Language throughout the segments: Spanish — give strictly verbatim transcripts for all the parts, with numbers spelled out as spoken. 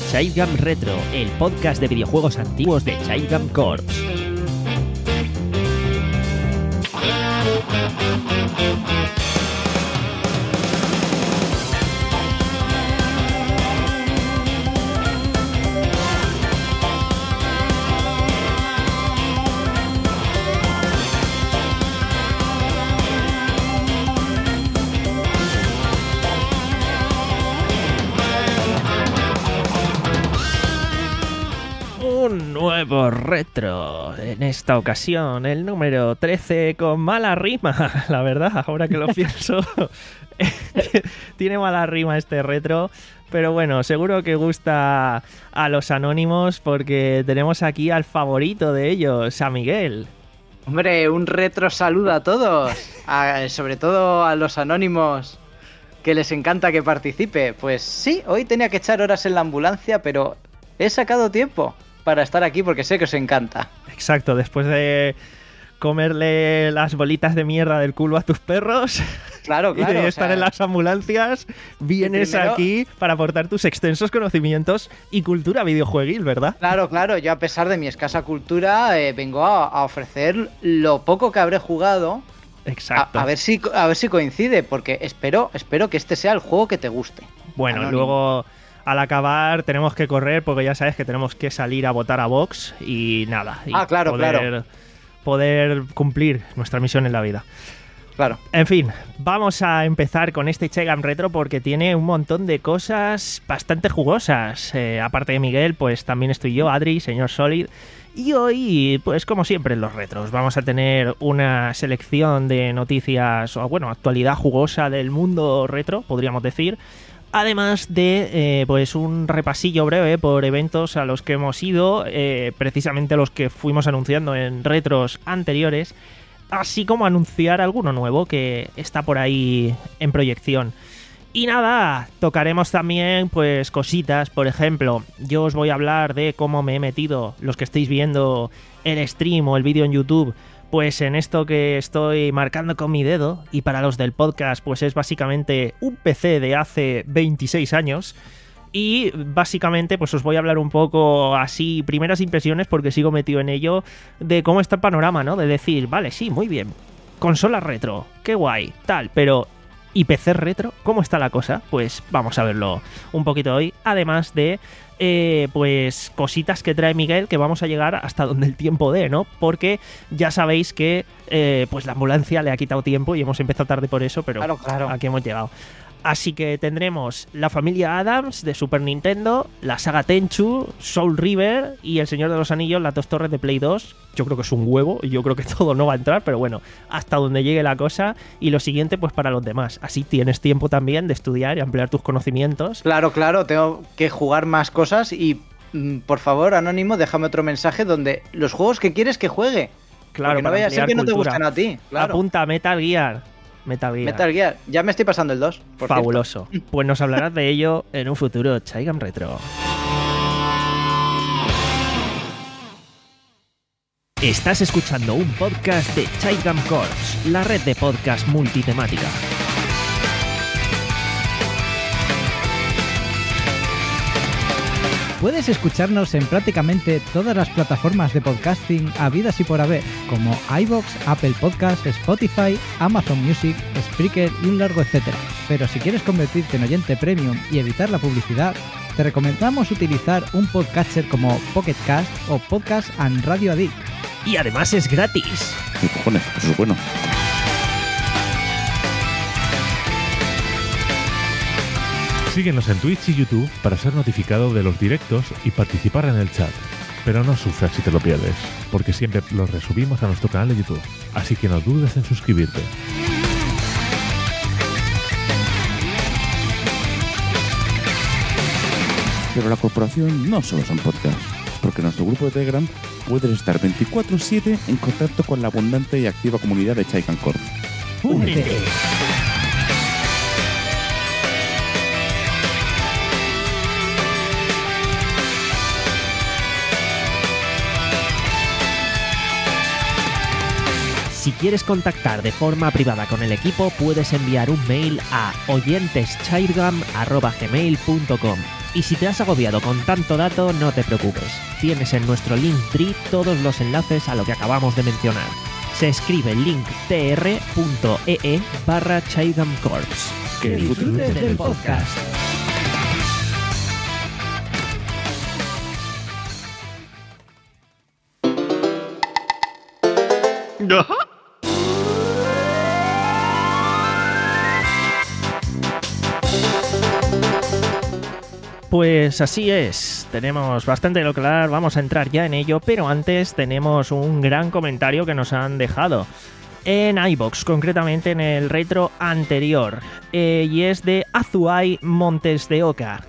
Childgam Retro, el podcast de videojuegos antiguos de Childgam Corps. Un nuevo retro, en esta ocasión el número trece con mala rima, la verdad, ahora que lo pienso, tiene mala rima este retro, pero bueno, seguro que gusta a los anónimos porque tenemos aquí al favorito de ellos, a Miguel. Hombre, un retro saludo a todos, a, sobre todo a los anónimos que les encanta que participe. Pues sí, hoy tenía que echar horas en la ambulancia, pero he sacado tiempo para estar aquí porque sé que os encanta. Exacto, después de comerle las bolitas de mierda del culo a tus perros, claro, claro, y de estar o sea, en las ambulancias, vienes primero aquí para aportar tus extensos conocimientos y cultura videojueguil, ¿verdad? Claro, claro, yo a pesar de mi escasa cultura eh, vengo a, a ofrecer lo poco que habré jugado. Exacto. A, a ver si a ver si coincide, porque espero, espero que este sea el juego que te guste. Bueno, Anónimo. Luego al acabar tenemos que correr porque ya sabes que tenemos que salir a votar a Vox y nada. Y ah, claro, poder, claro. Poder cumplir nuestra misión en la vida. Claro. En fin, vamos a empezar con este Childgam Retro porque tiene un montón de cosas bastante jugosas. Eh, aparte de Miguel, pues también estoy yo, Adri, señor Solid. Y hoy, pues como siempre en los retros, vamos a tener una selección de noticias, o bueno, actualidad jugosa del mundo retro, podríamos decir. Además de eh, pues un repasillo breve por eventos a los que hemos ido, eh, precisamente los que fuimos anunciando en retros anteriores, así como anunciar alguno nuevo que está por ahí en proyección. Y nada, tocaremos también pues cositas, por ejemplo, yo os voy a hablar de cómo me he metido, los que estéis viendo el stream o el vídeo en YouTube, pues en esto que estoy marcando con mi dedo, y para los del podcast pues es básicamente un P C de hace veintiséis años, y básicamente pues os voy a hablar un poco así, primeras impresiones, porque sigo metido en ello, de cómo está el panorama, ¿no? De decir, vale, sí, muy bien, consola retro, qué guay, tal, pero ¿y P C retro? ¿Cómo está la cosa? Pues vamos a verlo un poquito hoy, además de Eh, pues cositas que trae Miguel, que vamos a llegar hasta donde el tiempo dé, ¿no? Porque ya sabéis que eh, pues la ambulancia le ha quitado tiempo y hemos empezado tarde por eso, pero claro, claro. Aquí hemos llegado. Así que tendremos la familia Adams de Super Nintendo, la saga Tenchu, Soul River y El Señor de los Anillos, las dos torres de Play dos. Yo creo que es un huevo y yo creo que todo no va a entrar, pero bueno, hasta donde llegue la cosa. Y lo siguiente, pues para los demás. Así tienes tiempo también de estudiar y ampliar tus conocimientos. Claro, claro, tengo que jugar más cosas y, por favor, Anónimo, déjame otro mensaje donde los juegos que quieres que juegue. Claro, porque no vaya a ser que no te cultura. gusten a ti. Claro. Apunta Metal Gear. Metal Gear. Metal Gear. Ya me estoy pasando el dos. Por Fabuloso. cierto. Pues nos hablarás de ello en un futuro Childgam Retro. Estás escuchando un podcast de Childgam Corps, la red de podcast multitemática. Puedes escucharnos en prácticamente todas las plataformas de podcasting habidas y por haber, como iVoox, Apple Podcasts, Spotify, Amazon Music, Spreaker y un largo etcétera. Pero si quieres convertirte en oyente premium y evitar la publicidad, te recomendamos utilizar un podcatcher como Pocket Cast o Podcast and Radio Addict. Y además es gratis. ¿Qué cojones? Eso es bueno. Síguenos en Twitch y YouTube para ser notificado de los directos y participar en el chat. Pero no sufras si te lo pierdes, porque siempre los resubimos a nuestro canal de YouTube, así que no dudes en suscribirte. Pero la corporación no solo son podcasts, porque en nuestro grupo de Telegram puedes estar veinticuatro siete en contacto con la abundante y activa comunidad de Childgam Corps. ¡Únete! Si quieres contactar de forma privada con el equipo, puedes enviar un mail a oyenteschairgam arroba gmail punto com. Y si te has agobiado con tanto dato, no te preocupes. Tienes en nuestro Linktree todos los enlaces a lo que acabamos de mencionar. Se escribe linktr punto ee barra Chairgam Corps. Que disfrutes del podcast. Pues así es, tenemos bastante de lo que hablar, vamos a entrar ya en ello, pero antes tenemos un gran comentario que nos han dejado en iVoox, concretamente en el retro anterior, eh, y es de Azuay Montes de Oca.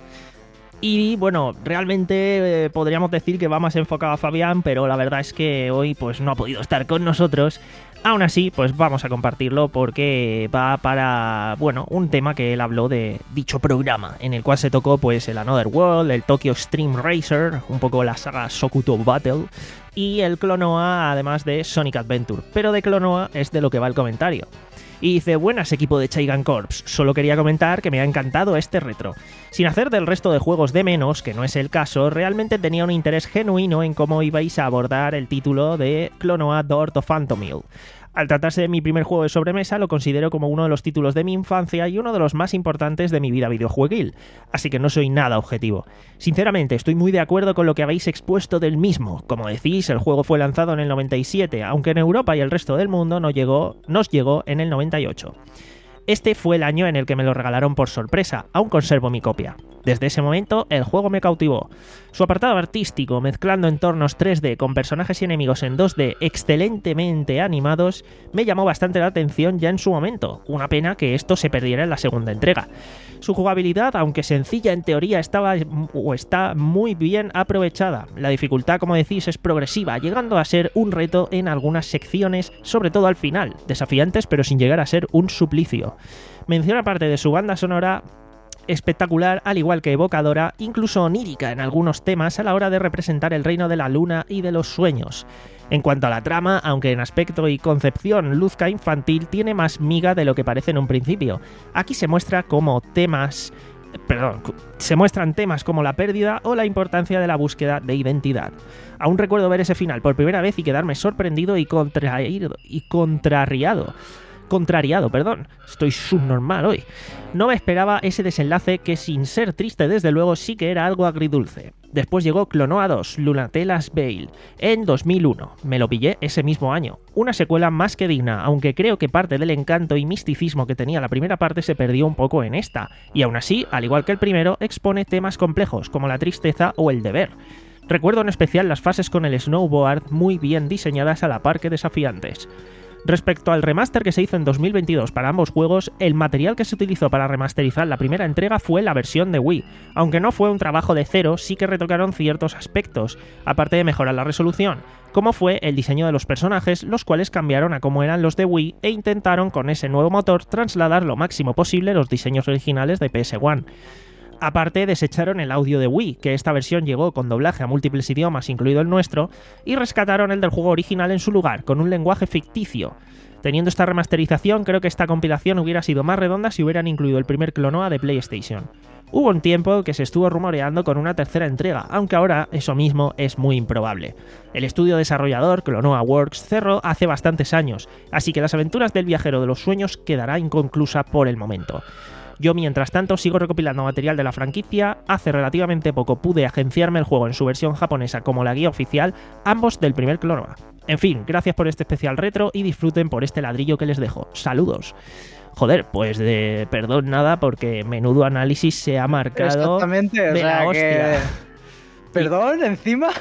Y bueno, realmente eh, podríamos decir que va más enfocado a Fabián, pero la verdad es que hoy pues no ha podido estar con nosotros. Aún así, pues vamos a compartirlo porque va para, bueno, un tema que él habló de dicho programa, en el cual se tocó pues el Another World, el Tokyo Extreme Racer, un poco la saga Sokuto Battle y el Clonoa, además de Sonic Adventure. Pero de Clonoa es de lo que va el comentario. Y dice, buenas equipo de Chairgam Corps, solo quería comentar que me ha encantado este retro. Sin hacer del resto de juegos de menos, que no es el caso, realmente tenía un interés genuino en cómo ibais a abordar el título de Clonoa Door to Phantomil. Al tratarse de mi primer juego de sobremesa, lo considero como uno de los títulos de mi infancia y uno de los más importantes de mi vida videojueguil, así que no soy nada objetivo. Sinceramente, estoy muy de acuerdo con lo que habéis expuesto del mismo. Como decís, el juego fue lanzado en el noventa y siete, aunque en Europa y el resto del mundo no llegó, nos llegó en el noventa y ocho. Este fue el año en el que me lo regalaron por sorpresa, aún conservo mi copia. Desde ese momento, el juego me cautivó. Su apartado artístico, mezclando entornos tres D con personajes y enemigos en dos D excelentemente animados, me llamó bastante la atención ya en su momento. Una pena que esto se perdiera en la segunda entrega. Su jugabilidad, aunque sencilla en teoría, estaba o está muy bien aprovechada. La dificultad, como decís, es progresiva, llegando a ser un reto en algunas secciones, sobre todo al final, desafiantes pero sin llegar a ser un suplicio. Mención aparte de su banda sonora espectacular, al igual que evocadora, incluso onírica en algunos temas a la hora de representar el reino de la luna y de los sueños. En cuanto a la trama, aunque en aspecto y concepción luzca infantil, tiene más miga de lo que parece en un principio. Aquí se muestra como temas... Perdón, se muestran temas como la pérdida o la importancia de la búsqueda de identidad. Aún recuerdo ver ese final por primera vez y quedarme sorprendido y contraído y contrariado. Contrariado, perdón. Estoy subnormal hoy. No me esperaba ese desenlace que, sin ser triste desde luego, sí que era algo agridulce. Después llegó Clonoa dos, Lunatella's Veil, en dos mil uno. Me lo pillé ese mismo año. Una secuela más que digna, aunque creo que parte del encanto y misticismo que tenía la primera parte se perdió un poco en esta. Y aún así, al igual que el primero, expone temas complejos como la tristeza o el deber. Recuerdo en especial las fases con el snowboard muy bien diseñadas a la par que desafiantes. Respecto al remaster que se hizo en dos mil veintidós para ambos juegos, el material que se utilizó para remasterizar la primera entrega fue la versión de Wii. Aunque no fue un trabajo de cero, sí que retocaron ciertos aspectos, aparte de mejorar la resolución, como fue el diseño de los personajes, los cuales cambiaron a cómo eran los de Wii e intentaron con ese nuevo motor trasladar lo máximo posible los diseños originales de P S uno. Aparte, desecharon el audio de Wii, que esta versión llegó con doblaje a múltiples idiomas, incluido el nuestro, y rescataron el del juego original en su lugar, con un lenguaje ficticio. Teniendo esta remasterización, creo que esta compilación hubiera sido más redonda si hubieran incluido el primer Clonoa de PlayStation. Hubo un tiempo que se estuvo rumoreando con una tercera entrega, aunque ahora eso mismo es muy improbable. El estudio desarrollador, Clonoa Works, cerró hace bastantes años, así que las aventuras del viajero de los sueños quedará inconclusa por el momento. Yo, mientras tanto, sigo recopilando material de la franquicia. Hace relativamente poco pude agenciarme el juego en su versión japonesa como la guía oficial, ambos del primer Clonoa. En fin, gracias por este especial retro y disfruten por este ladrillo que les dejo. ¡Saludos! Joder, pues de perdón nada, porque menudo análisis se ha marcado. Exactamente, o de sea la hostia. que... ¿Perdón? ¿Encima?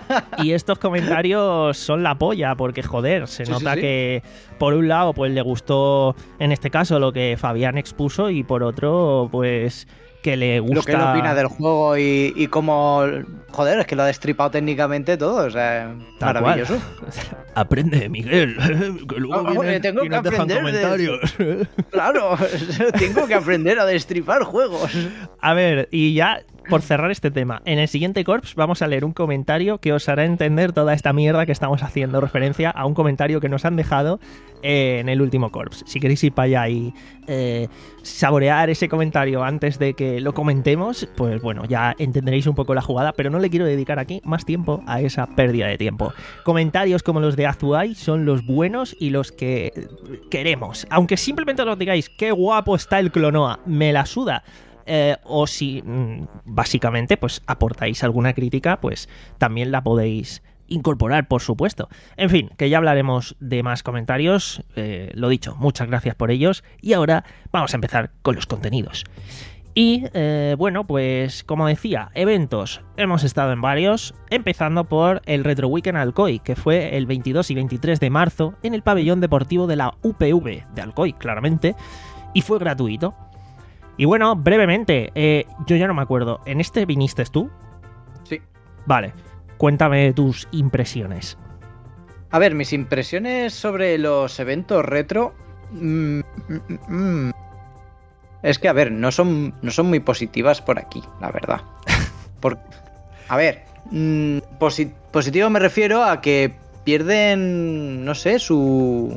Y estos comentarios son la polla, porque joder, se Sí, nota sí, sí. que por un lado pues le gustó en este caso lo que Fabián expuso y por otro pues que le gusta... Lo que él opina del juego y, y cómo... Joder, es que lo ha destripado técnicamente todo, o sea, Tal maravilloso. cual. Aprende, Miguel, que luego Ah, vienen, tengo que y nos dejan aprender de- comentarios. Claro, tengo que aprender a destripar juegos. A ver, y ya por cerrar este tema, en el siguiente Corps vamos a leer un comentario que os hará entender toda esta mierda que estamos haciendo referencia a un comentario que nos han dejado eh, en el último Corps. Si queréis ir para allá y eh, saborear ese comentario antes de que lo comentemos, pues bueno, ya entenderéis un poco la jugada, pero no le quiero dedicar aquí más tiempo a esa pérdida de tiempo. Comentarios como los de Azuai son los buenos y los que queremos. Aunque simplemente os digáis, qué guapo está el Clonoa, me la suda. Eh, o si mm, básicamente pues aportáis alguna crítica, pues también la podéis incorporar, por supuesto. En fin, que ya hablaremos de más comentarios. Eh, lo dicho, muchas gracias por ellos. Y ahora vamos a empezar con los contenidos. Y eh, bueno, pues como decía, eventos. Hemos estado en varios, empezando por el Retro Weekend Alcoy, que fue el veintidós y veintitrés de marzo en el pabellón deportivo de la U P V de Alcoy, claramente, y fue gratuito. Y bueno, brevemente, eh, yo ya no me acuerdo, ¿en este viniste tú? Sí. Vale, cuéntame tus impresiones. A ver, mis impresiones sobre los eventos retro... Mm, mm, mm, es que, a ver, no son, no son muy positivas por aquí, la verdad. Por, a ver, mm, posi- positivo me refiero a que pierden, no sé, su...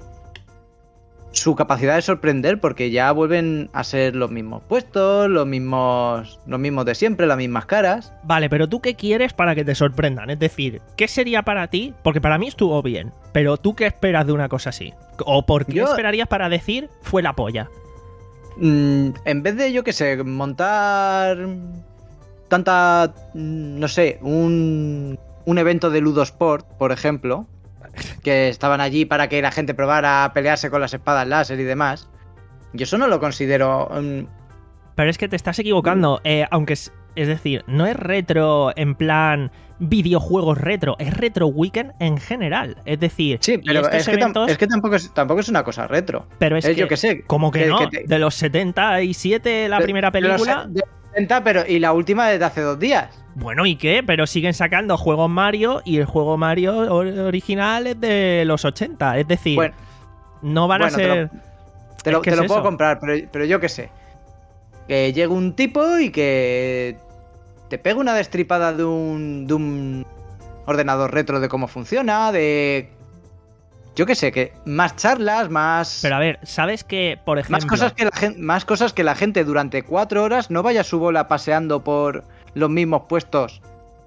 su capacidad de sorprender, porque ya vuelven a ser los mismos puestos, los mismos los mismos de siempre, las mismas caras. Vale, pero ¿tú qué quieres para que te sorprendan? Es decir, ¿qué sería para ti? Porque para mí estuvo bien, pero ¿tú qué esperas de una cosa así? ¿O por qué Yo... esperarías para decir fue la polla? Mm, en vez de, yo qué sé, montar tanta, no sé, un, un evento de Ludosport, por ejemplo, que estaban allí para que la gente probara a pelearse con las espadas láser y demás. Yo eso no lo considero... Um... Pero es que te estás equivocando. Eh, aunque es, es decir, no es retro en plan videojuegos retro, es Retro Weekend en general. Es decir, sí, pero estos es que, eventos... tam- es que tampoco, es, tampoco es una cosa retro. Pero es, es que, yo que sé. ¿cómo que, que no? que te... De los setenta y siete la de, primera película... De los setenta, pero y la última desde hace dos días. Bueno, ¿y qué? Pero siguen sacando juegos Mario y el juego Mario original es de los ochenta. Es decir, bueno, no van bueno, a ser... Te lo, te lo, es que te lo es puedo eso. comprar, pero, pero yo qué sé. Que llegue un tipo y que te pegue una destripada de un, de un ordenador retro de cómo funciona, de... Yo qué sé, que más charlas, más... Pero a ver, ¿sabes que, por ejemplo... Más cosas que la gente, más cosas que la gente durante cuatro horas no vaya a su bola paseando por los mismos puestos.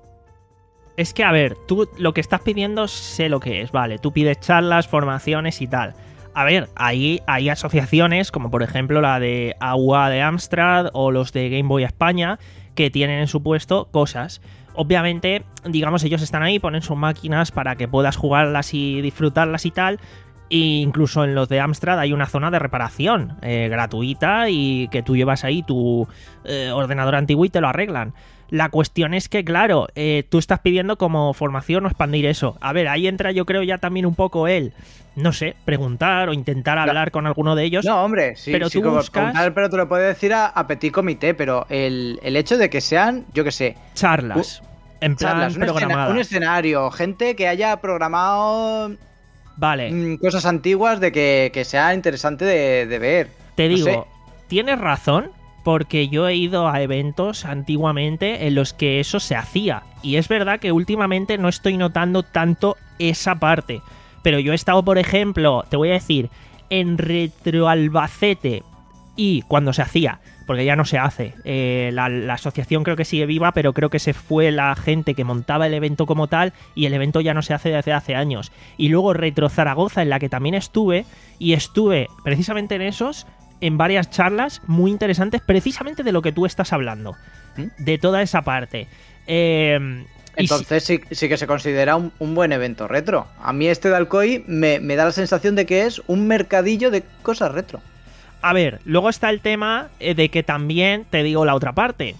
Es que, a ver, tú lo que estás pidiendo sé lo que es, vale. Tú pides charlas, formaciones y tal. A ver, ahí hay asociaciones, como por ejemplo la de A U A de Amstrad o los de Game Boy España, que tienen en su puesto cosas. Obviamente, digamos, ellos están ahí, ponen sus máquinas para que puedas jugarlas y disfrutarlas y tal. E incluso en los de Amstrad hay una zona de reparación eh, gratuita y que tú llevas ahí tu eh, ordenador antiguo y te lo arreglan. La cuestión es que, claro, eh, tú estás pidiendo como formación o expandir eso. A ver, ahí entra yo creo ya también un poco el, no sé, preguntar o intentar hablar no. con alguno de ellos. No, hombre, sí, pero sí, tú como buscas... preguntar, pero te lo puedo decir a, a petit comité, pero el, el hecho de que sean, yo qué sé... Charlas, uh, en plan charlas, un programadas. Escena, un escenario, gente que haya programado... Vale. Mmm, cosas antiguas de que, que sea interesante de, de ver. Te no digo, sé. Tienes razón, porque yo he ido a eventos antiguamente en los que eso se hacía. Y es verdad que últimamente no estoy notando tanto esa parte. Pero yo he estado, por ejemplo, te voy a decir, en Retro Albacete y cuando se hacía, porque ya no se hace. Eh, la, la asociación creo que sigue viva, pero creo que se fue la gente que montaba el evento como tal y el evento ya no se hace desde hace años. Y luego Retro Zaragoza, en la que también estuve, y estuve precisamente en esos, en varias charlas muy interesantes, precisamente de lo que tú estás hablando, ¿Mm? de toda esa parte. Eh, Entonces sí, sí que se considera un, un buen evento retro. A mí este de Alcoy me, me da la sensación de que es un mercadillo de cosas retro. A ver, luego está el tema de que también te digo la otra parte.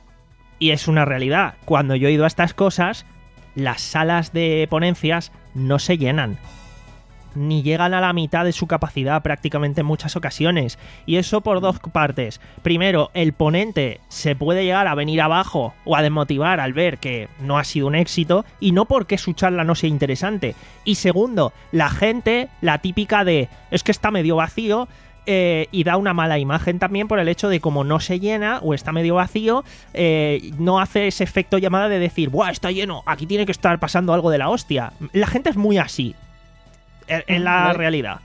Y es una realidad. Cuando yo he ido a estas cosas, las salas de ponencias no se llenan. Ni llegan a la mitad de su capacidad prácticamente en muchas ocasiones. Y eso por dos partes. Primero, el ponente se puede llegar a venir abajo o a desmotivar al ver que no ha sido un éxito y no porque su charla no sea interesante. Y segundo, la gente, la típica de es que está medio vacío, Eh, y da una mala imagen también por el hecho de como no se llena o está medio vacío, eh, no hace ese efecto llamada de decir, ¡buah, está lleno! Aquí tiene que estar pasando algo de la hostia. La gente es muy así, en, en la Vale. realidad.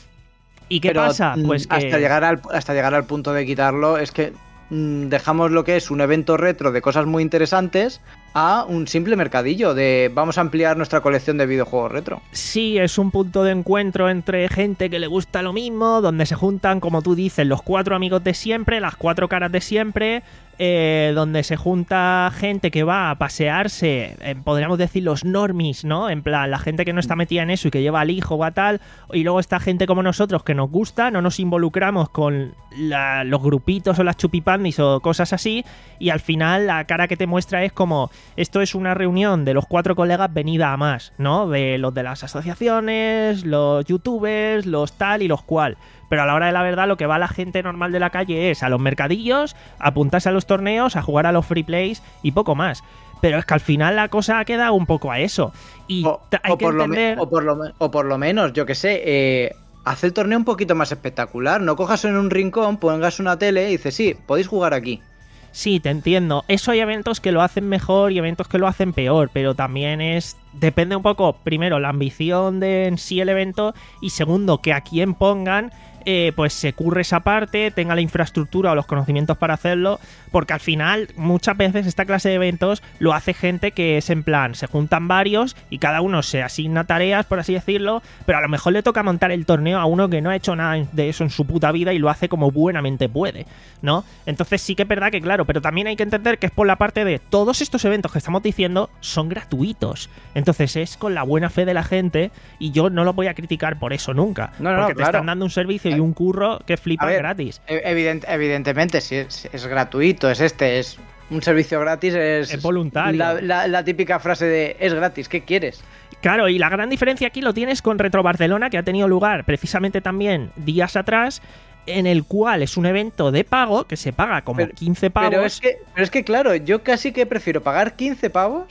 ¿Y qué Pero, pasa? mm, Pues que... hasta llegar al hasta llegar al punto de quitarlo es que mm, dejamos lo que es un evento retro de cosas muy interesantes a un simple mercadillo de vamos a ampliar nuestra colección de videojuegos retro. Sí, es un punto de encuentro entre gente que le gusta lo mismo, donde se juntan, como tú dices, los cuatro amigos de siempre, las cuatro caras de siempre, eh, donde se junta gente que va a pasearse, eh, podríamos decir los normies, ¿no? En plan, la gente que no está metida en eso y que lleva al hijo o a tal, y luego está gente como nosotros que nos gusta, no nos involucramos con la- los grupitos o las chupipandis o cosas así, y al final la cara que te muestra es como... Esto es una reunión de los cuatro colegas venida a más, ¿no? De los de las asociaciones, los youtubers, los tal y los cual. Pero a la hora de la verdad lo que va la gente normal de la calle es a los mercadillos, a apuntarse a los torneos, a jugar a los free plays y poco más. Pero es que al final la cosa queda un poco a eso. Y O, t- hay o que por lo me- entender... o, por lo, me- o por lo menos, yo que sé, eh, haz el torneo un poquito más espectacular. No cojas en un rincón, pongas una tele y dices, sí, podéis jugar aquí. Sí, te entiendo. Eso hay eventos que lo hacen mejor y eventos que lo hacen peor, pero también es... Depende un poco, primero, la ambición de en sí el evento y segundo, que a quien pongan, eh, pues se curre esa parte, tenga la infraestructura o los conocimientos para hacerlo, porque al final muchas veces esta clase de eventos lo hace gente que es en plan, se juntan varios y cada uno se asigna tareas, por así decirlo, pero a lo mejor le toca montar el torneo a uno que no ha hecho nada de eso en su puta vida y lo hace como buenamente puede, ¿no? Entonces sí que es verdad que claro, pero también hay que entender que es por la parte de todos estos eventos que estamos diciendo son gratuitos, entonces es con la buena fe de la gente y yo no lo voy a criticar por eso nunca, No, no, porque te claro. están dando un servicio y un curro que flipa A ver, gratis. E- evident- evidentemente, si es, es gratuito, es este, es un servicio gratis, es, Es voluntario. La, la- la típica frase de es gratis, ¿qué quieres? Claro, y la gran diferencia aquí lo tienes con Retro Barcelona, que ha tenido lugar precisamente también días atrás, en el cual es un evento de pago, que se paga como Pero- quince pavos. Pero es, que, pero es que, claro, yo casi que prefiero pagar quince pavos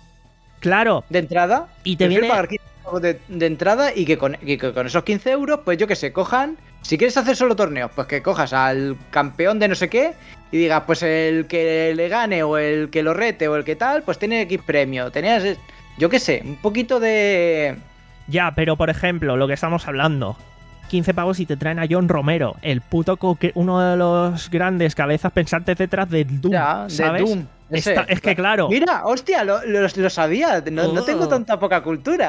Claro, de entrada. Y te prefiero viene- pagar quince pavos de, de entrada y que, con, y que con esos quince euros, pues yo que sé, cojan. Si quieres hacer solo torneos, pues que cojas al campeón de no sé qué y digas, pues el que le gane o el que lo rete o el que tal, pues tiene X premio. Tenías, yo qué sé, un poquito de... ya, pero por ejemplo, lo que estamos hablando. quince pavos y te traen a John Romero, el puto coque, uno de los grandes cabezas pensantes detrás de Doom, Ya, de ¿sabes? Doom. ese. Está- es que claro. Mira, hostia, lo, lo- lo sabía. No, no tengo Oh. tanta poca cultura,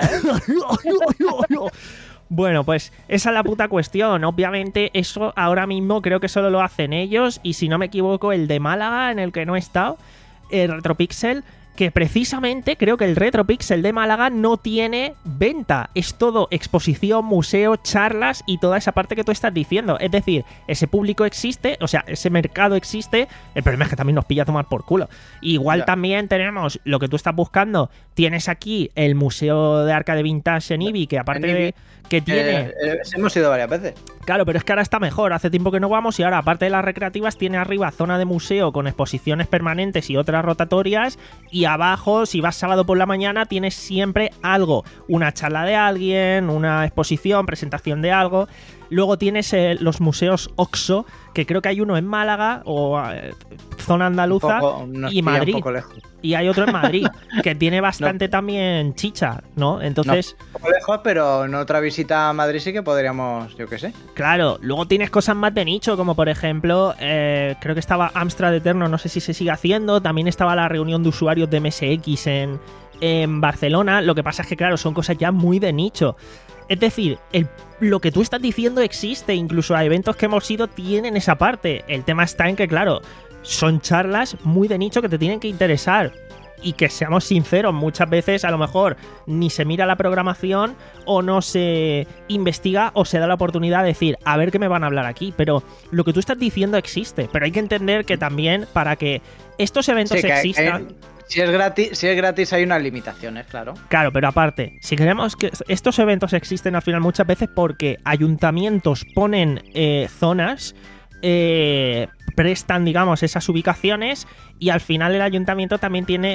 ¿eh? Bueno, pues esa es la puta cuestión. Obviamente, eso ahora mismo creo que solo lo hacen ellos. Y si no me equivoco, el de Málaga, en el que no he estado, el Retropixel, que precisamente creo que el Retropixel de Málaga no tiene venta. Es todo exposición, museo, charlas y toda esa parte que tú estás diciendo. Es decir, ese público existe, o sea, ese mercado existe. El problema es que también nos pilla a tomar por culo. Igual Ya. también tenemos lo que tú estás buscando. Tienes aquí el Museo de Arcade Vintage en Ibi, que aparte En Ibi, de que tiene... Eh, eh, hemos ido varias veces. Claro, pero es que ahora está mejor. Hace tiempo que no vamos y ahora, aparte de las recreativas, tiene arriba zona de museo con exposiciones permanentes y otras rotatorias. Y abajo, si vas sábado por la mañana, tienes siempre algo. Una charla de alguien, una exposición, presentación de algo. Luego tienes eh, los museos Oxo, que creo que hay uno en Málaga o eh, zona andaluza Un poco- nos y pilla Madrid. Un poco lejos. Y hay otro en Madrid, que tiene bastante también chicha, ¿no? Entonces... Un poco lejos, pero en otra visita a Madrid sí que podríamos, yo qué sé. Claro, luego tienes cosas más de nicho, como por ejemplo, eh, creo que estaba Amstrad Eterno, no sé si se sigue haciendo, también estaba la reunión de usuarios de M S X en, en Barcelona, lo que pasa es que claro, son cosas ya muy de nicho. Es decir, el, lo que tú estás diciendo existe, incluso a eventos que hemos ido tienen esa parte. El tema está en que, claro, son charlas muy de nicho que te tienen que interesar. Y que seamos sinceros, muchas veces a lo mejor ni se mira la programación o no se investiga o se da la oportunidad de decir, a ver qué me van a hablar aquí. Pero lo que tú estás diciendo existe. Pero hay que entender que también para que estos eventos Sí, que hay- existan... hay- si, es gratis, si es gratis hay unas limitaciones, claro. Claro, pero aparte, si queremos que estos eventos existen al final muchas veces porque ayuntamientos ponen eh, zonas, eh, prestan, digamos, esas ubicaciones y al final el ayuntamiento también tiene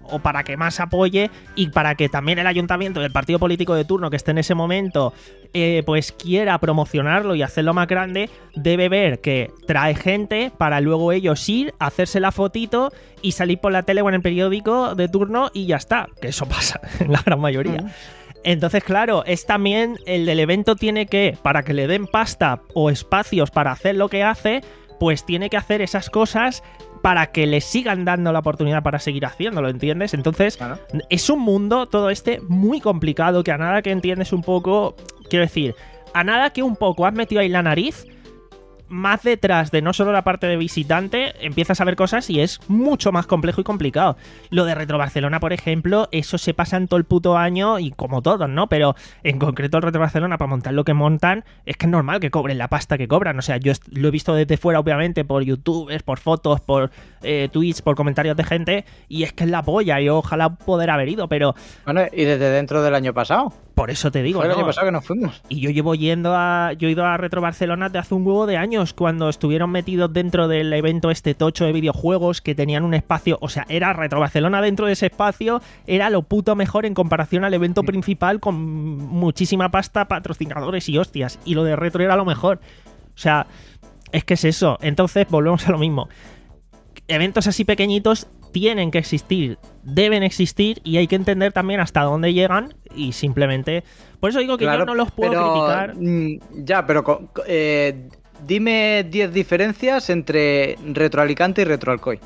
o para que más apoye y para que también el ayuntamiento del partido político de turno que esté en ese momento eh, pues quiera promocionarlo y hacerlo más grande, debe ver que trae gente para luego ellos ir, hacerse la fotito y salir por la tele o en el periódico de turno y ya está, que eso pasa en la gran mayoría. Mm. Entonces, claro, es también el del evento tiene que, para que le den pasta o espacios para hacer lo que hace, pues tiene que hacer esas cosas para que le sigan dando la oportunidad para seguir haciéndolo, ¿entiendes? Entonces, claro, es un mundo, todo este, muy complicado, que a nada que entiendes un poco, quiero decir, a nada que un poco has metido ahí la nariz, más detrás de no solo la parte de visitante, empiezas a ver cosas y es mucho más complejo y complicado. Lo de Retro Barcelona, por ejemplo, eso se pasa en todo el puto año y como todos, ¿no? Pero en concreto el Retro Barcelona, para montar lo que montan, es que es normal que cobren la pasta que cobran. O sea, yo lo he visto desde fuera, obviamente, por youtubers, por fotos, por eh, tweets, por comentarios de gente, y es que es la polla y ojalá poder haber ido, pero... Bueno, y desde dentro del año pasado. Por eso te digo, Fue el ¿no? año pasado que nos fuimos. Y yo llevo yendo a... Yo he ido a Retro Barcelona de hace un huevo de años, cuando estuvieron metidos dentro del evento este tocho de videojuegos, que tenían un espacio... O sea, era Retro Barcelona dentro de ese espacio, era lo puto mejor en comparación al evento mm. principal, con muchísima pasta, patrocinadores y hostias. Y lo de Retro era lo mejor. O sea, es que es eso. Entonces, volvemos a lo mismo. Eventos así pequeñitos tienen que existir, deben existir, y hay que entender también hasta dónde llegan y simplemente... Por eso digo que claro, yo no los puedo pero, criticar. Ya, pero eh, dime diez diferencias entre Retro Alicante y Retro Alcoy.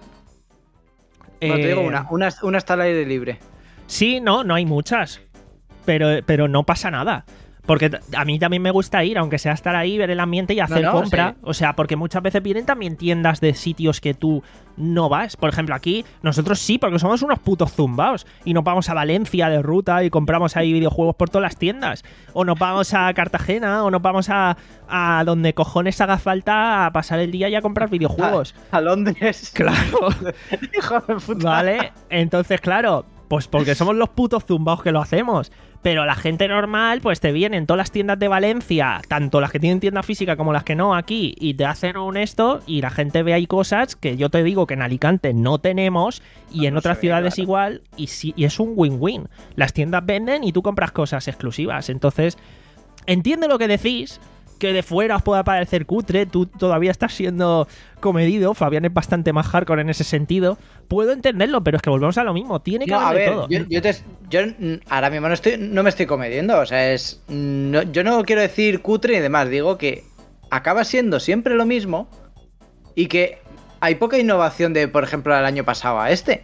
Eh... No, te digo una, una, una está al aire libre. Sí, no, no hay muchas, pero, pero no pasa nada. Porque a mí también me gusta ir, aunque sea estar ahí, ver el ambiente y hacer no, no, compra. Sí. O sea, porque muchas veces vienen también tiendas de sitios que tú no vas. Por ejemplo, aquí nosotros sí, porque somos unos putos zumbaos. Y nos vamos a Valencia de ruta y compramos ahí videojuegos por todas las tiendas. O nos vamos a Cartagena, o nos vamos a, a donde cojones haga falta a pasar el día y a comprar videojuegos. A, a Londres. Claro. Hijo de puta. Vale, entonces claro, pues porque somos los putos zumbaos que lo hacemos. Pero la gente normal, pues te vienen todas las tiendas de Valencia, tanto las que tienen tienda física como las que no aquí, y te hacen un esto, y la gente ve ahí cosas que yo te digo que en Alicante no tenemos, y no, en no otras ciudades claro. igual, y, sí, y es un win-win. Las tiendas venden y tú compras cosas exclusivas. Entonces, entiende lo que decís, que de fuera os pueda parecer cutre, tú todavía estás siendo comedido, Fabián es bastante más hardcore en ese sentido, puedo entenderlo, pero es que volvemos a lo mismo, tiene que no, haber a ver, de todo. Yo, yo, te, yo ahora mismo no, estoy, no me estoy comediendo, o sea, es no, yo no quiero decir cutre y demás, digo que acaba siendo siempre lo mismo y que hay poca innovación de, por ejemplo, el año pasado a este.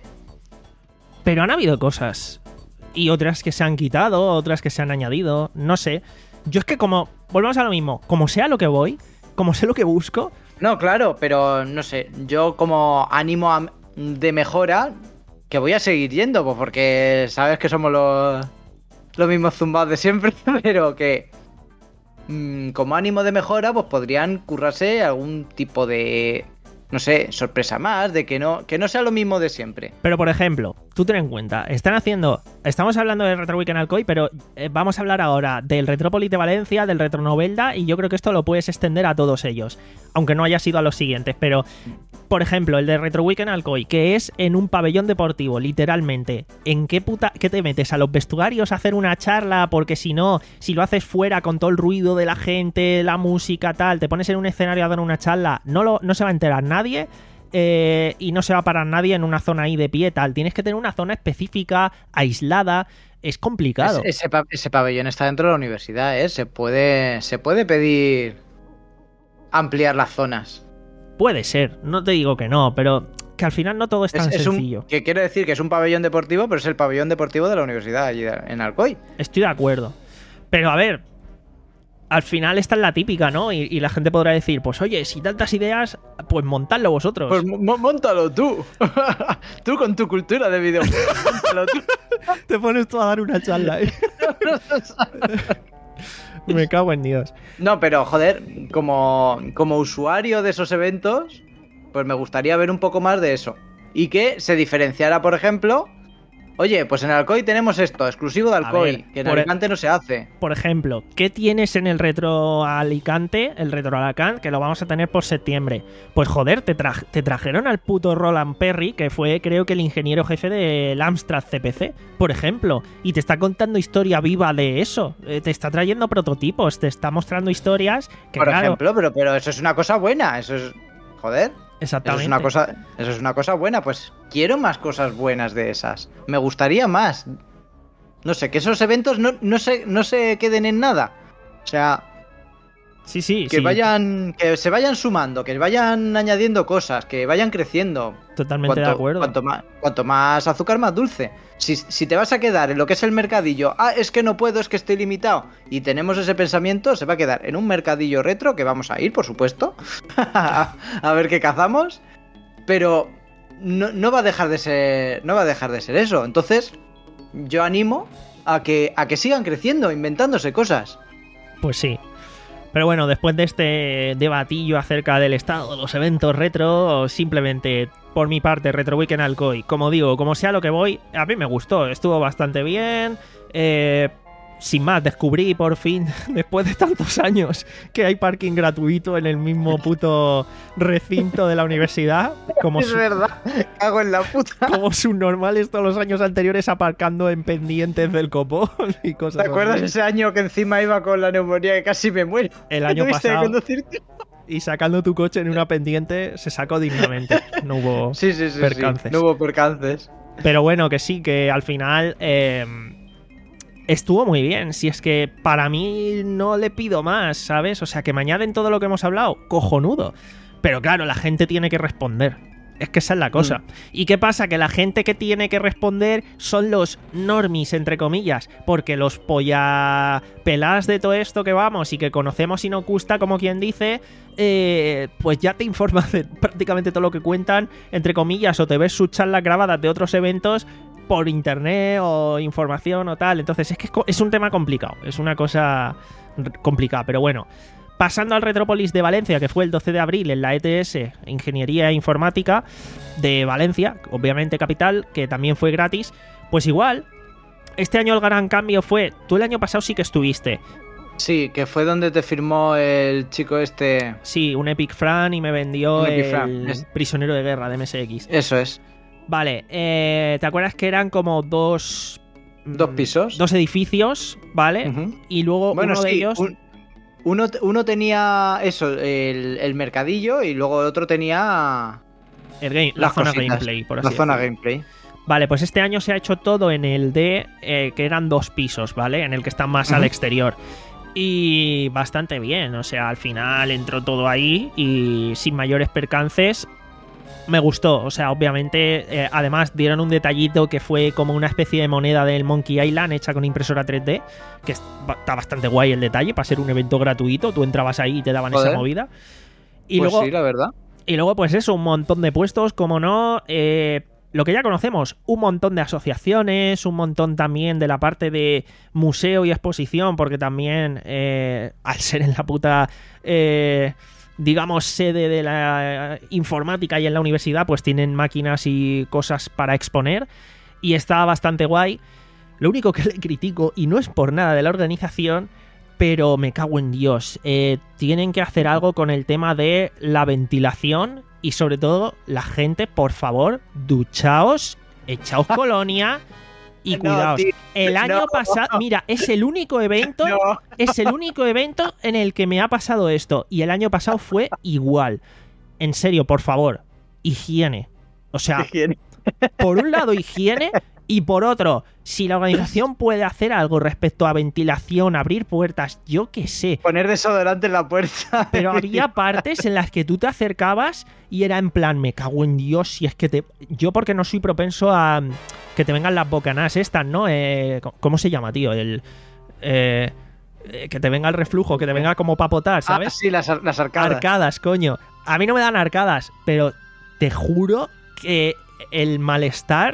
Pero han habido cosas, y otras que se han quitado, otras que se han añadido, no sé. Yo es que como, volvemos a lo mismo, como sea lo que voy, como sé lo que busco... No, claro, pero no sé, yo como ánimo a, de mejora, que voy a seguir yendo, pues porque sabes que somos los, los mismos zumbados de siempre, pero que mmm, como ánimo de mejora, pues podrían currarse algún tipo de... no sé, sorpresa más, de que no, que no sea lo mismo de siempre. Pero, por ejemplo, tú ten en cuenta, están haciendo... Estamos hablando del Retro Weekend Alcoy, pero eh, vamos a hablar ahora del Retrópolis de Valencia, del Retro Novelda, y yo creo que esto lo puedes extender a todos ellos, aunque no haya sido a los siguientes, pero... Por ejemplo, el de Retro Weekend Alcoy, que es en un pabellón deportivo, literalmente. ¿En qué puta... ¿Qué te metes? ¿A los vestuarios a hacer una charla? Porque si no, si lo haces fuera con todo el ruido de la gente, la música, tal, te pones en un escenario a dar una charla, no, lo, no se va a enterar nadie... Eh, y no se va a parar nadie en una zona ahí de pie, tal. Tienes que tener una zona específica, aislada. Es complicado. Ese, ese, pa ese pabellón está dentro de la universidad, ¿eh? Se puede, se puede pedir ampliar las zonas. Puede ser, no te digo que no, pero que al final no todo es tan es, es sencillo. Un, que quiero decir que es un pabellón deportivo, pero es el pabellón deportivo de la universidad allí en Alcoy. Estoy de acuerdo. Pero a ver... Al final esta es la típica, ¿no? Y, y la gente podrá decir, pues oye, si tantas ideas, pues montadlo vosotros. Pues móntalo tú. Tú con tu cultura de videojuegos. Móntalo tú. Te pones tú a dar una charla ahí. Me cago en Dios. No, pero joder, como, como usuario de esos eventos, pues me gustaría ver un poco más de eso. Y que se diferenciara, por ejemplo, Oye, pues en Alcoy tenemos esto, exclusivo de Alcoy, ver, que en por- Alicante no se hace. Por ejemplo, ¿qué tienes en el Retro Alicante, el Retro Alacant, que lo vamos a tener por septiembre? Pues joder, te, tra- te trajeron al puto Roland Perry, que fue creo que el ingeniero jefe del Amstrad C P C, por ejemplo, y te está contando historia viva de eso, eh, te está trayendo prototipos, te está mostrando historias que Por claro, ejemplo, pero, pero eso es una cosa buena, eso es... Joder. Eso exactamente. es una cosa, eso es una cosa buena, pues quiero más cosas buenas de esas. Me gustaría más. No sé, que esos eventos no, no se, no se queden en nada. O sea, Sí, sí, que sí, vayan, que se vayan sumando, que vayan añadiendo cosas, que vayan creciendo. totalmente de acuerdo. Cuanto más, cuanto más azúcar, más dulce. Si, si te vas a quedar en lo que es el mercadillo, ah, es que no puedo, es que estoy limitado, y tenemos ese pensamiento, se va a quedar en un mercadillo retro, que vamos a ir, por supuesto, a ver qué cazamos, pero no, no va a dejar de ser, no va a dejar de ser eso. Entonces, yo animo a que, a que sigan creciendo, inventándose cosas. Pues sí. Pero bueno, después de este debatillo acerca del estado de los eventos retro, simplemente por mi parte, Retro Weekend Alcoy, como digo, como sea lo que voy, a mí me gustó, estuvo bastante bien. Eh, sin más, descubrí por fin, después de tantos años, que hay parking gratuito en el mismo puto recinto de la universidad. Como Es su- verdad, cago en la puta. como subnormales todos los años anteriores aparcando en pendientes del copón y cosas ¿Te acuerdas así. ese año que encima iba con la neumonía que casi me muero? El año ¿Tuviste que pasado. conducirte? Y sacando tu coche en una pendiente se sacó dignamente. No hubo Sí, sí, sí, percances. sí. No hubo percances. Pero bueno, que sí, que al final eh, estuvo muy bien. Si es que para mí no le pido más, ¿sabes? O sea, que me añaden todo lo que hemos hablado, cojonudo. Pero claro, la gente tiene que responder. Es que esa es la cosa. Mm. ¿Y qué pasa? Que la gente que tiene que responder son los normis, entre comillas, porque los polla pelás de todo esto que vamos y que conocemos y nos gusta, como quien dice, eh, pues ya te informas de prácticamente todo lo que cuentan, entre comillas, o te ves sus charlas grabadas de otros eventos por internet o información o tal. Entonces es que es, co- es un tema complicado, es una cosa r- complicada, pero bueno. Pasando al Retropolis de Valencia, que fue el doce de abril en la E T S, Ingeniería Informática de Valencia, obviamente capital, que también fue gratis, pues igual, este año el gran cambio fue, tú el año pasado sí que estuviste, Sí, que fue donde te firmó el chico este. sí, un Epic Fran y me vendió Un Epic el Fran, es- Prisionero de Guerra de M S X. Eso es. Vale, eh, ¿te acuerdas que eran como dos... Dos mm, pisos. Dos edificios, ¿vale? Ujú. Y luego Bueno, uno de sí, ellos... un- uno, uno tenía eso, el, el mercadillo, y luego el otro tenía el game- la las zona cositas, gameplay, por así la zona decirlo. gameplay. Vale, pues este año se ha hecho todo en el de eh, que eran dos pisos, ¿vale? En el que están más al Ujú. exterior. Y bastante bien, o sea, al final entró todo ahí y sin mayores percances. Me gustó, o sea, obviamente, eh, además dieron un detallito que fue como una especie de moneda del Monkey Island hecha con impresora tres D, que es- ba- está bastante guay el detalle para ser un evento gratuito, tú entrabas ahí y te daban Joder. esa movida. Y Pues luego, sí, la verdad. y luego, pues eso, un montón de puestos, como no, eh, lo que ya conocemos, un montón de asociaciones, un montón también de la parte de museo y exposición, porque también, eh, al ser en la puta, eh, digamos, sede de la informática y en la universidad, pues tienen máquinas y cosas para exponer, y está bastante guay. Lo único que le critico, y no es por nada de la organización, pero me cago en Dios, eh, tienen que hacer algo con el tema de la ventilación y sobre todo la gente, por favor, duchaos, echaos colonia y No, cuidaos. tío, El año no. pasado, mira, es el único evento, No. es el único evento en el que me ha pasado esto y el año pasado fue igual. En serio, por favor, higiene. O sea, por un lado higiene y por otro, si la organización puede hacer algo respecto a ventilación, abrir puertas, yo qué sé. Poner desodorante en la puerta. Pero había partes en las que tú te acercabas y era en plan, me cago en Dios, si es que te... Yo porque no soy propenso a mm, que te vengan las bocanas estas, ¿no? Eh, ¿Cómo se llama, tío? El... eh, eh, que te venga el reflujo, que te venga como papotar, Ah, ¿sabes? sí, las, ar- las arcadas. Arcadas, coño. A mí no me dan arcadas, pero te juro que el malestar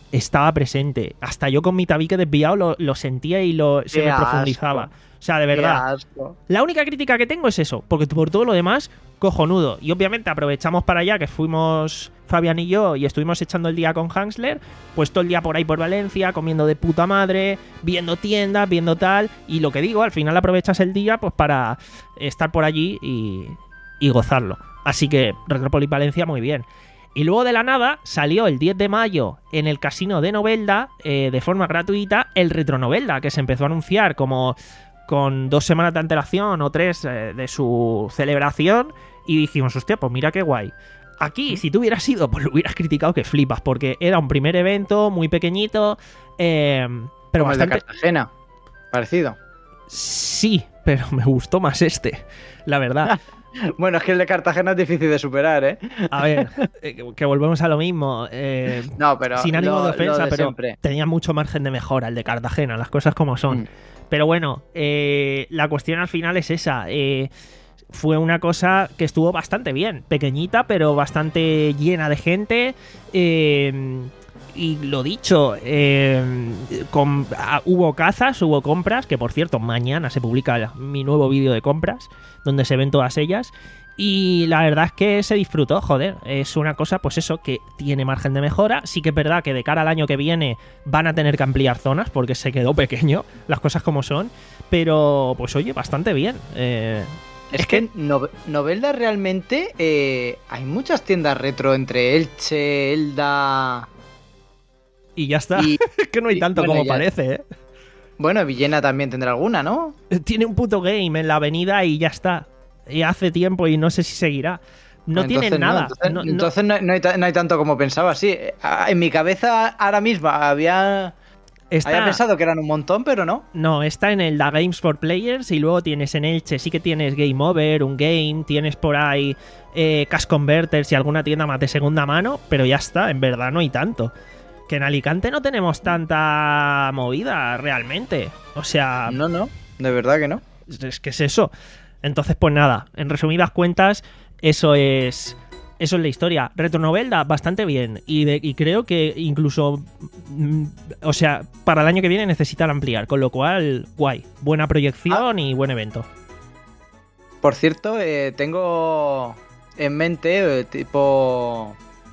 estaba presente. Hasta yo con mi tabique desviado lo, lo sentía y lo, se Qué me profundizaba. asco. O sea, de verdad. Qué asco. La única crítica que tengo es eso, porque por todo lo demás, cojonudo. Y obviamente aprovechamos para allá que fuimos Fabián y yo y estuvimos echando el día con Hansler, pues todo el día por ahí por Valencia, comiendo de puta madre, viendo tiendas, viendo tal. Y lo que digo, al final aprovechas el día pues para estar por allí y, y gozarlo. Así que Retrópolis Valencia, muy bien. Y luego de la nada salió el diez de mayo en el casino de Novelda, eh, de forma gratuita, el Retronovelda, que se empezó a anunciar como con dos semanas de antelación o tres eh, de su celebración. Y dijimos, hostia, pues mira qué guay. Aquí, si tú hubieras ido, pues lo hubieras criticado que flipas, porque era un primer evento muy pequeñito, eh, pero Como bastante... el de Cartagena. Parecido. Sí, pero me gustó más este, la verdad. Bueno, es que el de Cartagena es difícil de superar, ¿eh? A ver, eh, que volvemos a lo mismo. Eh, No, pero sin ánimo lo- de ofensa, lo de pero siempre. tenía mucho margen de mejora el de Cartagena, las cosas como son. Mm. Pero bueno, eh, la cuestión al final es esa. Eh, fue una cosa que estuvo bastante bien, pequeñita, pero bastante llena de gente. Eh, y lo dicho, eh, con, ah, hubo cazas, hubo compras, que por cierto, mañana se publica mi nuevo vídeo de compras, donde se ven todas ellas. Y la verdad es que se disfrutó, joder. Es una cosa, pues eso, que tiene margen de mejora. Sí que es verdad que de cara al año que viene van a tener que ampliar zonas porque se quedó pequeño, las cosas como son. Pero, pues oye, bastante bien. Eh, Es que no- Novelda realmente eh, hay muchas tiendas retro entre Elche, Elda y ya está. y... que no hay y, tanto bueno, como ya- parece, ¿eh? Bueno, Villena también tendrá alguna, ¿no? Tiene un puto game en la avenida y ya está. Y hace tiempo y no sé si seguirá. No Entonces, tienen nada. entonces No- no- entonces no, no hay, ta- no hay tanto como pensaba, sí. Eh, En mi cabeza ahora mismo había, está- había pensado que eran un montón, pero no. No, está en el Da Games for Players y luego tienes en Elche, sí que tienes Game Over, un game, tienes por ahí eh, Cash Converters y alguna tienda más de segunda mano, pero ya está, en verdad no hay tanto. Que en Alicante no tenemos tanta movida realmente. O sea, No, no, de verdad que no. es que es eso. Entonces, pues nada, en resumidas cuentas, eso es... Eso es la historia. Retronovelda, bastante bien. Y, de- y creo que incluso... mm, o sea, para el año que viene necesitan ampliar. Con lo cual, guay. Buena proyección y buen evento. Por cierto, eh, tengo en mente eh, tipo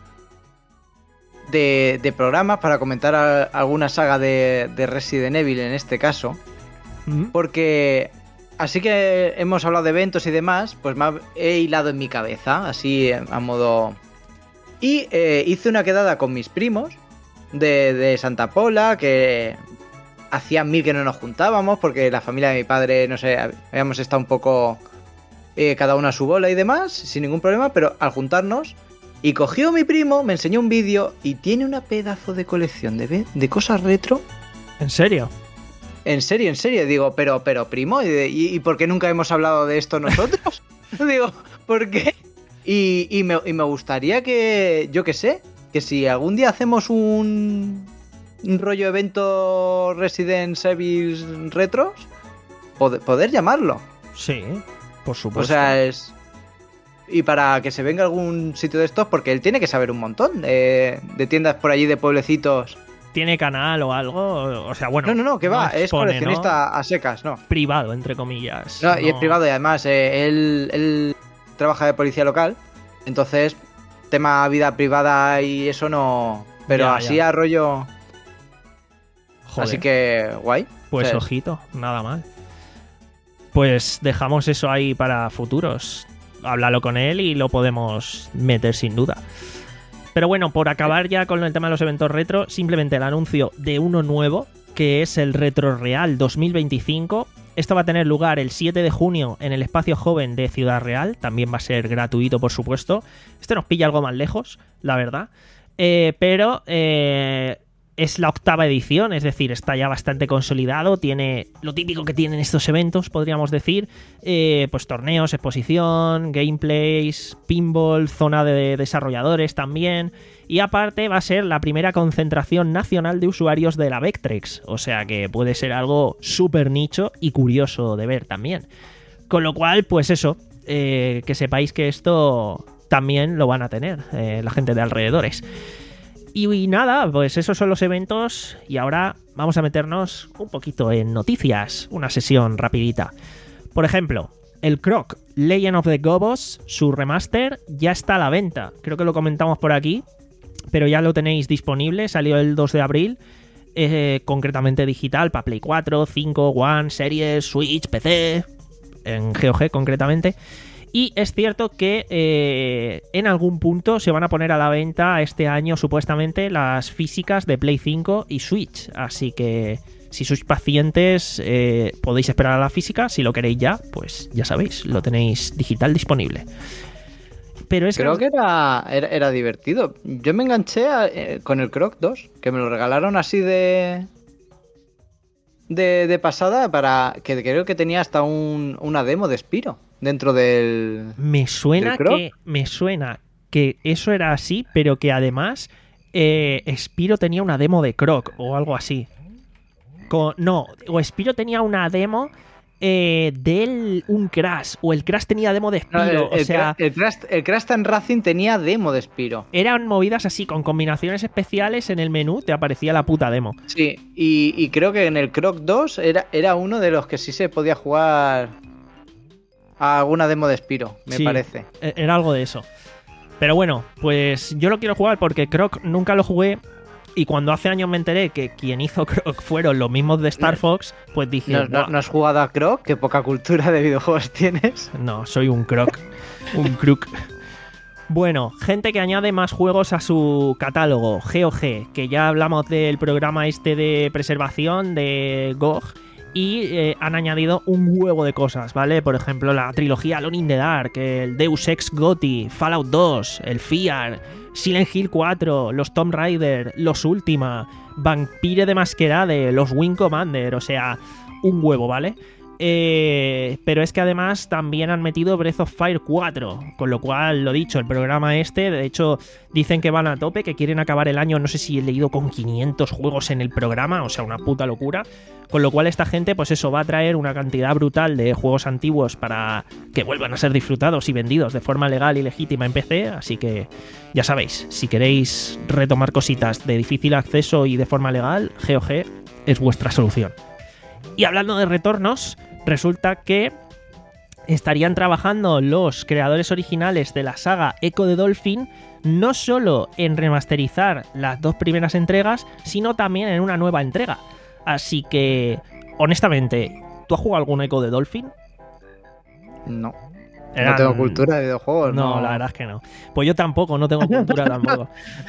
de, de programas para comentar a- alguna saga de, de Resident Evil en este caso. Mm. Porque así que hemos hablado de eventos y demás, pues me ha- he hilado en mi cabeza, así eh, a modo... Y eh, hice una quedada con mis primos de, de Santa Pola, que hacía mil que no nos juntábamos, porque la familia de mi padre, no sé, habíamos estado un poco eh, cada uno a su bola y demás, sin ningún problema, pero al juntarnos... Y cogió mi primo, me enseñó un vídeo y tiene una pedazo de colección de, ve- de cosas retro. ¿En serio? En serio, en serio, digo, pero, pero primo, ¿y, de- y- y por qué nunca hemos hablado de esto nosotros? Digo, ¿por qué? Y, y me, y me gustaría que, yo qué sé, que si algún día hacemos un, un rollo evento Resident Evil retros, pod- poder llamarlo. Sí, por O supuesto. sea, es... Y para que se venga a algún sitio de estos, porque él tiene que saber un montón de, de tiendas por allí, de pueblecitos. ¿Tiene canal o algo? O sea, bueno... No, no, no, que va, es expone, coleccionista ¿no? a secas, ¿no? Privado, entre comillas. No, y es No- privado y además eh, él, él trabaja de policía local, entonces tema vida privada y eso no... Pero Ya, así ya. a rollo... Joder. Así que guay. Pues O sea, ojito, nada mal. Pues dejamos eso ahí para futuros. Háblalo con él y lo podemos meter sin duda. Pero bueno, por acabar ya con el tema de los eventos retro, simplemente el anuncio de uno nuevo, que es el Retro Real dos mil veinticinco. Esto va a tener lugar el siete de junio en el Espacio Joven de Ciudad Real. También va a ser gratuito, por supuesto. Este nos pilla algo más lejos, la verdad. Eh, pero eh, es la octava edición, es decir, está ya bastante consolidado. Tiene lo típico que tienen estos eventos, podríamos decir. Eh, pues torneos, exposición, gameplays, pinball, zona de desarrolladores también. Y aparte va a ser la primera concentración nacional de usuarios de la Vectrex. O sea que puede ser algo súper nicho y curioso de ver también. Con lo cual, pues eso, eh, que sepáis que esto también lo van a tener eh, la gente de alrededores. Y, y nada, pues esos son los eventos y ahora vamos a meternos un poquito en noticias, una sesión rapidita. Por ejemplo, el Croc Legend of the Gobos, su remaster, ya está a la venta. Creo que lo comentamos por aquí, pero ya lo tenéis disponible, salió el dos de abril, eh, concretamente digital para Play cuatro, cinco, One, Series, Switch, P C, en G O G concretamente. Y es cierto que eh, en algún punto se van a poner a la venta este año supuestamente las físicas de Play cinco y Switch. Así que si sois pacientes eh, podéis esperar a la física. Si lo queréis ya, pues ya sabéis, lo tenéis digital disponible. Pero es Creo que era, era, era divertido. Yo me enganché a, eh, con el Croc dos, que me lo regalaron así de... De, de pasada, para que creo que tenía hasta un, una demo de Spyro dentro del... Me suena ¿del Croc? que me suena que eso era así, pero que además eh, Spyro tenía una demo de Croc o algo así. Con, no, o Spyro tenía una demo eh, del un Crash, o el Crash tenía demo de No, Spyro, el, o sea... el, Crash, el Crash Time Racing tenía demo de Spyro. Eran movidas así, con combinaciones especiales en el menú, te aparecía la puta demo. Sí, y, y creo que en el Croc dos era, era uno de los que sí se podía jugar a alguna demo de Spyro, me Sí, parece. Era algo de eso. Pero bueno, pues yo lo quiero jugar porque Croc nunca lo jugué. Y cuando hace años me enteré que quien hizo Croc fueron los mismos de Star Fox, pues dije... ¿No, no, ¿No has jugado a Croc? ¿Qué poca cultura de videojuegos tienes? No, soy un Croc. un Croc. Bueno, gente que añade más juegos a su catálogo, G O G, que ya hablamos del programa este de preservación de G O G, y eh, han añadido un huevo de cosas, ¿vale? Por ejemplo, la trilogía Alone in the Dark, el Deus Ex Gotti, Fallout dos, el F I A R, Silent Hill cuatro, los Tomb Raider, los Ultima, Vampire the Masquerade, los Wing Commander, o sea, un huevo, ¿vale? Eh, pero es que además también han metido Breath of Fire cuatro, con lo cual, lo dicho, el programa este, de hecho, dicen que van a tope, que quieren acabar el año, no sé si he leído, con quinientos juegos en el programa, o sea, una puta locura, con lo cual esta gente, pues eso, va a traer una cantidad brutal de juegos antiguos para que vuelvan a ser disfrutados y vendidos de forma legal y legítima en P C, así que ya sabéis, si queréis retomar cositas de difícil acceso y de forma legal, G O G es vuestra solución. Y hablando de retornos, resulta que estarían trabajando los creadores originales de la saga Echo the Dolphin no solo en remasterizar las dos primeras entregas, sino también en una nueva entrega. Así que, honestamente, ¿tú has jugado algún Echo the Dolphin? No. Eran... No tengo cultura de videojuegos. No, no, la verdad es que no. Pues yo tampoco, no tengo cultura tampoco.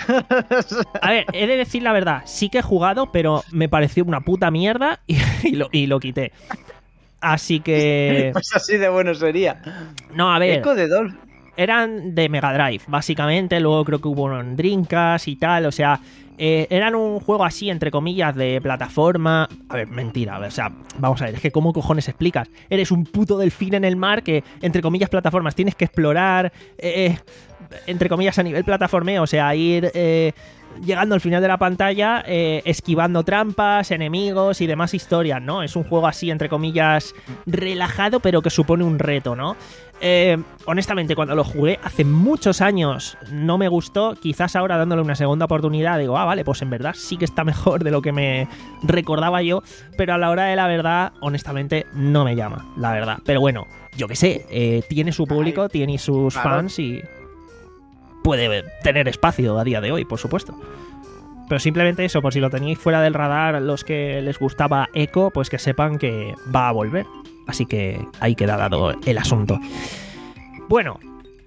A ver, he de decir la verdad, sí que he jugado, pero me pareció una puta mierda y, y, lo, y lo quité. Así que... Pues así de bueno sería. No, a ver... Echo de Dolphin. Eran de Mega Drive, básicamente. Luego creo que hubo en Dreamcast y tal, o sea... Eh, eran un juego así, entre comillas, de plataforma. A ver, mentira, a ver, o sea, vamos a ver, es que ¿cómo cojones explicas? Eres un puto delfín en el mar que, entre comillas, plataformas, tienes que explorar, eh, entre comillas, a nivel plataformeo, o sea, ir eh, llegando al final de la pantalla, eh, esquivando trampas, enemigos y demás historias, ¿no? Es un juego así, entre comillas, relajado, pero que supone un reto, ¿no? Eh, honestamente, cuando lo jugué hace muchos años no me gustó. Quizás ahora, dándole una segunda oportunidad, digo, ah, vale, pues en verdad sí que está mejor de lo que me recordaba yo. Pero a la hora de la verdad, honestamente, no me llama, la verdad. Pero bueno, yo qué sé, eh, tiene su público, Ay, tiene sus claro. fans y puede tener espacio a día de hoy, por supuesto. Pero simplemente eso, por si lo teníais fuera del radar, los que les gustaba Echo, pues que sepan que va a volver. Así que ahí queda dado el asunto. Bueno,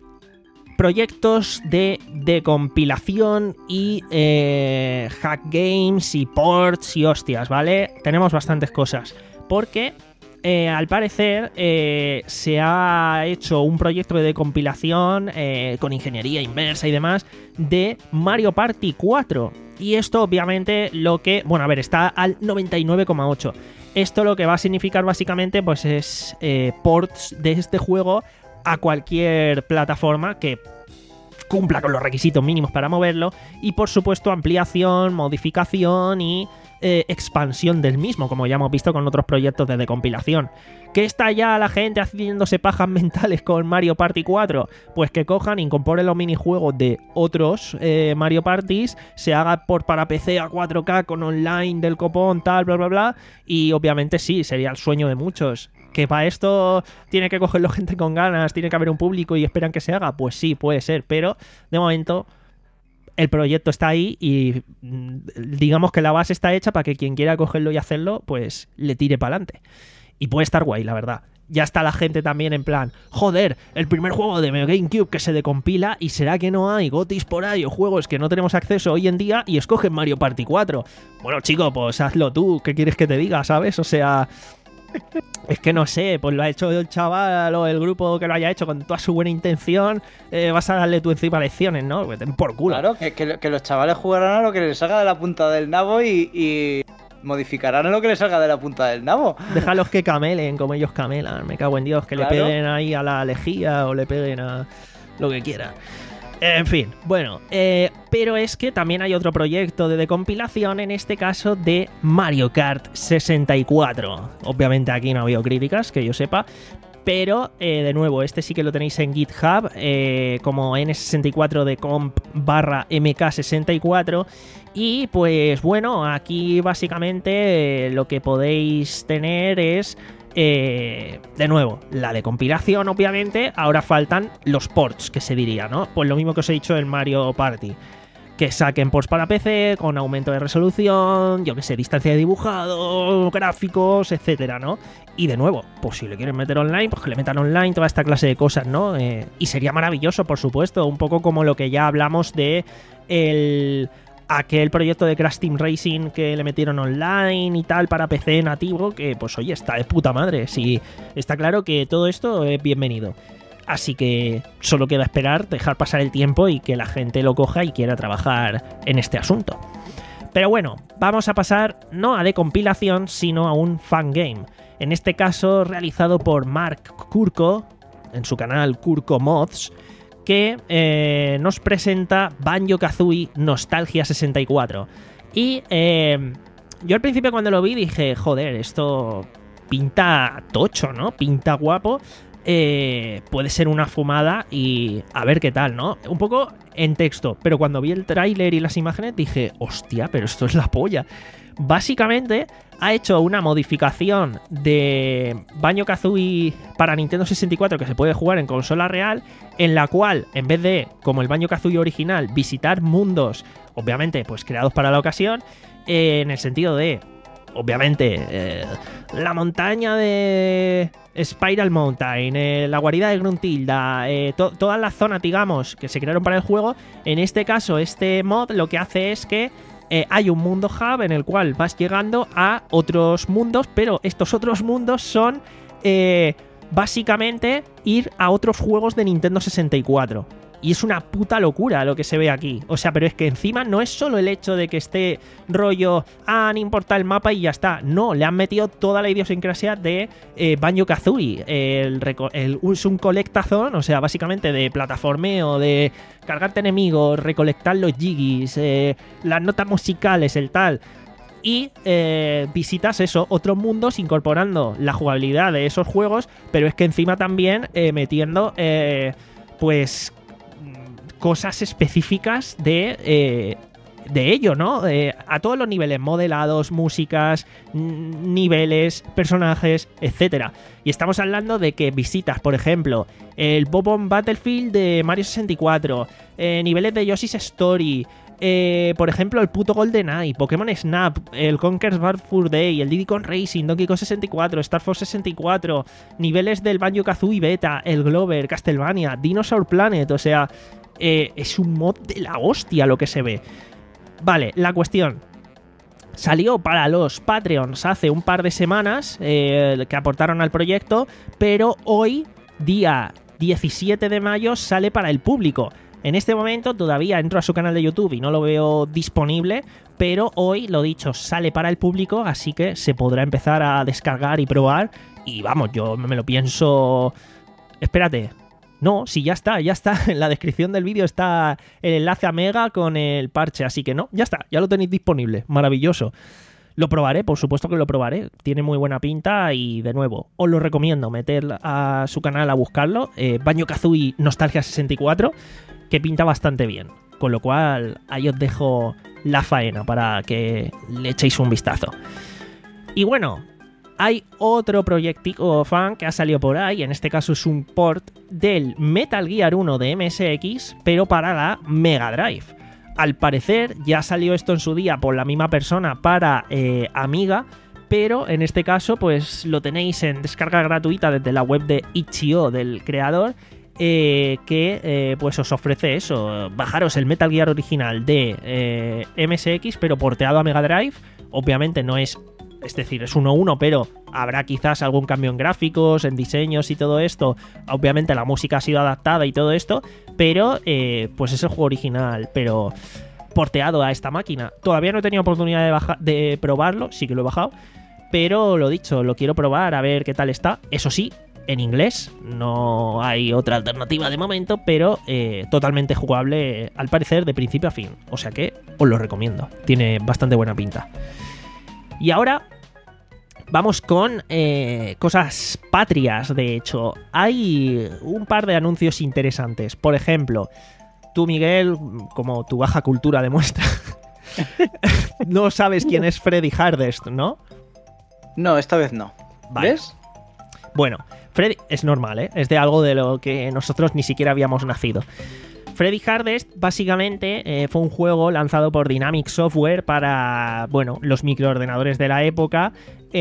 proyectos de, de compilación y eh, hack games y ports y hostias, ¿vale? Tenemos bastantes cosas. Porque eh, al parecer eh, se ha hecho un proyecto de compilación eh, con ingeniería inversa y demás de Mario Party cuatro. Y esto obviamente lo que... Bueno, a ver, está al noventa y nueve coma ocho. Esto lo que va a significar básicamente pues es eh, ports de este juego a cualquier plataforma que cumpla con los requisitos mínimos para moverlo, y por supuesto ampliación, modificación y eh, expansión del mismo, como ya hemos visto con otros proyectos de decompilación. ¿Qué está ya la gente haciéndose pajas mentales con Mario Party cuatro? Pues que cojan, incorporen los minijuegos de otros eh, Mario Parties, se haga por para P C a cuatro K con online del copón, tal, bla, bla, bla, y obviamente sí, sería el sueño de muchos. ¿Que para esto tiene que cogerlo gente con ganas, tiene que haber un público y esperan que se haga? Pues sí, puede ser, pero de momento el proyecto está ahí y digamos que la base está hecha para que quien quiera cogerlo y hacerlo, pues le tire para adelante. Y puede estar guay, la verdad. Ya está la gente también en plan, joder, el primer juego de GameCube que se decompila, y será que no hay gotis por ahí o juegos que no tenemos acceso hoy en día y escogen Mario Party cuatro. Bueno, chico, pues hazlo tú, ¿qué quieres que te diga, sabes? O sea, es que no sé, pues lo ha hecho el chaval o el grupo que lo haya hecho con toda su buena intención, eh, vas a darle tú encima lecciones, ¿no? Pues ten por culo. Claro, que, que, que los chavales jugarán a lo que les salga de la punta del nabo y, y modificarán a lo que les salga de la punta del nabo. Déjalos que camelen como ellos camelan, me cago en Dios, que claro, le peguen ahí a la lejía o le peguen a lo que quieran. En fin, bueno, eh, pero es que también hay otro proyecto de decompilación, en este caso de Mario Kart sesenta y cuatro. Obviamente aquí no ha habido críticas, que yo sepa, pero eh, de nuevo, este sí que lo tenéis en GitHub eh, como N sesenta y cuatro decomp barra M K sesenta y cuatro. Y pues bueno, aquí básicamente eh, lo que podéis tener es... Eh, de nuevo, la de compilación, obviamente. Ahora faltan los ports, que se diría, ¿no? Pues lo mismo que os he dicho en Mario Party, que saquen ports para P C con aumento de resolución, yo que sé, distancia de dibujado, gráficos, etcétera, ¿no? Y de nuevo, pues si le quieren meter online, pues que le metan online, toda esta clase de cosas, ¿no? Eh, y sería maravilloso, por supuesto, un poco como lo que ya hablamos de el... aquel proyecto de Crash Team Racing que le metieron online y tal para P C nativo, que pues oye, está de puta madre. Sí, está claro que todo esto es bienvenido. Así que solo queda esperar, dejar pasar el tiempo y que la gente lo coja y quiera trabajar en este asunto. Pero bueno, vamos a pasar no a decompilación, sino a un fangame. En este caso realizado por Mark Kurko, en su canal Kurko Mods, que eh, nos presenta Banjo-Kazooie Nostalgia sesenta y cuatro. Y eh, yo al principio cuando lo vi dije, joder, esto pinta tocho, ¿no? Pinta guapo. Eh, puede ser una fumada y a ver qué tal, ¿no? Un poco en texto, pero cuando vi el tráiler y las imágenes dije, hostia, pero esto es la polla. Básicamente ha hecho una modificación de Banjo-Kazooie para Nintendo sesenta y cuatro que se puede jugar en consola real, en la cual, en vez de, como el Banjo-Kazooie original, visitar mundos, obviamente, pues creados para la ocasión, eh, en el sentido de, obviamente, eh, la montaña de Spiral Mountain, eh, la guarida de Gruntilda, eh, to- todas las zonas, digamos, que se crearon para el juego. En este caso, este mod lo que hace es que Eh, hay un mundo hub en el cual vas llegando a otros mundos, pero estos otros mundos son eh, básicamente ir a otros juegos de Nintendo sesenta y cuatro. Y es una puta locura lo que se ve aquí. O sea, pero es que encima no es solo el hecho de que esté rollo, ah, han importado el mapa y ya está. No, le han metido toda la idiosincrasia de eh, Banjo-Kazooie. El, el, es un colectazón, o sea, básicamente de plataformeo, de cargarte enemigos, recolectar los jiggies, eh, las notas musicales, el tal. Y eh, visitas eso, otros mundos, incorporando la jugabilidad de esos juegos, pero es que encima también eh, metiendo, eh, pues... cosas específicas de, eh, de ello, ¿no? Eh, a todos los niveles, modelados, músicas, n- niveles, personajes, etcétera. Y estamos hablando de que visitas, por ejemplo, el Bob-omb Battlefield de Mario sesenta y cuatro, eh, niveles de Yoshi's Story, eh, por ejemplo, el puto GoldenEye, Pokémon Snap, el Conker's Bad Fur Day, el Diddy Kong Racing, Donkey Kong sesenta y cuatro, Star Fox sesenta y cuatro, niveles del Banjo-Kazooie Beta, el Glover, Castlevania, Dinosaur Planet, o sea... Eh, es un mod de la hostia lo que se ve. Vale, la cuestión. Salió para los Patreons hace un par de semanas eh, que aportaron al proyecto, pero hoy, día diecisiete de mayo, sale para el público. En este momento todavía entro a su canal de YouTube y no lo veo disponible, pero hoy, lo dicho, sale para el público, así que se podrá empezar a descargar y probar. Y vamos, yo me lo pienso... Espérate... No, sí, ya está, ya está. En la descripción del vídeo está el enlace a Mega con el parche, así que no, ya está, ya lo tenéis disponible. Maravilloso. Lo probaré, por supuesto que lo probaré. Tiene muy buena pinta y, de nuevo, os lo recomiendo meter a su canal a buscarlo. Eh, Banjo-Kazooie Nostalgia sesenta y cuatro, que pinta bastante bien. Con lo cual, ahí os dejo la faena para que le echéis un vistazo. Y bueno, hay otro proyectico fan que ha salido por ahí. En este caso es un port del Metal Gear uno de M S X, pero para la Mega Drive. Al parecer ya salió esto en su día por la misma persona para eh, Amiga, pero en este caso pues lo tenéis en descarga gratuita desde la web de itch punto i o del creador, eh, que eh, pues os ofrece eso, bajaros el Metal Gear original de eh, M S X pero porteado a Mega Drive. Obviamente no es, es decir, es uno a uno, pero habrá quizás algún cambio en gráficos, en diseños y todo esto. Obviamente la música ha sido adaptada y todo esto, pero eh, pues es el juego original, pero porteado a esta máquina. Todavía no he tenido oportunidad de, baja- de probarlo, sí que lo he bajado, pero lo dicho, lo quiero probar a ver qué tal está. Eso sí, en inglés, no hay otra alternativa de momento, pero eh, totalmente jugable al parecer de principio a fin. O sea que os lo recomiendo, tiene bastante buena pinta. Y ahora vamos con eh, cosas patrias, de hecho. Hay un par de anuncios interesantes. Por ejemplo, tú, Miguel, como tu baja cultura demuestra, no sabes quién es Freddy Hardest, ¿no? No, esta vez no. Vale. ¿Ves? Bueno, Freddy es normal, ¿eh? Es de algo de lo que nosotros ni siquiera habíamos nacido. Freddy Hardest básicamente eh, fue un juego lanzado por Dynamic Software para, bueno, los microordenadores de la época,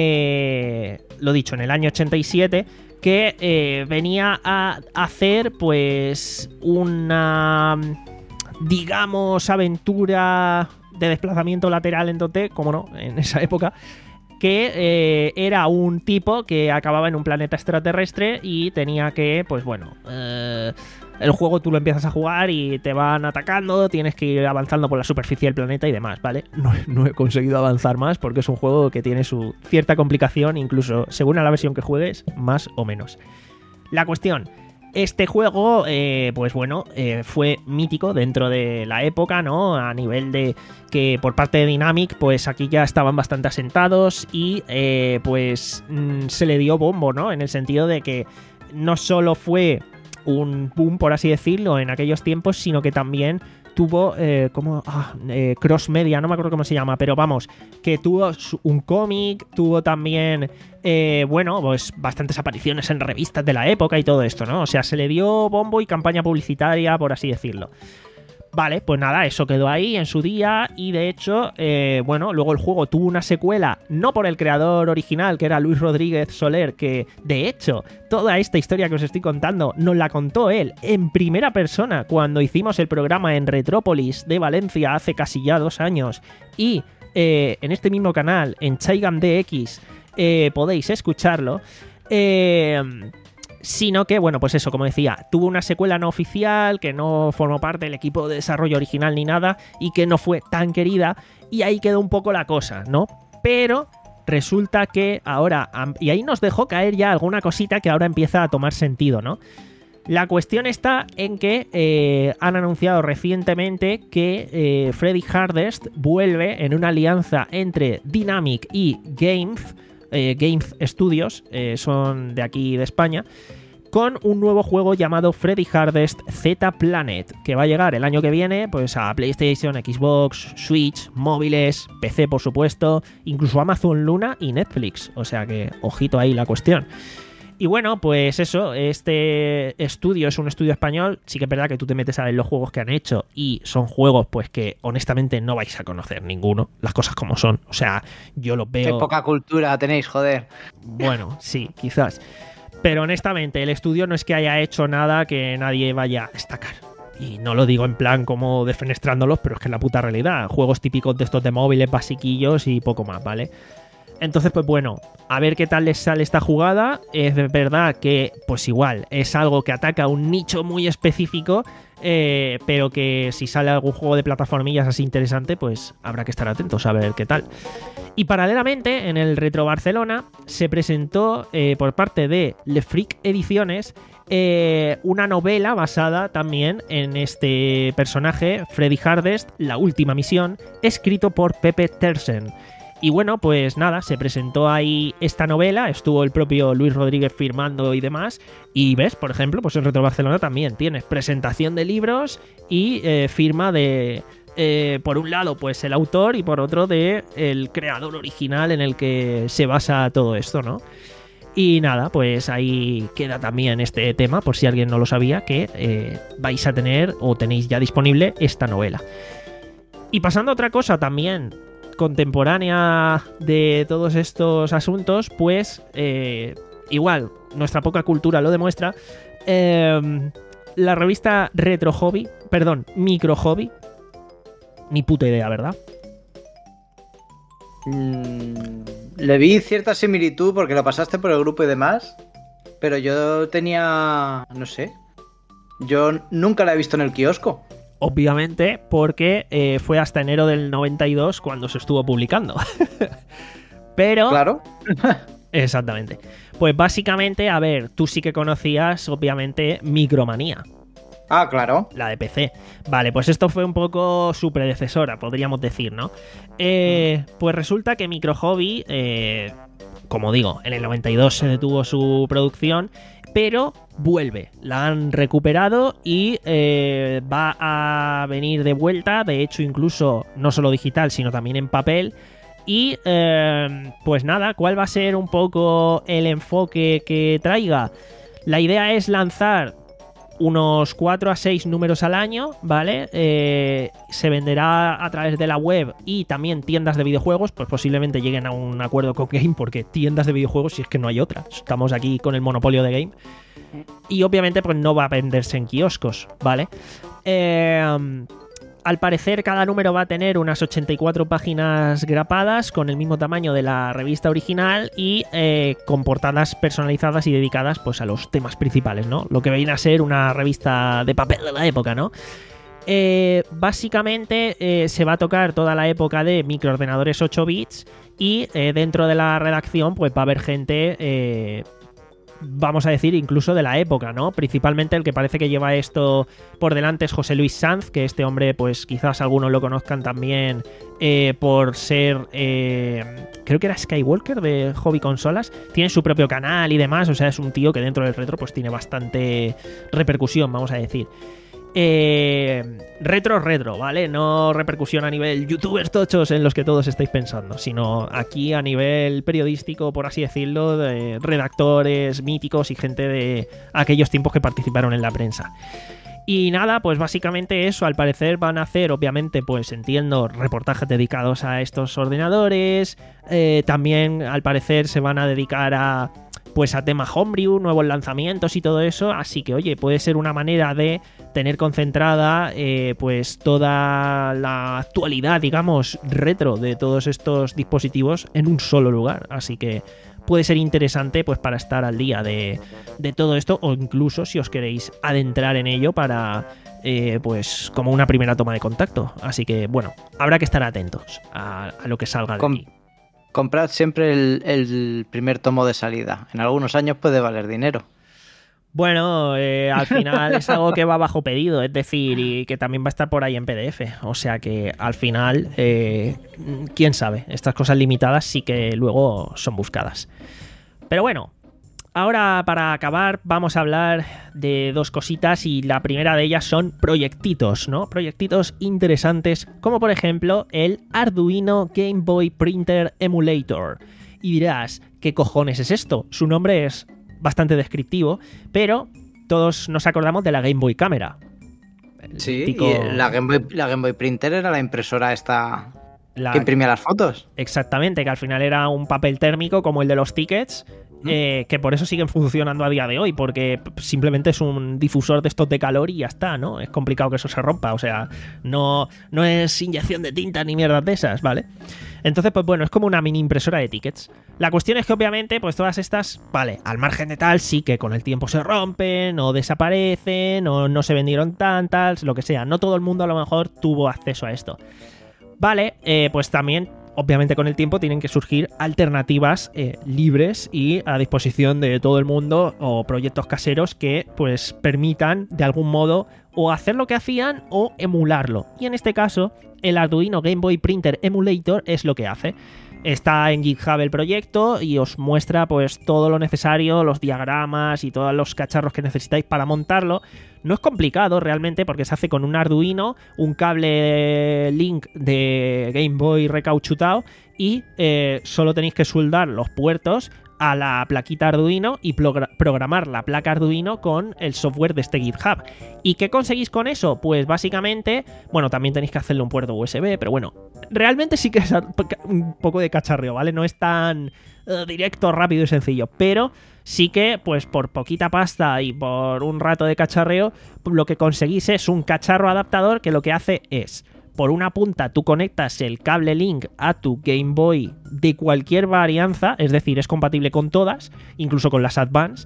eh, lo dicho, en el año ochenta y siete, que eh, venía a hacer pues una, digamos, aventura de desplazamiento lateral en dos D, como no, en esa época, que eh, era un tipo que acababa en un planeta extraterrestre y tenía que, pues bueno, eh, el juego tú lo empiezas a jugar y te van atacando, tienes que ir avanzando por la superficie del planeta y demás, ¿vale? No, no he conseguido avanzar más porque es un juego que tiene su cierta complicación, incluso según a la versión que juegues, más o menos. La cuestión, este juego, eh, pues bueno, eh, fue mítico dentro de la época, ¿no? A nivel de que por parte de Dynamic, pues aquí ya estaban bastante asentados y eh, pues mmm, se le dio bombo, ¿no? En el sentido de que no solo fue un boom, por así decirlo, en aquellos tiempos, sino que también tuvo eh, como ah, eh, cross media, no me acuerdo cómo se llama, pero vamos, que tuvo un cómic, tuvo también eh, bueno, pues bastantes apariciones en revistas de la época y todo esto, ¿no? O sea, se le dio bombo y campaña publicitaria, por así decirlo. Vale, pues nada, eso quedó ahí en su día y de hecho, eh, bueno, luego el juego tuvo una secuela, no por el creador original, que era Luis Rodríguez Soler, que de hecho, toda esta historia que os estoy contando nos la contó él en primera persona cuando hicimos el programa en Retrópolis de Valencia hace casi ya dos años y eh, en este mismo canal, en Chaigam D X, eh, podéis escucharlo. Eh... Sino que, bueno, pues eso, como decía, tuvo una secuela no oficial, que no formó parte del equipo de desarrollo original ni nada, y que no fue tan querida, y ahí quedó un poco la cosa, ¿no? Pero resulta que ahora, y ahí nos dejó caer ya alguna cosita que ahora empieza a tomar sentido, ¿no? La cuestión está en que eh, han anunciado recientemente que eh, Freddy Hardest vuelve en una alianza entre Dynamic y Games, Eh, Games Studios, eh, son de aquí de España, con un nuevo juego llamado Freddy Hardest Z Planet, que va a llegar el año que viene pues a PlayStation, Xbox, Switch, móviles, P C por supuesto, incluso Amazon Luna y Netflix, o sea que ojito ahí la cuestión. Y bueno, pues eso, este estudio es un estudio español, sí que es verdad que tú te metes a ver los juegos que han hecho y son juegos pues que honestamente no vais a conocer ninguno, las cosas como son, o sea, yo los veo... Qué poca cultura tenéis, joder. Bueno, sí, quizás, pero honestamente el estudio no es que haya hecho nada que nadie vaya a destacar. Y no lo digo en plan como defenestrándolos, pero es que es la puta realidad, juegos típicos de estos de móviles, basiquillos y poco más, ¿vale? Entonces, pues bueno, a ver qué tal les sale esta jugada. Es verdad que, pues igual, es algo que ataca a un nicho muy específico, eh, pero que si sale algún juego de plataformillas así interesante, pues habrá que estar atentos a ver qué tal. Y paralelamente, en el Retro Barcelona se presentó eh, por parte de Le Freak Ediciones eh, una novela basada también en este personaje, Freddy Hardest, La Última Misión, escrito por Pepe Tersen. Y bueno, pues nada, se presentó ahí esta novela, estuvo el propio Luis Rodríguez firmando y demás, y ves, por ejemplo, pues en Retro Barcelona también tienes presentación de libros y eh, firma de... Eh, por un lado, pues el autor, y por otro, de el creador original en el que se basa todo esto, ¿no? Y nada, pues ahí queda también este tema, por si alguien no lo sabía, que eh, vais a tener o tenéis ya disponible esta novela. Y pasando a otra cosa también contemporánea de todos estos asuntos, pues eh, igual, nuestra poca cultura lo demuestra, eh, la revista Retro Hobby, perdón, Micro Hobby, ni puta idea, ¿verdad? Mm, le vi cierta similitud porque lo pasaste por el grupo y demás, pero yo tenía... no sé. Yo nunca la he visto en el kiosco. Obviamente, porque eh, fue hasta enero del noventa y dos cuando se estuvo publicando. Pero... Claro. Exactamente. Pues básicamente, a ver, tú sí que conocías, obviamente, Micromanía. Ah, claro. La de P C. Vale, pues esto fue un poco su predecesora, podríamos decir, ¿no? Eh, pues resulta que Micro Hobby, eh, como digo, en el noventa y dos se detuvo su producción, pero vuelve. La han recuperado y eh, va a venir de vuelta, de hecho incluso no solo digital, sino también en papel. Y eh, pues nada, ¿cuál va a ser un poco el enfoque que traiga? La idea es lanzar unos cuatro a seis números al año, ¿vale? Eh, se venderá a través de la web y también tiendas de videojuegos, pues posiblemente lleguen a un acuerdo con Game, porque tiendas de videojuegos, si es que no hay otra. Estamos aquí con el monopolio de Game. Y obviamente pues no va a venderse en kioscos, ¿vale? Eh... Al parecer cada número va a tener unas ochenta y cuatro páginas grapadas con el mismo tamaño de la revista original y eh, con portadas personalizadas y dedicadas pues a los temas principales, ¿no? Lo que viene a ser una revista de papel de la época, ¿no? Eh, básicamente eh, se va a tocar toda la época de microordenadores ocho bits y eh, dentro de la redacción pues va a haber gente... Eh, vamos a decir, incluso de la época, ¿no? Principalmente el que parece que lleva esto por delante es José Luis Sanz, que este hombre, pues quizás algunos lo conozcan también eh, por ser, eh, creo que era Skywalker de Hobby Consolas, tiene su propio canal y demás, o sea, es un tío que dentro del retro pues tiene bastante repercusión, vamos a decir. Eh, retro, retro, ¿vale? No repercusión a nivel youtubers tochos en los que todos estáis pensando, sino aquí a nivel periodístico, por así decirlo, de redactores míticos y gente de aquellos tiempos que participaron en la prensa. Y nada, pues básicamente eso, al parecer van a hacer, obviamente, pues entiendo, reportajes dedicados a estos ordenadores, eh, también al parecer se van a dedicar a... pues a tema homebrew, nuevos lanzamientos y todo eso, así que oye, puede ser una manera de tener concentrada eh, pues toda la actualidad, digamos, retro de todos estos dispositivos en un solo lugar, así que puede ser interesante pues para estar al día de, de todo esto, o incluso si os queréis adentrar en ello para eh, pues como una primera toma de contacto, así que bueno, habrá que estar atentos a, a lo que salga de Com- aquí. Comprad siempre el, el primer tomo de salida. En algunos años puede valer dinero. Bueno, eh, al final es algo que va bajo pedido, es decir, y que también va a estar por ahí en P D F. O sea que al final, eh, quién sabe, estas cosas limitadas sí que luego son buscadas. Pero bueno, ahora para acabar vamos a hablar de dos cositas y la primera de ellas son proyectitos, ¿no? Proyectitos interesantes como por ejemplo el Arduino Game Boy Printer Emulator. Y dirás, ¿qué cojones es esto? Su nombre es bastante descriptivo, pero todos nos acordamos de la Game Boy Camera. El Sí, tico... y la Game Boy, la Game Boy Printer era la impresora esta la... que imprimía las fotos. Exactamente, que al final era un papel térmico como el de los tickets, eh, que por eso siguen funcionando a día de hoy, porque simplemente es un difusor de estos de calor y ya está, ¿no? Es complicado que eso se rompa, o sea, no, no es inyección de tinta ni mierdas de esas, ¿vale? Entonces, pues bueno, es como una mini impresora de tickets. La cuestión es que obviamente, pues todas estas, vale, al margen de tal, sí que con el tiempo se rompen, o desaparecen, o no se vendieron tantas, lo que sea. No todo el mundo a lo mejor tuvo acceso a esto. Vale, eh, pues también... obviamente con el tiempo tienen que surgir alternativas eh, libres y a disposición de todo el mundo, o proyectos caseros que pues permitan de algún modo o hacer lo que hacían o emularlo. Y en este caso el Arduino Game Boy Printer Emulator es lo que hace. Está en GitHub el proyecto y os muestra pues todo lo necesario, los diagramas y todos los cacharros que necesitáis para montarlo. No es complicado realmente porque se hace con un Arduino, un cable Link de Game Boy recauchutado y eh, solo tenéis que soldar los puertos a la plaquita Arduino y programar la placa Arduino con el software de este GitHub. ¿Y qué conseguís con eso? Pues básicamente, bueno, también tenéis que hacerle un puerto U S B, pero bueno, realmente sí que es un poco de cacharreo, ¿vale? No es tan uh, directo, rápido y sencillo, pero sí que, pues por poquita pasta y por un rato de cacharreo, lo que conseguís es un cacharro adaptador que lo que hace es, por una punta tú conectas el cable Link a tu Game Boy de cualquier varianza, es decir, es compatible con todas, incluso con las Advance,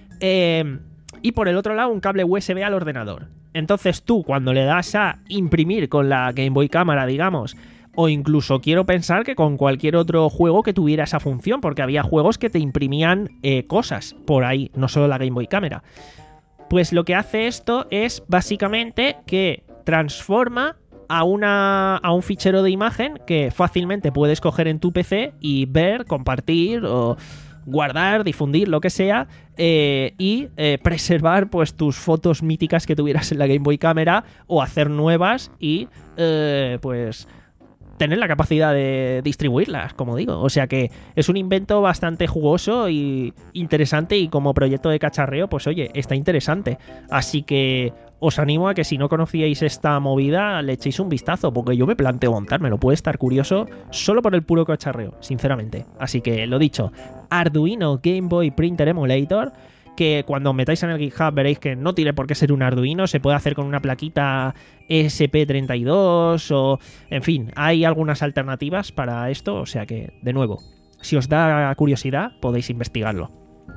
eh, y por el otro lado un cable U S B al ordenador. Entonces tú, cuando le das a imprimir con la Game Boy cámara, digamos, o incluso quiero pensar que con cualquier otro juego que tuviera esa función, porque había juegos que te imprimían eh, cosas por ahí, no solo la Game Boy cámara, pues lo que hace esto es básicamente que transforma a, una, a un fichero de imagen que fácilmente puedes coger en tu P C y ver, compartir o guardar, difundir, lo que sea, eh, y eh, preservar pues tus fotos míticas que tuvieras en la Game Boy cámara o hacer nuevas y eh, pues tener la capacidad de distribuirlas, como digo. O sea que es un invento bastante jugoso y interesante, y como proyecto de cacharreo, pues oye, está interesante. Así que os animo a que si no conocíais esta movida le echéis un vistazo, porque yo me planteo montármelo. Puede estar curioso solo por el puro cacharreo, sinceramente. Así que lo dicho, Arduino Game Boy Printer Emulator, que cuando metáis en el GitHub veréis que no tiene por qué ser un Arduino, se puede hacer con una plaquita E S P treinta y dos o... en fin, hay algunas alternativas para esto, o sea que, de nuevo, si os da curiosidad podéis investigarlo.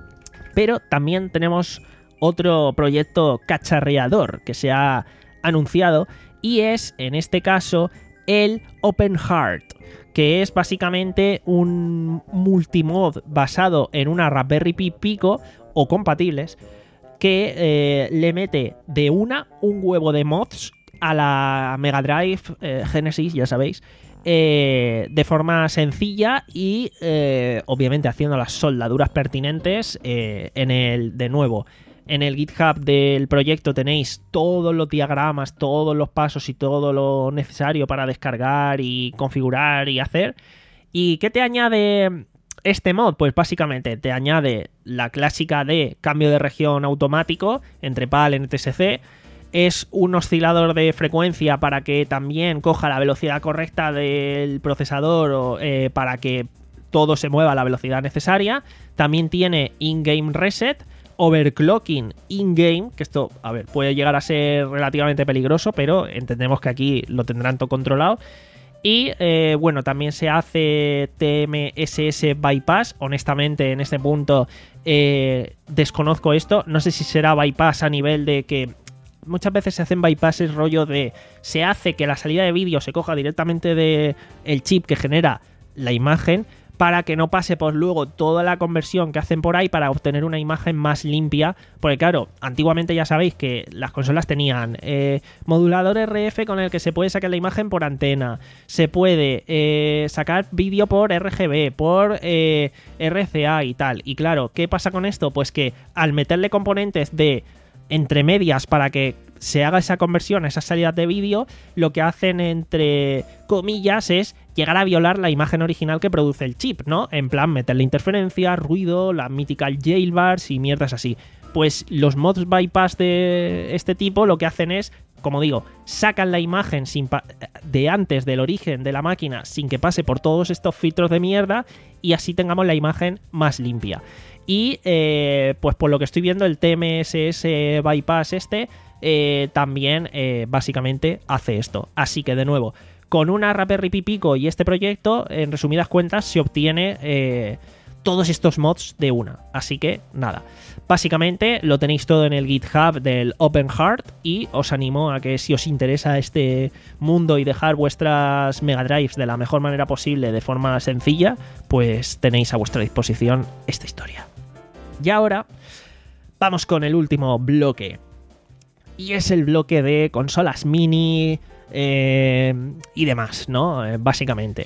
Pero también tenemos otro proyecto cacharreador que se ha anunciado, y es, en este caso, el OpenHeart, que es básicamente un multimod basado en una Raspberry Pi Pico o compatibles, que eh, le mete de una un huevo de mods a la Mega Drive eh, Genesis, ya sabéis, eh, de forma sencilla y eh, obviamente haciendo las soldaduras pertinentes. eh, en el, de nuevo, en el GitHub del proyecto tenéis todos los diagramas, todos los pasos y todo lo necesario para descargar y configurar y hacer. ¿Y qué te añade este mod? Pues básicamente te añade la clásica de cambio de región automático entre PAL y N T S C. Es un oscilador de frecuencia para que también coja la velocidad correcta del procesador o, eh, para que todo se mueva a la velocidad necesaria. También tiene in-game reset, overclocking in-game, que esto, a ver, puede llegar a ser relativamente peligroso, pero entendemos que aquí lo tendrán todo controlado. Y eh, bueno, también se hace T M S S bypass. Honestamente, en este punto eh, desconozco esto. No sé si será bypass a nivel de que muchas veces se hacen bypasses rollo de se hace que la salida de vídeo se coja directamente del chip que genera la imagen, para que no pase por luego toda la conversión que hacen por ahí para obtener una imagen más limpia. Porque claro, antiguamente ya sabéis que las consolas tenían eh, modulador R F con el que se puede sacar la imagen por antena, se puede eh, sacar vídeo por R G B, por eh, R C A y tal. Y claro, ¿qué pasa con esto? Pues que al meterle componentes de entre medias para que se haga esa conversión, esas salidas de vídeo, lo que hacen, entre comillas, es llegar a violar la imagen original que produce el chip, ¿no? En plan, meterle interferencia, ruido, las míticas jailbars y mierdas así. Pues los mods bypass de este tipo lo que hacen es, como digo, sacan la imagen sin de antes del origen de la máquina sin que pase por todos estos filtros de mierda, y así tengamos la imagen más limpia. Y eh, pues por lo que estoy viendo, el T M S S bypass este eh, también eh, básicamente hace esto. Así que de nuevo, con una Raspberry Pi Pico y este proyecto, en resumidas cuentas, se obtiene eh, todos estos mods de una. Así que nada, básicamente lo tenéis todo en el GitHub del OpenHeart y os animo a que si os interesa este mundo y dejar vuestras Mega Drives de la mejor manera posible, de forma sencilla, pues tenéis a vuestra disposición esta historia. Y ahora vamos con el último bloque. Y es el bloque de consolas mini eh, y demás, ¿no? Eh, básicamente.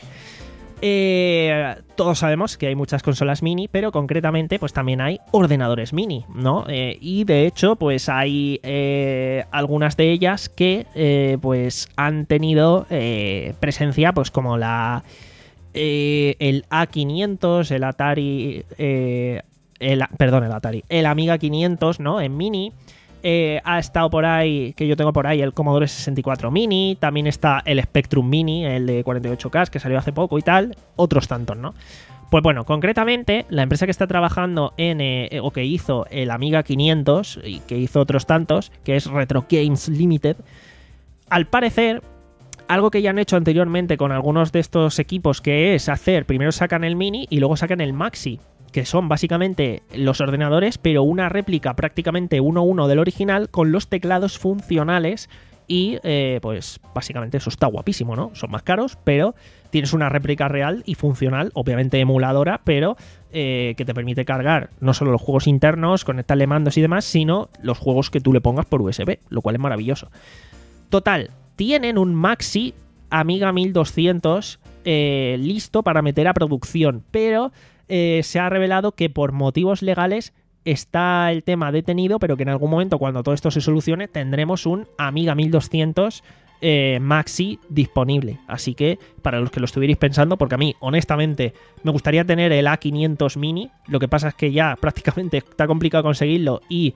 Eh, todos sabemos que hay muchas consolas mini, pero concretamente pues también hay ordenadores mini, ¿no? Eh, y de hecho pues hay eh, algunas de ellas que eh, pues han tenido eh, presencia, pues como la eh, el A quinientos, el Atari eh, el, perdón, el Atari, el Amiga quinientos, ¿no? En mini. Eh, ha estado por ahí, que yo tengo por ahí, el Commodore sesenta y cuatro Mini. También está el Spectrum Mini, el de cuarenta y ocho K, que salió hace poco y tal. Otros tantos, ¿no? Pues bueno, concretamente, la empresa que está trabajando en, eh, o que hizo el Amiga quinientos y que hizo otros tantos, que es Retro Games Limited, al parecer, algo que ya han hecho anteriormente con algunos de estos equipos, que es hacer, primero sacan el Mini y luego sacan el Maxi, que son básicamente los ordenadores, pero una réplica prácticamente uno a uno del original con los teclados funcionales y eh, pues básicamente eso está guapísimo, ¿no? Son más caros, pero tienes una réplica real y funcional, obviamente emuladora, pero eh, que te permite cargar no solo los juegos internos, conectarle mandos y demás, sino los juegos que tú le pongas por U S B, lo cual es maravilloso. Total, tienen un Maxi Amiga mil doscientos eh, listo para meter a producción, pero Eh, se ha revelado que por motivos legales está el tema detenido, pero que en algún momento, cuando todo esto se solucione, tendremos un Amiga mil doscientos eh, Maxi disponible. Así que, para los que lo estuvierais pensando, porque a mí, honestamente, me gustaría tener el A quinientos Mini, lo que pasa es que ya prácticamente está complicado conseguirlo y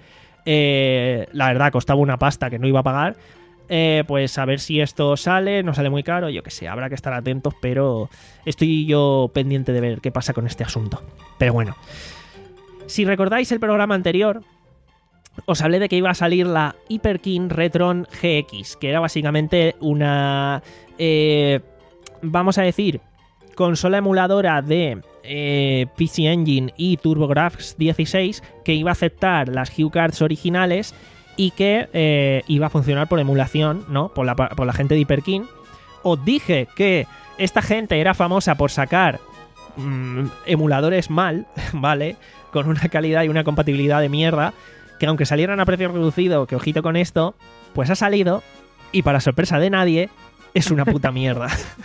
eh, la verdad costaba una pasta que no iba a pagar. Eh, pues a ver si esto sale, no sale muy caro, yo que sé, habrá que estar atentos, pero estoy yo pendiente de ver qué pasa con este asunto. Pero bueno, si recordáis el programa anterior, os hablé de que iba a salir la Hyperkin Retron G X, que era básicamente una, eh, vamos a decir, consola emuladora de eh, P C Engine y TurboGrafx dieciséis, que iba a aceptar las HuCards originales y que eh, iba a funcionar por emulación, ¿no? Por la, por la gente de Hyperkin. Os dije que esta gente era famosa por sacar mmm, emuladores mal, ¿vale? Con una calidad y una compatibilidad de mierda, que aunque salieran a precio reducido, que ojito con esto, pues ha salido y para sorpresa de nadie, es una puta mierda.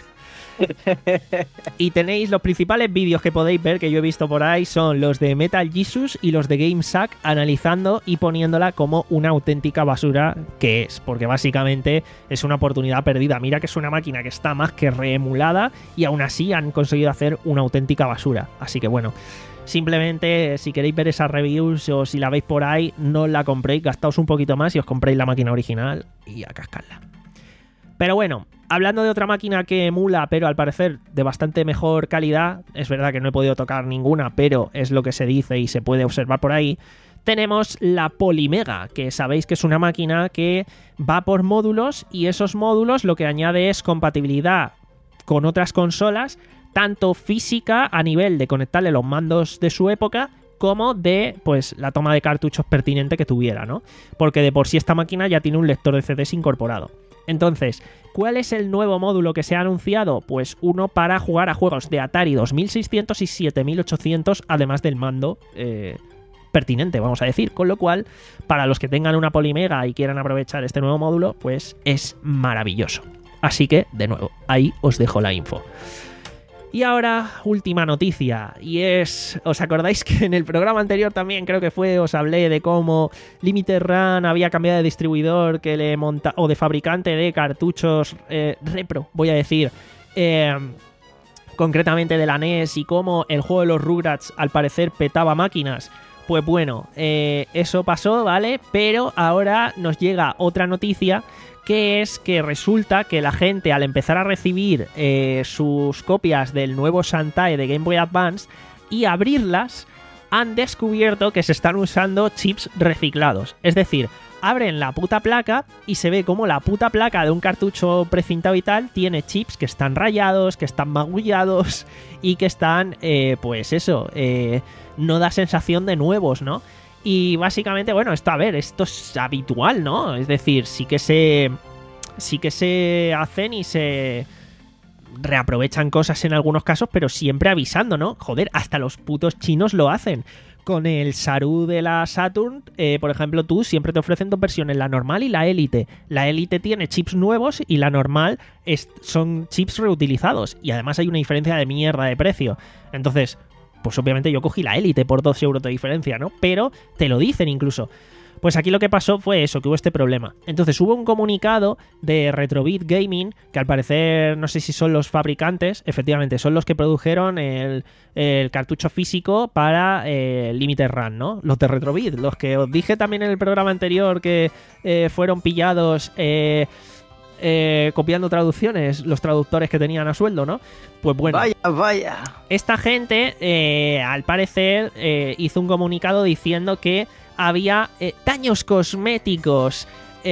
Y tenéis los principales vídeos que podéis ver que yo he visto por ahí son los de Metal Jesus y los de GameSack analizando y poniéndola como una auténtica basura que es, porque básicamente es una oportunidad perdida. Mira que es una máquina que está más que reemulada y aún así han conseguido hacer una auténtica basura. Así que bueno, simplemente si queréis ver esas reviews o si la veis por ahí, no la compréis, gastaos un poquito más y os compréis la máquina original y a cascarla. Pero bueno, hablando de otra máquina que emula, pero al parecer de bastante mejor calidad, es verdad que no he podido tocar ninguna, pero es lo que se dice y se puede observar por ahí, tenemos la Polymega, que sabéis que es una máquina que va por módulos y esos módulos lo que añade es compatibilidad con otras consolas, tanto física a nivel de conectarle los mandos de su época, como de pues la toma de cartuchos pertinente que tuviera, ¿no? Porque de por sí esta máquina ya tiene un lector de C Ds incorporado. Entonces, ¿cuál es el nuevo módulo que se ha anunciado? Pues uno para jugar a juegos de Atari dos mil seiscientos y siete mil ochocientos, además del mando eh, pertinente, vamos a decir. Con lo cual, para los que tengan una Polymega y quieran aprovechar este nuevo módulo, pues es maravilloso. Así que, de nuevo, ahí os dejo la info. Y ahora, última noticia, y es, ¿os acordáis que en el programa anterior también creo que fue, os hablé de cómo Limited Run había cambiado de distribuidor que le monta o de fabricante de cartuchos eh, repro, voy a decir, eh, concretamente de la N E S, y cómo el juego de los Rugrats al parecer petaba máquinas? Pues bueno, eh, eso pasó, ¿vale? Pero ahora nos llega otra noticia, que es que resulta que la gente, al empezar a recibir eh, sus copias del nuevo Shantae de Game Boy Advance y abrirlas, han descubierto que se están usando chips reciclados. Es decir, abren la puta placa y se ve como la puta placa de un cartucho precintado y tal tiene chips que están rayados, que están magullados y que están, eh, pues eso, eh, no da sensación de nuevos, ¿no? Y básicamente, bueno, esto, a ver, esto es habitual, ¿no? Es decir, sí que se, sí que se hacen y se reaprovechan cosas en algunos casos, pero siempre avisando, ¿no? Joder, hasta los putos chinos lo hacen. Con el Saru de la Saturn, eh, por ejemplo, tú siempre te ofrecen dos versiones, la normal y la Elite. La Elite tiene chips nuevos y la normal es, son chips reutilizados. Y además hay una diferencia de mierda de precio. Entonces, pues obviamente yo cogí la Elite por dos euros de diferencia, ¿no? Pero te lo dicen incluso. Pues aquí lo que pasó fue eso, que hubo este problema. Entonces hubo un comunicado de Retrobit Gaming, que al parecer no sé si son los fabricantes, efectivamente son los que produjeron el, el cartucho físico para eh, Limited Run, ¿no? Los de Retrobit, los que os dije también en el programa anterior que eh, fueron pillados eh, eh, copiando traducciones, los traductores que tenían a sueldo, ¿no? Pues bueno, Vaya, vaya. esta gente eh, al parecer eh, hizo un comunicado diciendo que había eh, daños cosméticos,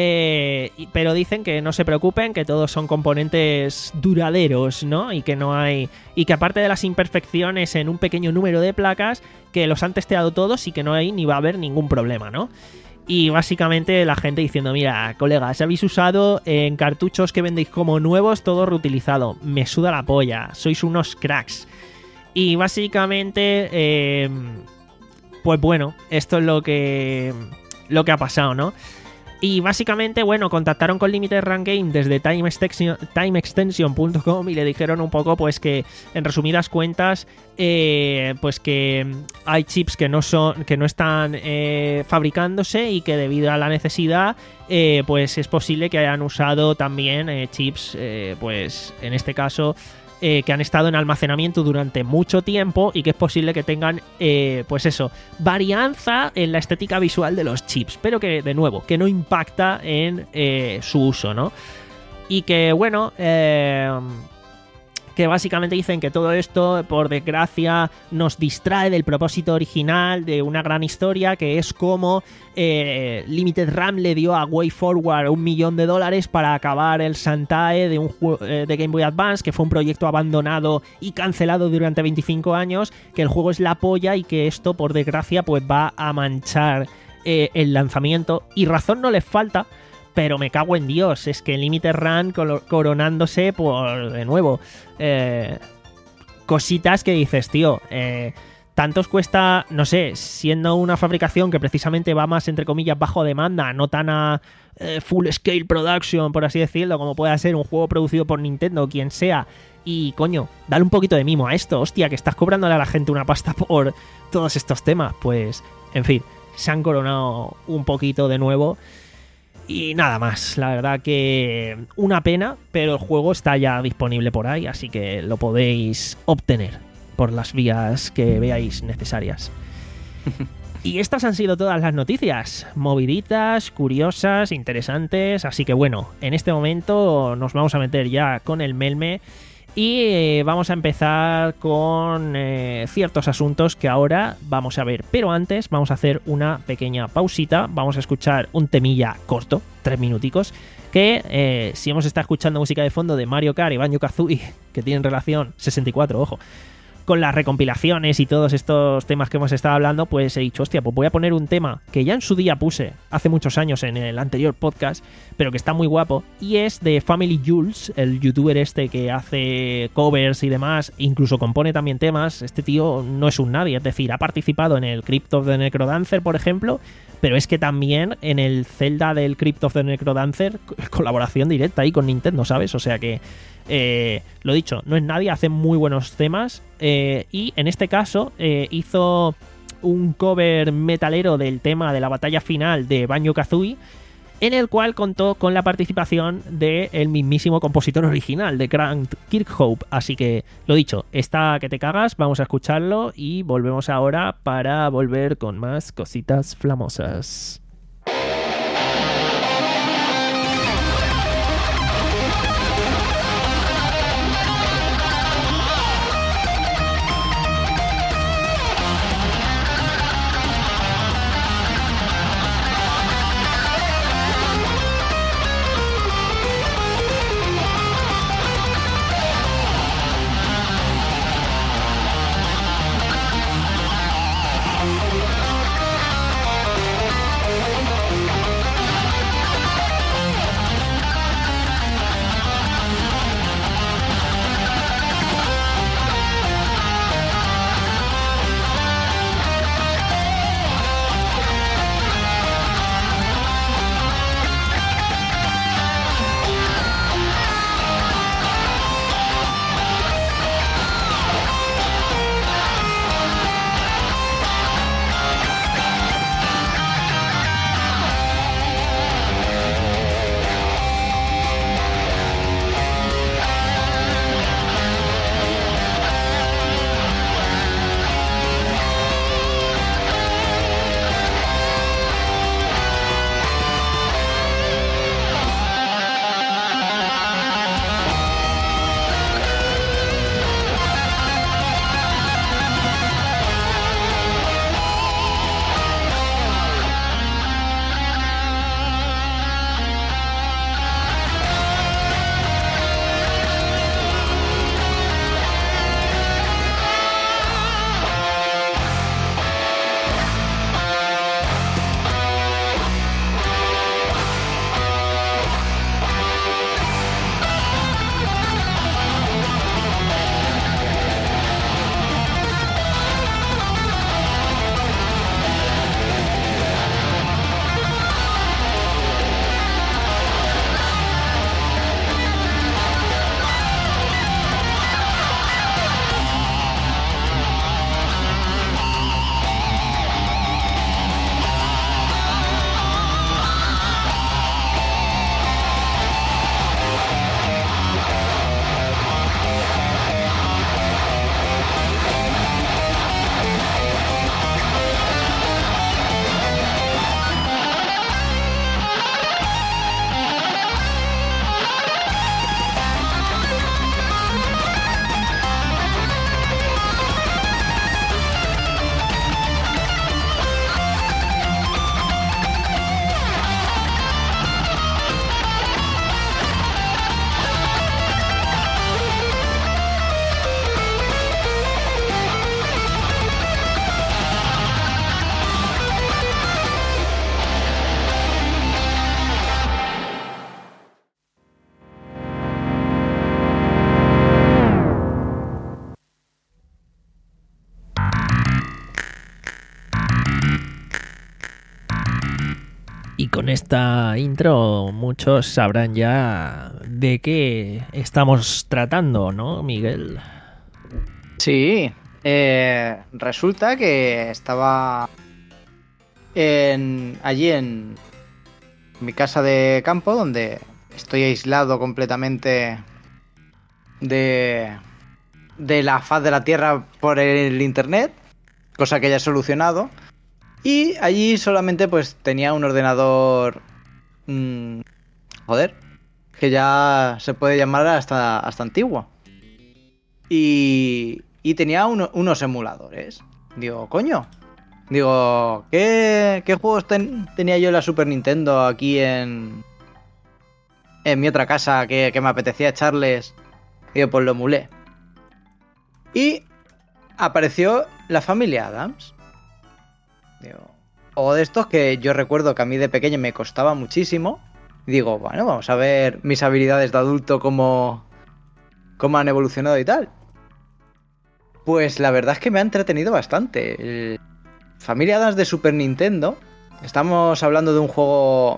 eh, pero dicen que no se preocupen, que todos son componentes duraderos, ¿no? Y que no hay, y que aparte de las imperfecciones en un pequeño número de placas, que los han testeado todos y que no hay ni va a haber ningún problema, ¿no? Y básicamente la gente diciendo, mira, colegas, habéis usado en cartuchos que vendéis como nuevos todo reutilizado, me suda la polla, sois unos cracks. Y básicamente eh, pues bueno, esto es lo que lo que ha pasado, ¿no? Y básicamente, bueno, contactaron con Limited Run Game desde time extension, time extension punto com y le dijeron un poco, pues que, en resumidas cuentas, eh, pues que hay chips que no son, que no están eh, fabricándose y que debido a la necesidad, eh, pues es posible que hayan usado también eh, chips, eh, pues en este caso, Eh, que han estado en almacenamiento durante mucho tiempo y que es posible que tengan, eh, pues eso, varianza en la estética visual de los chips, pero que, de nuevo, que no impacta en eh, su uso, ¿no? Y que, bueno, eh, que básicamente dicen que todo esto, por desgracia, nos distrae del propósito original de una gran historia, que es como eh, Limited Run le dio a WayForward un millón de dólares para acabar el Shantae de un juego eh, de Game Boy Advance, que fue un proyecto abandonado y cancelado durante veinticinco años, que el juego es la polla y que esto, por desgracia, pues va a manchar eh, el lanzamiento. Y razón no les falta, pero me cago en Dios, es que Limited Run coronándose por, de nuevo, eh, cositas que dices, tío, eh, tanto os cuesta, no sé, siendo una fabricación que precisamente va más, entre comillas, bajo demanda, no tan a eh, full scale production, por así decirlo, como pueda ser un juego producido por Nintendo o quien sea, y coño, dale un poquito de mimo a esto, hostia, que estás cobrándole a la gente una pasta por todos estos temas, pues, en fin, se han coronado un poquito de nuevo. Y nada más, la verdad que una pena, pero el juego está ya disponible por ahí, así que lo podéis obtener por las vías que veáis necesarias. Y estas han sido todas las noticias, moviditas, curiosas, interesantes, así que bueno, en este momento nos vamos a meter ya con el melme y eh, vamos a empezar con eh, ciertos asuntos que ahora vamos a ver. Pero antes vamos a hacer una pequeña pausita. Vamos a escuchar un temilla corto, tres minuticos, que eh, si hemos estado escuchando música de fondo de Mario Kart y Banjo-Kazooie, que tienen relación, sesenta y cuatro, ojo, con las recompilaciones y todos estos temas que hemos estado hablando, pues he dicho, hostia, pues voy a poner un tema que ya en su día puse hace muchos años en el anterior podcast, pero que está muy guapo, y es de Family Jules, el youtuber este que hace covers y demás, incluso compone también temas. Este tío no es un nadie, es decir, ha participado en el Crypt of the Necrodancer, por ejemplo, pero es que también en el Zelda del Crypt of the Necrodancer, colaboración directa ahí con Nintendo, ¿sabes? O sea que, eh, lo dicho, no es nadie, hace muy buenos temas, eh, y en este caso eh, hizo un cover metalero del tema de la batalla final de Banjo-Kazooie, en el cual contó con la participación del mismísimo compositor original, de Grant Kirkhope. Así que, lo dicho, está que te cagas, vamos a escucharlo y volvemos ahora para volver con más cositas flamosas. Y con esta intro muchos sabrán ya de qué estamos tratando, ¿no, Miguel? Sí, eh, resulta que estaba en, allí en mi casa de campo, donde estoy aislado completamente de, de la faz de la Tierra por el internet, cosa que ya he solucionado. Y allí solamente pues tenía un ordenador, mmm, joder, que ya se puede llamar hasta, hasta antiguo. Y, y tenía uno, unos emuladores. Digo, coño, digo, ¿qué, qué juegos ten, tenía yo en la Super Nintendo aquí en, en mi otra casa que, que me apetecía echarles? Digo, pues lo emulé. Y apareció la familia Addams. Digo, o de estos que yo recuerdo que a mí de pequeño me costaba muchísimo. Digo, bueno, vamos a ver mis habilidades de adulto cómo, cómo han evolucionado y tal. Pues la verdad es que me ha entretenido bastante. El Familia Addams de Super Nintendo. Estamos hablando de un juego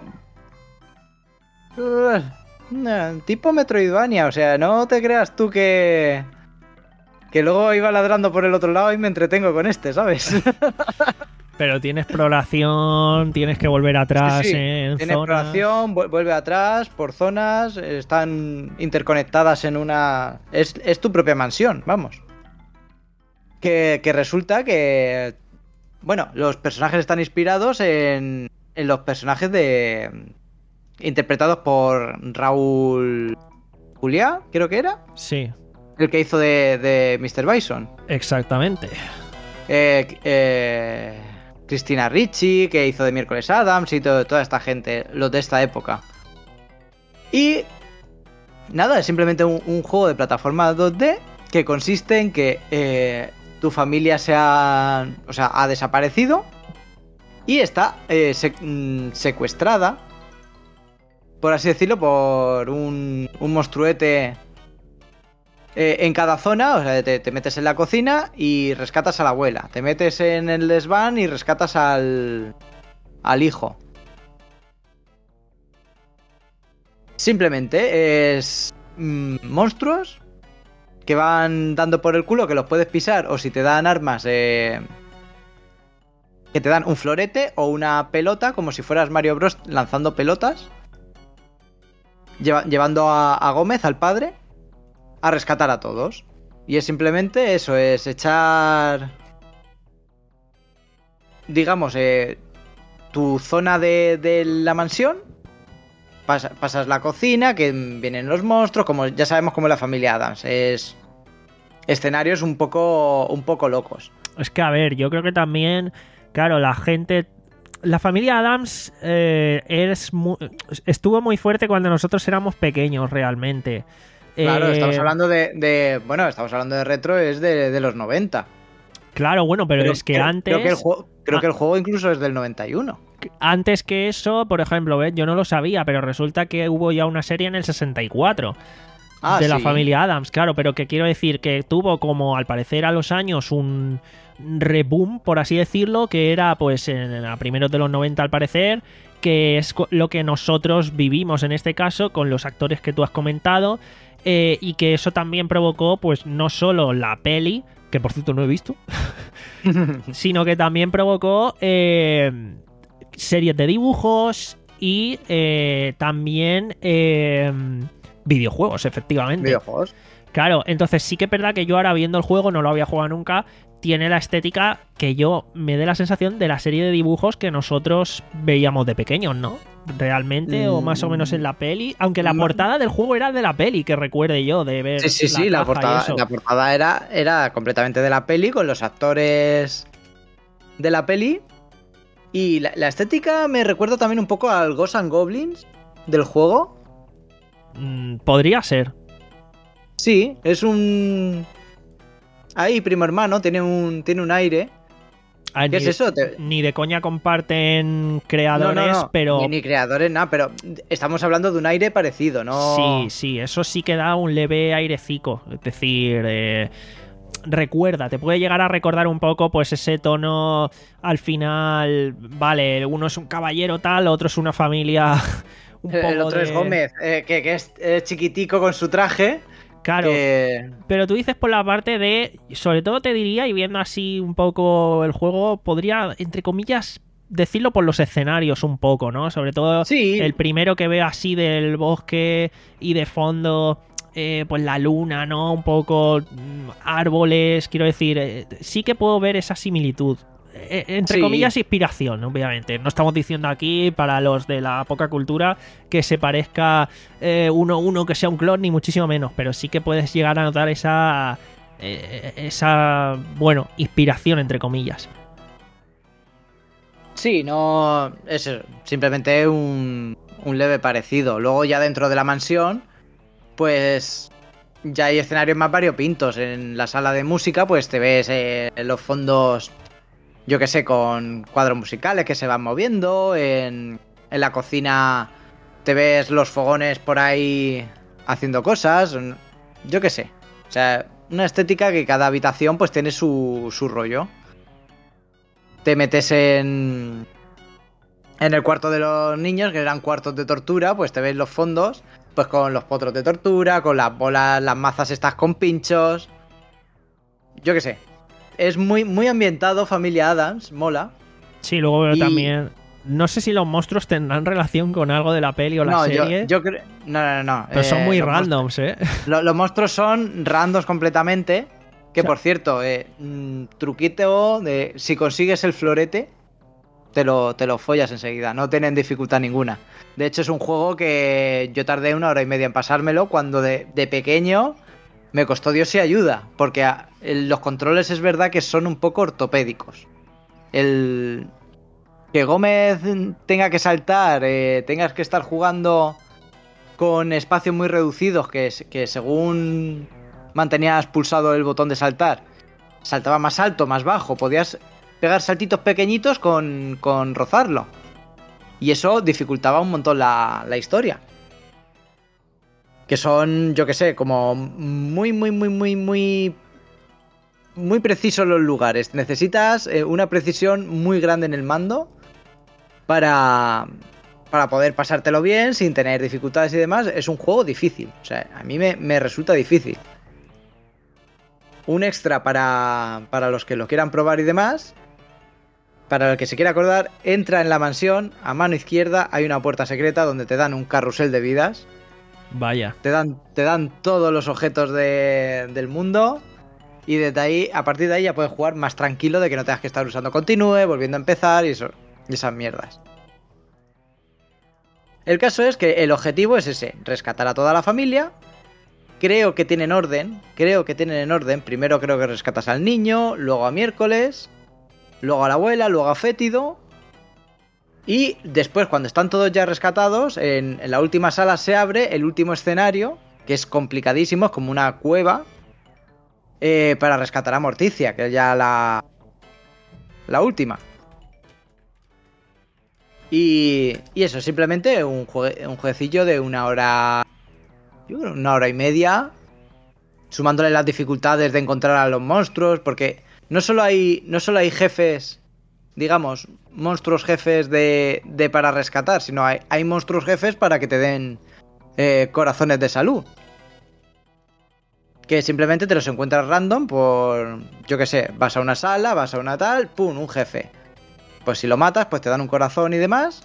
uh, tipo Metroidvania. O sea, no te creas tú que que luego iba ladrando por el otro lado y me entretengo con este, ¿sabes? Pero tiene exploración, tienes que volver atrás sí, sí. en Tiene zonas. exploración, vu- vuelve atrás por zonas, están interconectadas en una... Es, es tu propia mansión, vamos. Que, que resulta que... Bueno, los personajes están inspirados en, en los personajes de... interpretados por Raúl Juliá, creo que era. Sí, El que hizo de, de mister Bison. exactamente. Eh, eh, Cristina Ricci, que hizo de Miércoles Addams y todo, toda esta gente, los de esta época. Y nada, es simplemente un, un juego de plataforma dos D que consiste en que eh, tu familia se ha, o sea, ha desaparecido y está eh, sec- mm, secuestrada, por así decirlo, por un, un monstruete eh, en cada zona. O sea, te, te metes en la cocina y rescatas a la abuela, te metes en el desván y rescatas al, al hijo. Simplemente es mm, monstruos que van dando por el culo, que los puedes pisar, o si te dan armas, eh, que te dan un florete o una pelota, como si fueras Mario Bros lanzando pelotas, lleva, llevando a, a Gómez, al padre, a rescatar a todos. Y es simplemente eso, es echar, digamos, eh, tu zona de, de la mansión. Pas, pasas la cocina, que vienen los monstruos, como ya sabemos cómo es la familia Addams. Es escenarios un poco, un poco locos. Es que, a ver, yo creo que también, claro, la gente... La familia Addams eh, es mu- estuvo muy fuerte cuando nosotros éramos pequeños, realmente. Claro, Eh, estamos hablando de, de... Bueno, estamos hablando de retro, es de, de los noventa. Claro, bueno, pero, Pero es que creo, antes... Creo que, el juego, creo Ah. que el juego incluso es del noventa y uno. Antes que eso, por ejemplo, ¿ves? Yo no lo sabía, pero resulta que hubo ya una serie en el sesenta y cuatro Ah, de la sí. familia Addams, claro, pero que quiero decir que tuvo como, al parecer, a los años un reboom, por así decirlo, que era pues en, a primeros de los noventa, al parecer, que es co- lo que nosotros vivimos en este caso con los actores que tú has comentado, eh, y que eso también provocó pues no solo la peli, que por cierto no he visto, sino que también provocó eh, series de dibujos y eh, también eh, videojuegos, efectivamente. Videojuegos. Claro, entonces sí que es verdad que yo ahora viendo el juego, no lo había jugado nunca, tiene la estética que yo me dé la sensación de la serie de dibujos que nosotros veíamos de pequeños, ¿no? Realmente, Mm. o más o menos en la peli, aunque la Ma- portada del juego era de la peli, que recuerde yo, de ver Sí, sí, sí, la caja y portada, eso. la portada era, era completamente de la peli, con los actores de la peli. Y la, la estética me recuerda también un poco al Ghosts and Goblins del juego. Mm, podría ser. Sí, es un... Ahí, primo hermano, tiene un, tiene un aire. Ah, ¿Qué ni, es eso? Te- Ni de coña comparten creadores, No, no, no, pero... Ni, ni creadores, nada, pero estamos hablando de un aire parecido, ¿no? Sí, sí, eso sí que da un leve airecico. Es decir, eh, recuerda, te puede llegar a recordar un poco pues ese tono al final, vale, uno es un caballero tal, otro es una familia un poco El otro de... es Gómez, eh, que, que es eh, chiquitico con su traje. Claro, que... pero tú dices por la parte de, sobre todo te diría, y viendo así un poco el juego, podría, entre comillas, decirlo por los escenarios un poco, ¿no? Sobre todo Sí. el primero que veo así del bosque y de fondo... Eh, pues la luna, ¿no? Un poco mm, árboles, quiero decir, eh, sí que puedo ver esa similitud. Eh, entre Sí. comillas, inspiración, obviamente. No estamos diciendo aquí, para los de la poca cultura, que se parezca eh, uno uno que sea un clon, ni muchísimo menos, pero sí que puedes llegar a notar esa, eh, esa, bueno, inspiración, entre comillas. Sí, no... Es simplemente un, un leve parecido. Luego ya dentro de la mansión... Pues ya hay escenarios más variopintos. En la sala de música, pues te ves eh, en los fondos, yo que sé, con cuadros musicales que se van moviendo. En, en la cocina te ves los fogones por ahí haciendo cosas. Yo que sé. O sea, una estética que cada habitación pues tiene su, su rollo. Te metes en... En el cuarto de los niños, que eran cuartos de tortura, pues te ves los fondos... Pues con los potros de tortura, con las bolas, las mazas estas con pinchos. Yo qué sé. Es muy, muy ambientado, familia Addams, mola. Sí, luego veo Y- también... No sé si los monstruos tendrán relación con algo de la peli o la No, serie, yo, yo creo. No, no, no. pero son eh, muy los randoms, ¿eh? monstruos- lo- los monstruos son randoms completamente. Que O sea- por cierto, eh, mm, truquito de si consigues el florete, te lo, te lo follas enseguida. No tienen dificultad ninguna. De hecho, es un juego que yo tardé una hora y media en pasármelo cuando de, de pequeño me costó Dios y ayuda. Porque a- el- los controles es verdad que son un poco ortopédicos. El que Gómez tenga que saltar, eh, tengas que estar jugando con espacios muy reducidos, que, es- que según mantenías pulsado el botón de saltar, saltaba más alto, más bajo, podías pegar saltitos pequeñitos con, con rozarlo. Y eso dificultaba un montón la, la historia. Que son, yo que sé, como muy, muy, muy, muy, muy... Muy precisos los lugares. Necesitas eh, una precisión muy grande en el mando para, para poder pasártelo bien sin tener dificultades y demás. Es un juego difícil. O sea, a mí me, me resulta difícil. Un extra para, para los que lo quieran probar y demás. Para el que se quiera acordar, entra en la mansión, a mano izquierda hay una puerta secreta donde te dan un carrusel de vidas. Vaya. Te dan, te dan todos los objetos de- del mundo. Y desde ahí, a partir de ahí ya puedes jugar más tranquilo de que no tengas que estar usando continúe, volviendo a empezar y, eso, y esas mierdas. El caso es que el objetivo es ese, rescatar a toda la familia. Creo que tienen orden, creo que tienen en orden. Primero creo que rescatas al niño, luego a Miércoles, luego a la abuela, luego a Fétido. Y después, cuando están todos ya rescatados, en, en la última sala se abre el último escenario, que es complicadísimo, es como una cueva, eh, para rescatar a Morticia, que es ya la, la última. Y, y eso, simplemente un, jue, un jueguecillo de una hora, yo creo, una hora y media, sumándole las dificultades de encontrar a los monstruos, porque no solo hay, no solo hay jefes, digamos, monstruos jefes de, de para rescatar, sino hay, hay monstruos jefes para que te den eh, corazones de salud. Que simplemente te los encuentras random por, yo que sé, vas a una sala, vas a una tal, pum, un jefe. Pues si lo matas, pues te dan un corazón y demás.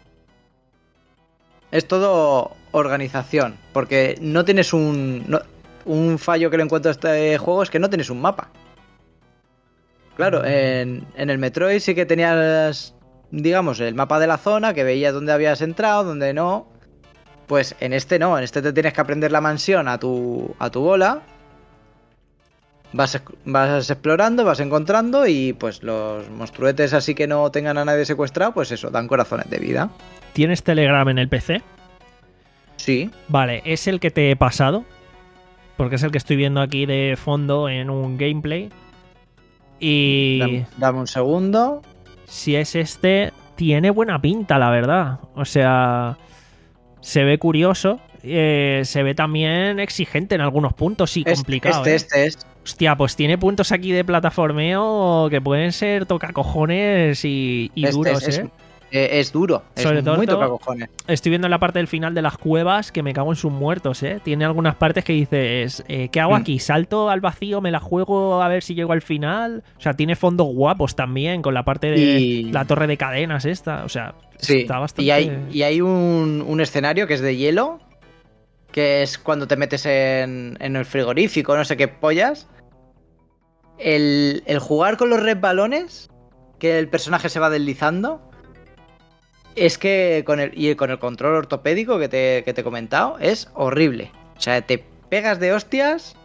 Es todo organización, porque no tienes un... No, un fallo que le encuentro a este juego es que no tienes un mapa. Claro, en, en el Metroid sí que tenías, digamos, el mapa de la zona, que veías dónde habías entrado, dónde no. Pues en este no, en este te tienes que aprender la mansión a tu, a tu bola. Vas, vas explorando, vas encontrando y pues los monstruetes así que no tengan a nadie secuestrado, pues eso, dan corazones de vida. ¿Tienes Telegram en el P C? Sí. Vale, es el que te he pasado, porque es el que estoy viendo aquí de fondo en un gameplay. Y Dame, dame un segundo. si es este, tiene buena pinta, la verdad. O sea, se ve curioso, eh, se ve también exigente en algunos puntos y Este, complicado. este, ¿eh? este es. Hostia, pues tiene puntos aquí de plataformeo que pueden ser tocacojones y, y Este duros, es, ¿eh? Es, es duro, Sobre es todo, muy tocacojones. Estoy viendo en la parte del final de las cuevas que me cago en sus muertos, ¿eh? Tiene algunas partes que dices, eh, ¿qué hago aquí? ¿Salto al vacío? ¿Me la juego a ver si llego al final? O sea, tiene fondos guapos también con la parte de Y- la torre de cadenas esta. O sea, Sí, está bastante... y hay, y hay un, un escenario que es de hielo, que es cuando te metes en, en el frigorífico, no sé qué pollas. El, el jugar con los resbalones, que el personaje se va deslizando, es que con el, y con el control ortopédico que te, que te he comentado, es horrible. O sea, te pegas de hostias,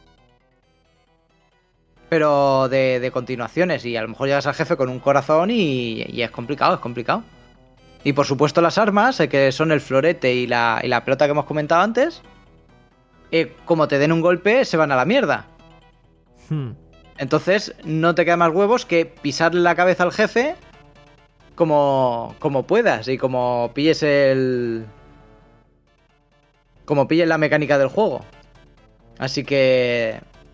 pero de, de continuaciones, y a lo mejor llegas al jefe con un corazón y, y es complicado, es complicado. Y por supuesto las armas, eh, que son el florete y la, y la pelota que hemos comentado antes, eh, como te den un golpe, se van a la mierda. Hmm. Entonces no te queda más huevos que pisarle la cabeza al jefe como, como puedas y como pilles el... como pilles la mecánica del juego. Así que...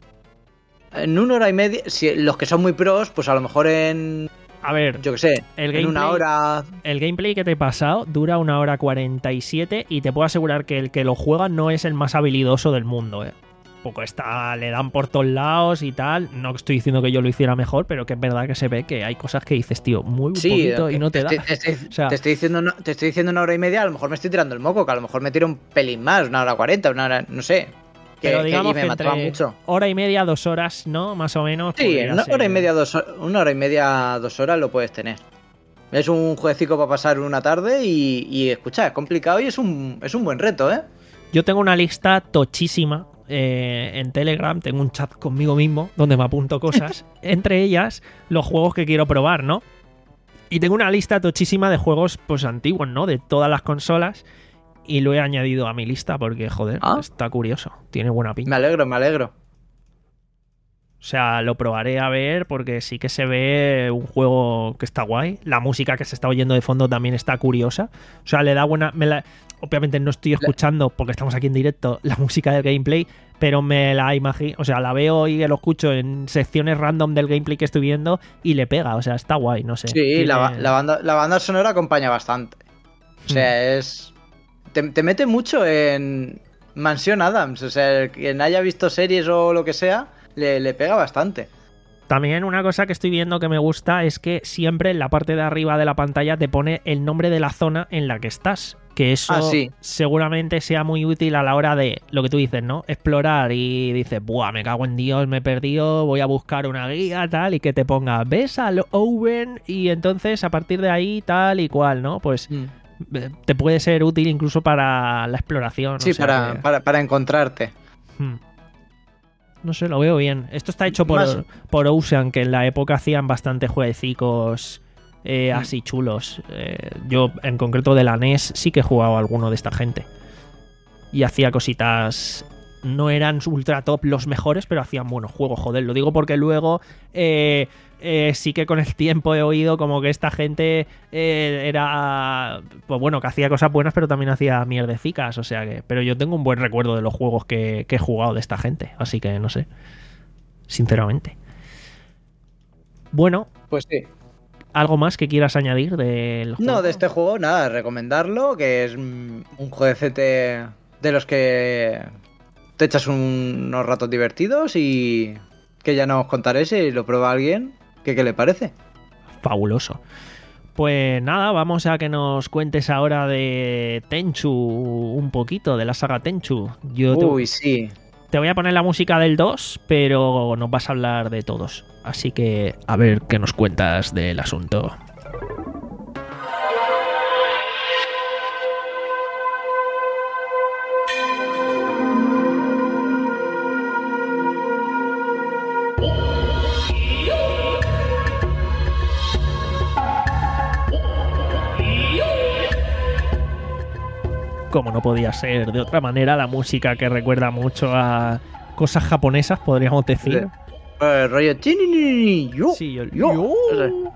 en una hora y media, si los que son muy pros, pues a lo mejor en... A ver, yo qué sé, el en una gameplay- hora... el gameplay que te he pasado dura una hora cuarenta y siete y te puedo asegurar que el que lo juega no es el más habilidoso del mundo, ¿eh? Poco está, le dan por todos lados y tal. No estoy diciendo que yo lo hiciera mejor, pero que es verdad que se ve que hay cosas que dices, tío, muy Sí, poquito y no te da. Te, te- te- O sea- te estoy diciendo una, te estoy diciendo una hora y media, a lo mejor me estoy tirando el moco, que a lo mejor me tiro un pelín más, una hora cuarenta, una hora, no sé. Que, Pero que- digamos y me que mataba entre mucho. hora y media, dos horas, ¿no? Más o menos. Sí, podría una ser. hora y media, dos horas, una hora y media, dos horas lo puedes tener. Es un jueguecito para pasar una tarde y, y escucha, es complicado y es un, es un buen reto, ¿eh? Yo tengo una lista tochísima eh, en Telegram, tengo un chat conmigo mismo donde me apunto cosas, entre ellas los juegos que quiero probar, ¿no? Y tengo una lista tochísima de juegos pues antiguos, ¿no? De todas las consolas y lo he añadido a mi lista porque, joder, Ah. está curioso, tiene buena pinta. Me alegro, me alegro. O sea, lo probaré a ver porque sí que se ve un juego que está guay. La música que se está oyendo de fondo también está curiosa. O sea, le da buena... me la- Obviamente no estoy escuchando, porque estamos aquí en directo, la música del gameplay, pero me la imagino... O sea, la veo y lo escucho en secciones random del gameplay que estoy viendo y le pega. O sea, está guay, no sé. Sí, Tiene- la, ba- la banda, la banda sonora acompaña bastante. O sea, es... Te, te mete mucho en Mansión Adams. O sea, el quien haya visto series o lo que sea, le, le pega bastante. También una cosa que estoy viendo que me gusta es que siempre en la parte de arriba de la pantalla te pone el nombre de la zona en la que estás. Que eso Ah, sí. seguramente sea muy útil a la hora de lo que tú dices, ¿no? Explorar y dices, buah, me cago en Dios, me he perdido, voy a buscar una guía, tal, y que te ponga, ves al Owen y entonces a partir de ahí tal y cual, ¿no? Pues eh, te puede ser útil incluso para la exploración. Sí, o sea para, que- para, para encontrarte. Hmm. No sé, lo veo bien. Esto está hecho por, Más- por Ocean, que en la época hacían bastante jueguecicos eh, Mm. así chulos. Eh, yo, en concreto de la N E S, sí que he jugado a alguno de esta gente. Y hacía cositas... No eran ultra top los mejores, pero hacían buenos juegos, joder. Lo digo porque luego eh, eh, sí que con el tiempo he oído como que esta gente eh, era... Pues bueno, que hacía cosas buenas, pero también hacía mierdecicas, o sea que... Pero yo tengo un buen recuerdo de los juegos que, que he jugado de esta gente, así que no sé. Sinceramente. Bueno, Pues sí. ¿algo más que quieras añadir del juego? No, de este juego, nada, recomendarlo, que es mm, un jueguecete de los que te echas un- unos ratos divertidos y que ya nos contaré si lo prueba alguien, que qué le parece. Fabuloso. Pues nada, vamos a que nos cuentes ahora de Tenchu un poquito, de la saga Tenchu. Yo te, Uy, sí. te voy a poner la música del dos, pero nos vas a hablar de todos. Así que a ver qué nos cuentas del asunto. Como no podía ser de otra manera, la música que recuerda mucho a cosas japonesas, podríamos decir. Eh, rollo... chinini, yo, Sí, yo- yo. yo.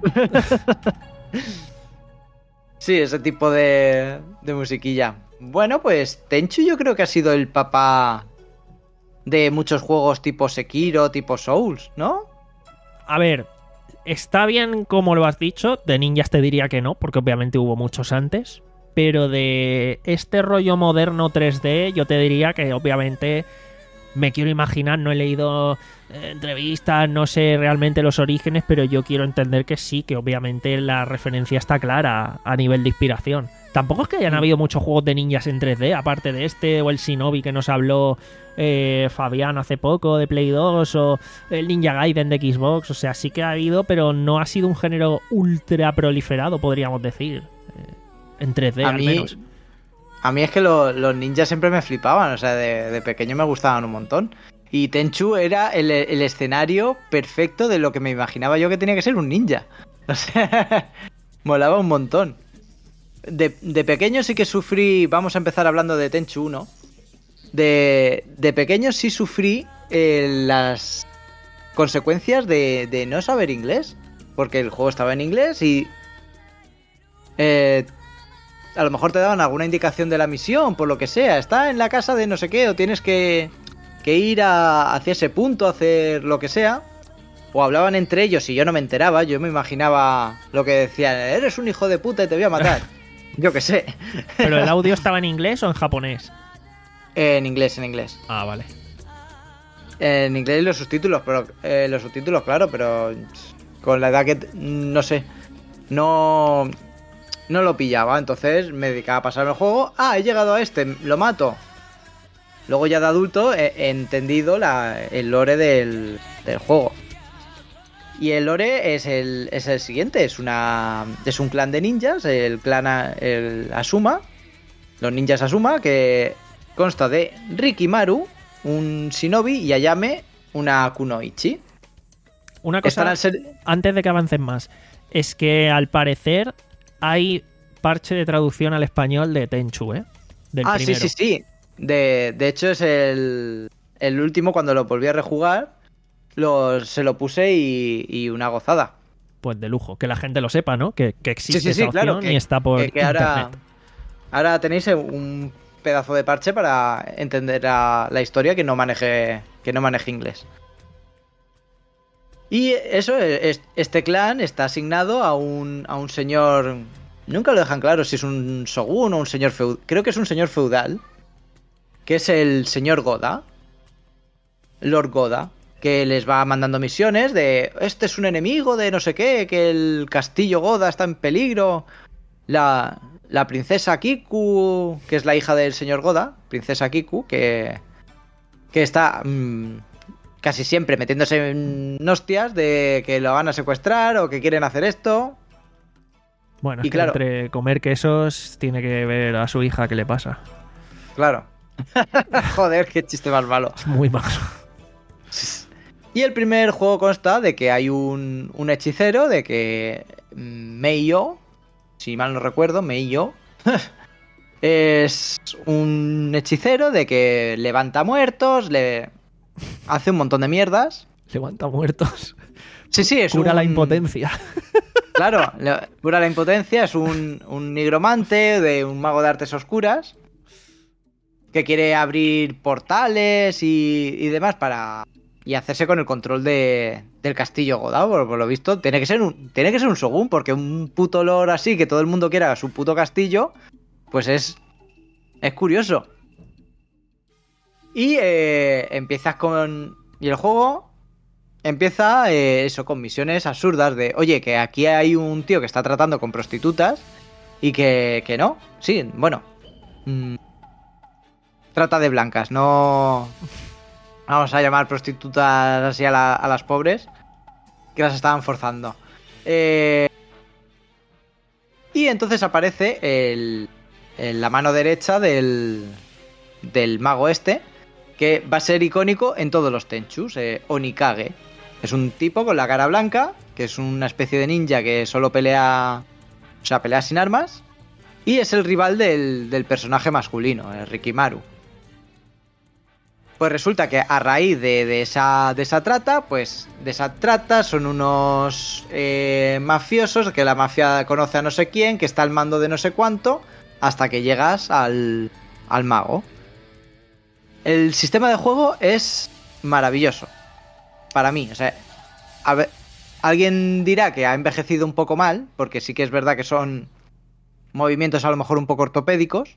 Sí, ese tipo de, de musiquilla. Bueno, pues Tenchu yo creo que ha sido el papá de muchos juegos tipo Sekiro, tipo Souls, ¿no? A ver, está bien como lo has dicho, de ninjas te diría que no, porque obviamente hubo muchos antes, pero de este rollo moderno tres D yo te diría que obviamente me quiero imaginar, no he leído eh, entrevistas, no sé realmente los orígenes, pero yo quiero entender que sí, que obviamente la referencia está clara a nivel de inspiración. Tampoco es que hayan habido muchos juegos de ninjas en tres D, aparte de este, o el Shinobi que nos habló eh, Fabián hace poco de Play dos, o el Ninja Gaiden de Xbox. O sea, sí que ha habido, pero no ha sido un género ultra proliferado, podríamos decir, eh, en tres D a al mí, menos. A mí es que lo, los ninjas siempre me flipaban, o sea, de, de pequeño me gustaban un montón. Y Tenchu era el, el escenario perfecto de lo que me imaginaba yo que tenía que ser un ninja. O sea, molaba un montón. De, de pequeño sí que sufrí, vamos a empezar hablando de Tenchu uno. De, de pequeño sí sufrí eh, las consecuencias de, de no saber inglés. Porque el juego estaba en inglés y... Eh, a lo mejor te daban alguna indicación de la misión, por lo que sea. Está en la casa de no sé qué, o tienes que, que ir a, hacia ese punto, a hacer lo que sea. O hablaban entre ellos y yo no me enteraba. Yo me imaginaba lo que decían: eres un hijo de puta y te voy a matar. Yo qué sé. ¿Pero el audio estaba en inglés o en japonés? En inglés, en inglés. Ah, vale. En inglés los subtítulos, pero eh, los subtítulos, claro, pero con la edad que... no sé. No... No lo pillaba, entonces me dedicaba a pasarme el juego. Ah, he llegado a este, lo mato. Luego ya de adulto he, he entendido la, el lore del, del juego. Y el lore es el, es el siguiente, es una es un clan de ninjas, el clan el Asuma, los ninjas Asuma, que consta de Rikimaru, un shinobi, y Ayame, una kunoichi. Una cosa, ser... antes de que avancen más, es que al parecer hay parche de traducción al español de Tenchu, ¿eh? Del ah, primero. sí, sí, sí. De, de hecho es el, el último, cuando lo volví a rejugar, lo, se lo puse y, y una gozada. Pues de lujo, que la gente lo sepa, ¿no? Que, que existe sí, sí, sí, esa opción, claro, que, y está por que, que ahora, internet. Ahora tenéis un pedazo de parche para entender a la historia que no maneje, que no maneje inglés. Y eso, es, este clan está asignado a un, a un señor... Nunca lo dejan claro si es un shogun o un señor feudal. Creo que es un señor feudal, que es el señor Goda, Lord Goda, que les va mandando misiones de... Este es un enemigo de no sé qué, que el castillo Goda está en peligro. La, la princesa Kiku, que es la hija del señor Goda, princesa Kiku, que, que está... Mmm, casi siempre metiéndose en hostias de que lo van a secuestrar o que quieren hacer esto. Bueno, y es que claro, entre comer quesos tiene que ver a su hija qué le pasa. Claro. Joder, qué chiste más malo. Es muy malo. Y el primer juego consta de que hay un, un hechicero, de que Meiyo, si mal no recuerdo, Meiyo, es un hechicero de que levanta muertos, le... hace un montón de mierdas. Levanta muertos. Sí, sí, es Cura un... la impotencia. Claro, le... cura la impotencia, es un, un nigromante, de un mago de artes oscuras, que quiere abrir portales y, y demás para... y hacerse con el control de... del castillo Goda, por, por lo visto. Tiene que ser un tiene que ser un shogun, porque un puto lord así, que todo el mundo quiera su puto castillo, pues es... es curioso. Y eh, empiezas con... Y el juego empieza eh, eso, con misiones absurdas de... Oye, que aquí hay un tío que está tratando con prostitutas y que, que no. Sí, bueno. Mmm, trata de blancas, no... Vamos a llamar prostitutas así a, la, a las pobres, que las estaban forzando. Eh, y entonces aparece el, el, la mano derecha del, del mago este, que va a ser icónico en todos los Tenchus, eh, Onikage. Es un tipo con la cara blanca, que es una especie de ninja que solo pelea... O sea, pelea sin armas. Y es el rival del, del personaje masculino, el Rikimaru. Pues resulta que a raíz de, de, esa, de esa trata, pues de esa trata son unos eh, mafiosos, que la mafia conoce a no sé quién, que está al mando de no sé cuánto, hasta que llegas al, al mago. el sistema de juego es maravilloso. Para mí, o sea, a ver, alguien dirá que ha envejecido un poco mal, porque sí que es verdad que son movimientos a lo mejor un poco ortopédicos.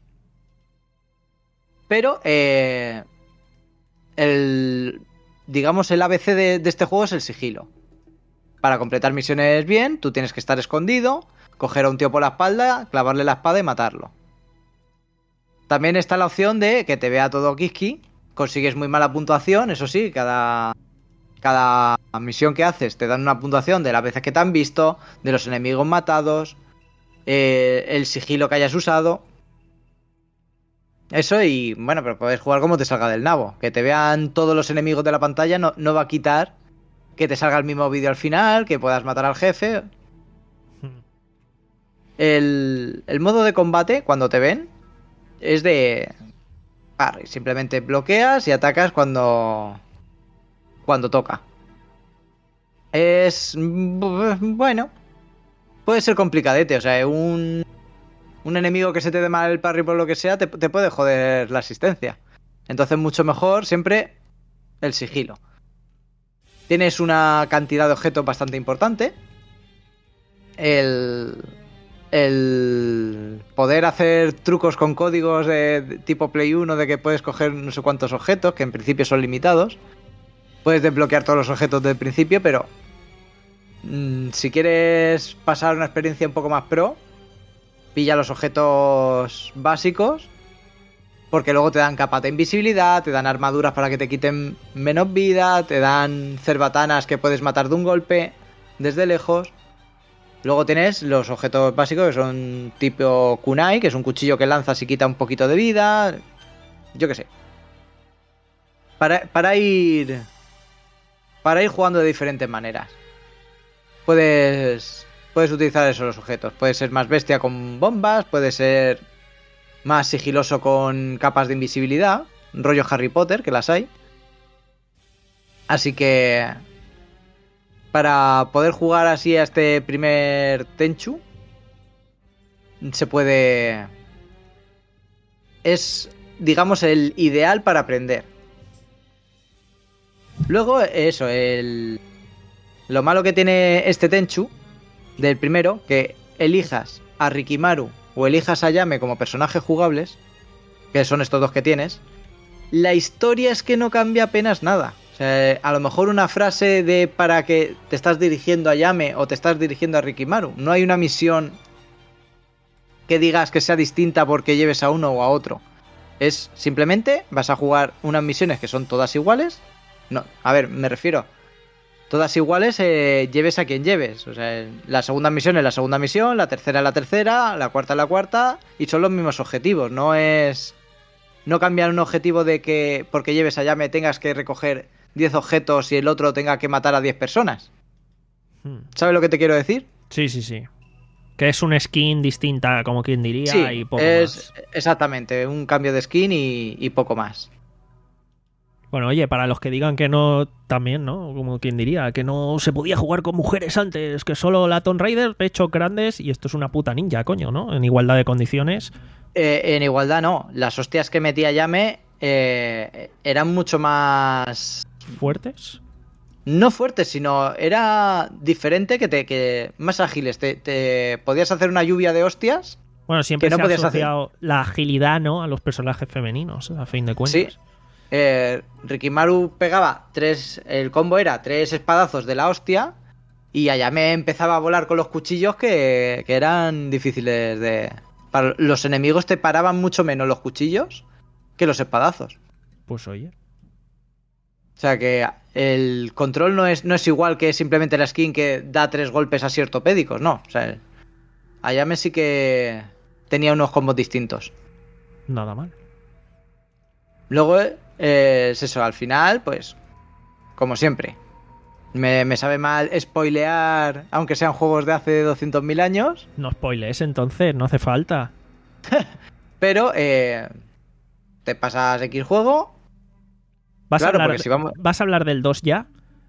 Pero, eh, el, digamos, el A B C de, de este juego es el sigilo. Para completar misiones bien, tú tienes que estar escondido, coger a un tío por la espalda, clavarle la espada y matarlo. También está la opción de que te vea todo Kiski, consigues muy mala puntuación, eso sí, cada, cada misión que haces te dan una puntuación de las veces que te han visto, de los enemigos matados, eh, el sigilo que hayas usado. Eso y, bueno, pero puedes jugar como te salga del nabo. Que te vean todos los enemigos de la pantalla no, no va a quitar que te salga el mismo vídeo al final, que puedas matar al jefe. El, el modo de combate, cuando te ven, es de... parry. Simplemente bloqueas y atacas cuando... cuando toca. Es... bueno... puede ser complicadete, o sea, un... un enemigo que se te dé mal el parry por lo que sea, te, te puede joder la asistencia. Entonces mucho mejor siempre el sigilo. Tienes una cantidad de objetos bastante importante. El, el poder hacer trucos con códigos de, de tipo Play uno, de que puedes coger no sé cuántos objetos, que en principio son limitados. Puedes desbloquear todos los objetos del principio, pero mmm, si quieres pasar una experiencia un poco más pro, pilla los objetos básicos, porque luego te dan capas de invisibilidad, te dan armaduras para que te quiten menos vida, te dan cerbatanas que puedes matar de un golpe desde lejos. Luego tienes los objetos básicos que son tipo kunai, que es un cuchillo que lanzas y quita un poquito de vida. Yo qué sé. Para, para ir... Para ir jugando de diferentes maneras. Puedes... Puedes utilizar esos los objetos. Puedes ser más bestia con bombas, puedes ser más sigiloso con capas de invisibilidad, rollo Harry Potter, que las hay. Así que para poder jugar así a este primer Tenchu, se puede... es, digamos, el ideal para aprender. Luego, eso, el... lo malo que tiene este Tenchu del primero, que elijas a Rikimaru o elijas a Yame como personajes jugables, que son estos dos que tienes, la historia es que no cambia apenas nada. O sea, a lo mejor una frase de para que te estás dirigiendo a Yame o te estás dirigiendo a Rikimaru. No hay una misión que digas que sea distinta porque lleves a uno o a otro. Es simplemente vas a jugar unas misiones que son todas iguales. No, a ver, me refiero... todas iguales, eh, lleves a quien lleves. O sea, la segunda misión es la segunda misión, la tercera es la tercera, la cuarta es la cuarta, y son los mismos objetivos. No es... no cambiar un objetivo de que porque lleves a Yame tengas que recoger diez objetos y el otro tenga que matar a diez personas. ¿Sabes lo que te quiero decir? Sí, sí, sí. Que es una skin distinta, como quien diría, sí, y poco es más. Exactamente, un cambio de skin y, y poco más. Bueno, oye, para los que digan que no, también, ¿no? Como quien diría, que no se podía jugar con mujeres antes, que solo la Tomb Raider, pechos grandes, y esto es una puta ninja, coño, ¿no? En igualdad de condiciones. Eh, en igualdad no, las hostias que metía Yame eh, eran mucho más... ¿Fuertes? No fuertes, sino era diferente, que te que más ágiles. Te, te podías hacer una lluvia de hostias. Bueno, siempre que no se ha podías asociado hacer. La agilidad, ¿no? A los personajes femeninos, a fin de cuentas. Sí. Eh, Rikimaru pegaba tres... el combo era tres espadazos de la hostia y Ayame empezaba a volar con los cuchillos que, que eran difíciles de... Para los enemigos te paraban mucho menos los cuchillos que los espadazos. Pues oye. O sea que el control no es, no es igual que simplemente la skin que da tres golpes así ortopédicos, no. O sea, Ayame sí que tenía unos combos distintos. Nada mal. Luego eh, es eso, al final, pues, como siempre, me, me sabe mal spoilear, aunque sean juegos de hace doscientos mil años. No spoilees entonces, no hace falta. Pero eh, te pasas X juego. ¿Vas, Claro, a hablar, porque si vamos- ¿Vas a hablar del dos ya?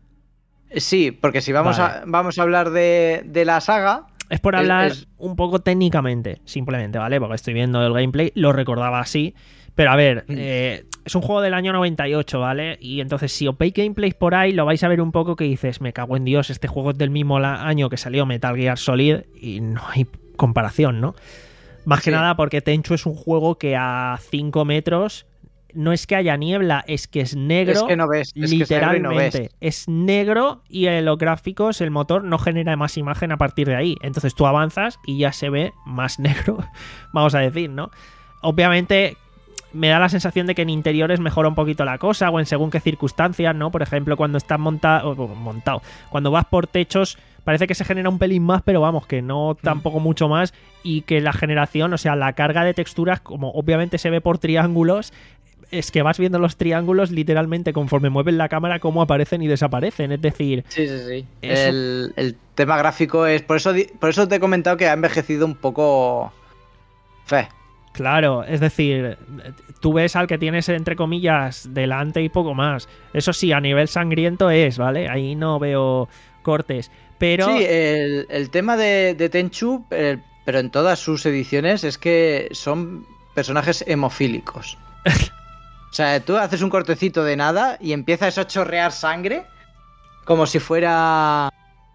Sí, porque si vamos, Vale. a, vamos a hablar de, de la saga. Es por Es- hablar es- un poco técnicamente, simplemente, ¿vale? Porque estoy viendo el gameplay, lo recordaba así, Pero a ver, eh, es un juego del año noventa y ocho, ¿vale? Y entonces si os veis gameplays por ahí, lo vais a ver un poco que dices, me cago en Dios, este juego es del mismo la- año que salió Metal Gear Solid y no hay comparación, ¿no? Más Sí. que nada porque Tenchu es un juego que a cinco metros no es que haya niebla, es que es negro. Es que no ves, es que es negro y no literalmente. ves. Es negro y en los gráficos el motor no genera más imagen a partir de ahí. Entonces tú avanzas y ya se ve más negro, vamos a decir, ¿no? Obviamente me da la sensación de que en interiores mejora un poquito la cosa o en según qué circunstancias, ¿no? Por ejemplo, cuando estás montado, montado, cuando vas por techos parece que se genera un pelín más, pero vamos, que no tampoco mucho más y que la generación, o sea, la carga de texturas, como obviamente se ve por triángulos, es que vas viendo los triángulos literalmente conforme mueves la cámara cómo aparecen y desaparecen, es decir... Sí, sí, sí. Eso- El, el tema gráfico es... Por eso, di- por eso te he comentado que ha envejecido un poco... Fe. Claro, es decir, tú ves al que tienes entre comillas delante y poco más. Eso sí, a nivel sangriento es, ¿vale? Ahí no veo cortes. Pero Sí, el, el tema de, de Tenchu, eh, pero en todas sus ediciones, es que son personajes hemofílicos. O sea, tú haces un cortecito de nada y empieza eso a chorrear sangre como si fuera...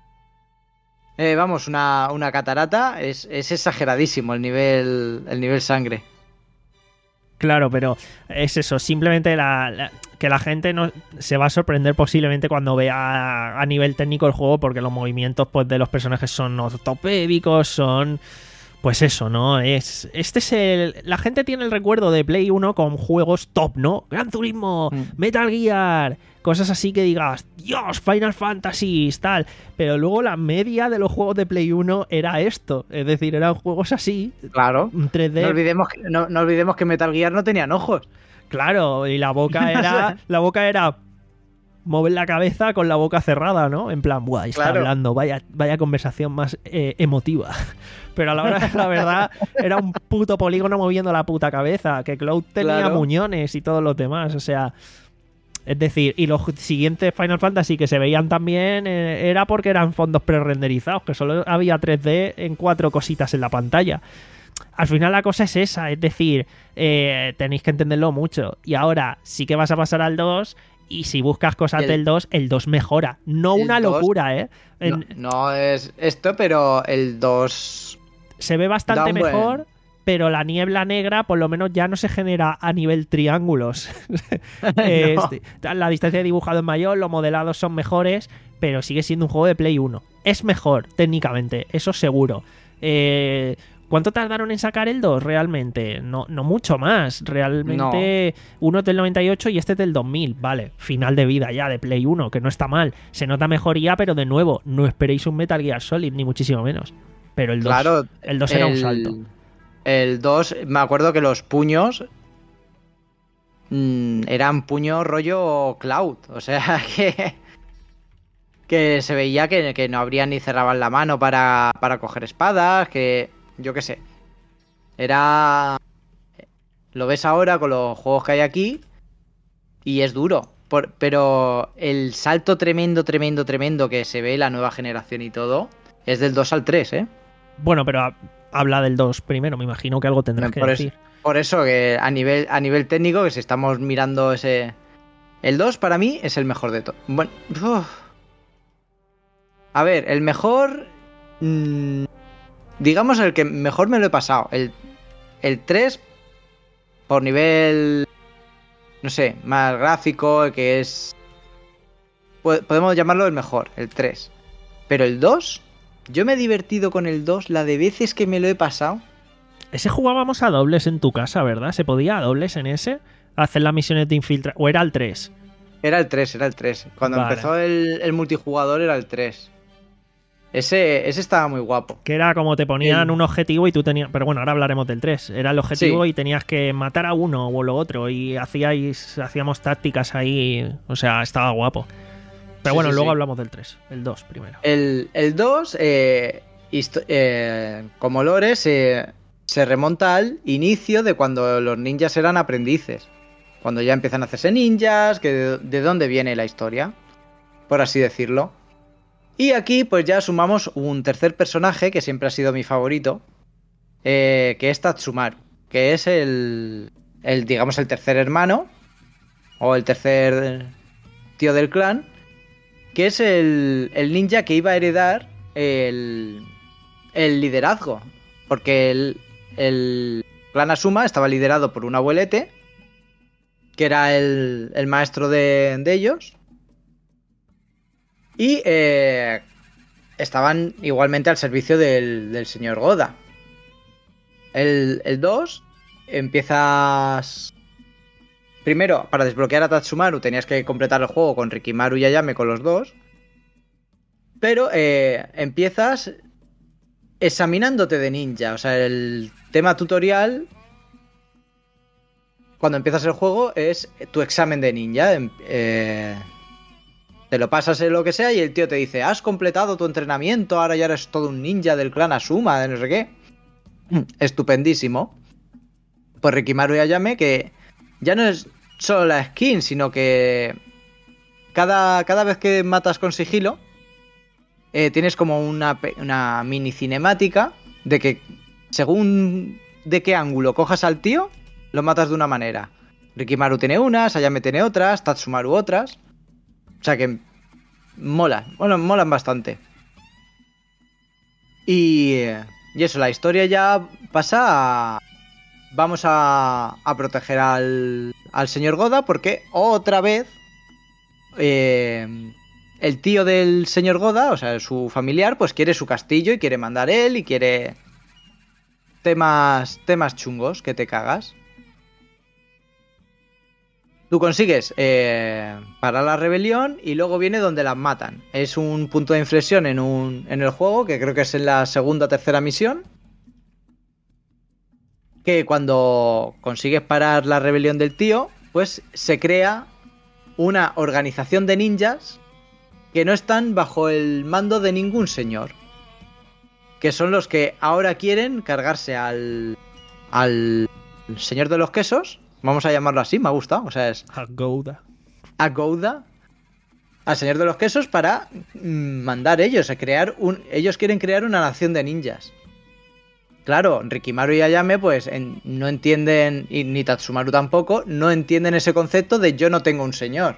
eh, vamos, una, una catarata. Es, es exageradísimo el nivel, el nivel sangre. claro, pero es eso, simplemente la, la- que la gente no se va a sorprender posiblemente cuando vea a nivel técnico el juego, porque los movimientos pues de los personajes son ortopédicos, son pues eso, ¿no? Es este es el la gente tiene el recuerdo de Play uno con juegos top, ¿no? Gran Turismo, Mm. Metal Gear, cosas así que digas, Dios, Final Fantasy, tal, pero luego la media de los juegos de Play uno era esto, es decir, eran juegos así, Claro. un tres D. No olvidemos, que, no, no olvidemos que Metal Gear no tenían ojos. Claro, y la boca era. La boca era. Mover la cabeza con la boca cerrada, ¿no? En plan, buah, está Claro. hablando, vaya, vaya conversación más eh, emotiva. Pero a la hora de la verdad, era un puto polígono moviendo la puta cabeza. Que Cloud tenía Claro. muñones y todos los demás. O sea. Es decir, y los siguientes Final Fantasy que se veían también eh, era porque eran fondos pre-renderizados, que solo había tres D en cuatro cositas en la pantalla. Al final la cosa es esa, es decir, eh, tenéis que entenderlo mucho. Y ahora sí que vas a pasar al dos y si buscas cosas El- del dos, el dos mejora. No el una dos locura, ¿eh? En- No, no es esto, pero el dos... se ve bastante da un buen- mejor, pero la niebla negra por lo menos ya no se genera a nivel triángulos. Este, la distancia de dibujado es mayor, los modelados son mejores, pero sigue siendo un juego de Play uno. Es mejor, técnicamente, eso seguro. Eh, ¿Cuánto tardaron en sacar el dos realmente? No, no mucho más. Realmente uno es del noventa y ocho y este es del dos mil. Vale, final de vida ya de Play uno, que no está mal. Se nota mejoría, pero de nuevo, no esperéis un Metal Gear Solid, ni muchísimo menos. Pero el dos, Claro, el dos era un el- salto. El dos, me acuerdo que los puños mm, eran puños rollo Cloud. O sea que, que se veía que, que no abrían ni cerraban la mano para, para coger espadas, que yo qué sé. Era... Lo ves ahora con los juegos que hay aquí y es duro. Por- pero el salto tremendo, tremendo, tremendo que se ve la nueva generación y todo es del dos al tres, ¿eh? Bueno, pero ha- habla del dos primero, me imagino que algo tendrás que por, eso, decir. por eso que a nivel, a nivel técnico, que si estamos mirando ese... El dos para mí es el mejor de todo. Bueno, uf. A ver, el mejor... mm, digamos el que mejor me lo he pasado. El, el tres, por nivel... No sé, más gráfico, el que es... po- Podemos llamarlo el mejor, el tres. Pero el dos... Yo me he divertido con el dos la de veces que me lo he pasado. Ese jugábamos a dobles en tu casa, ¿verdad? ¿Se podía a dobles en ese? Hacer las misiones de infiltración. ¿O era el tres? Era el tres, era el tres. Cuando Vale. empezó el, el multijugador era el tres. Ese, ese estaba muy guapo. Que era como te ponían El- un objetivo y tú tenías... Pero bueno, ahora hablaremos del tres. Era el objetivo Sí. y tenías que matar a uno o lo otro. Y hacíais, hacíamos tácticas ahí. O sea, estaba guapo. Pero Sí, bueno, sí, luego sí. hablamos del tres. El dos primero. El, el dos, eh, histo- eh, como lore, se, se remonta al inicio de cuando los ninjas eran aprendices. Cuando ya empiezan a hacerse ninjas, que de, de dónde viene la historia, por así decirlo. Y aquí pues ya sumamos un tercer personaje que siempre ha sido mi favorito, eh, que es Tatsumaru, que es el, el, digamos, el tercer hermano, o el tercer tío del clan, que es el, el ninja que iba a heredar el, el liderazgo. Porque el, el clan Asuma estaba liderado por un abuelete, que era el, el maestro de, de ellos. Y eh, estaban igualmente al servicio del, del señor Goda. El dos empiezas... Primero, para desbloquear a Tatsumaru tenías que completar el juego con Rikimaru y Ayame, con los dos. Pero eh, empiezas examinándote de ninja. O sea, el tema tutorial, cuando empiezas el juego, es tu examen de ninja. Eh, te lo pasas en lo que sea y el tío te dice: has completado tu entrenamiento, ahora ya eres todo un ninja del clan Asuma, de no sé qué. Estupendísimo. Pues Rikimaru y Ayame, que ya no es solo la skin, sino que cada, cada vez que matas con sigilo, eh, tienes como una, una mini cinemática de que según de qué ángulo cojas al tío, lo matas de una manera. Rikimaru tiene unas, Ayame tiene otras, Tatsumaru otras. O sea que mola, bueno, molan bastante. Y, y eso, la historia ya pasa a... Vamos a, a proteger al, al señor Goda porque otra vez eh, el tío del señor Goda, o sea, su familiar, pues quiere su castillo y quiere mandar él y quiere temas, temas chungos que te cagas. Tú consigues eh, parar la rebelión y luego viene donde las matan. Es un punto de inflexión en, un, en el juego, que creo que es en la segunda o tercera misión. Que cuando consigues parar la rebelión del tío, pues se crea una organización de ninjas que no están bajo el mando de ningún señor. Que son los que ahora quieren cargarse al, al señor de los quesos. Vamos a llamarlo así, me ha gustado. O sea, es A Gouda. a Gouda, al señor de los quesos, para mm, mandar ellos a crear un... Ellos quieren crear una nación de ninjas. Claro, Rikimaru y Ayame pues en, no entienden, y ni Tatsumaru tampoco, no entienden ese concepto de yo no tengo un señor.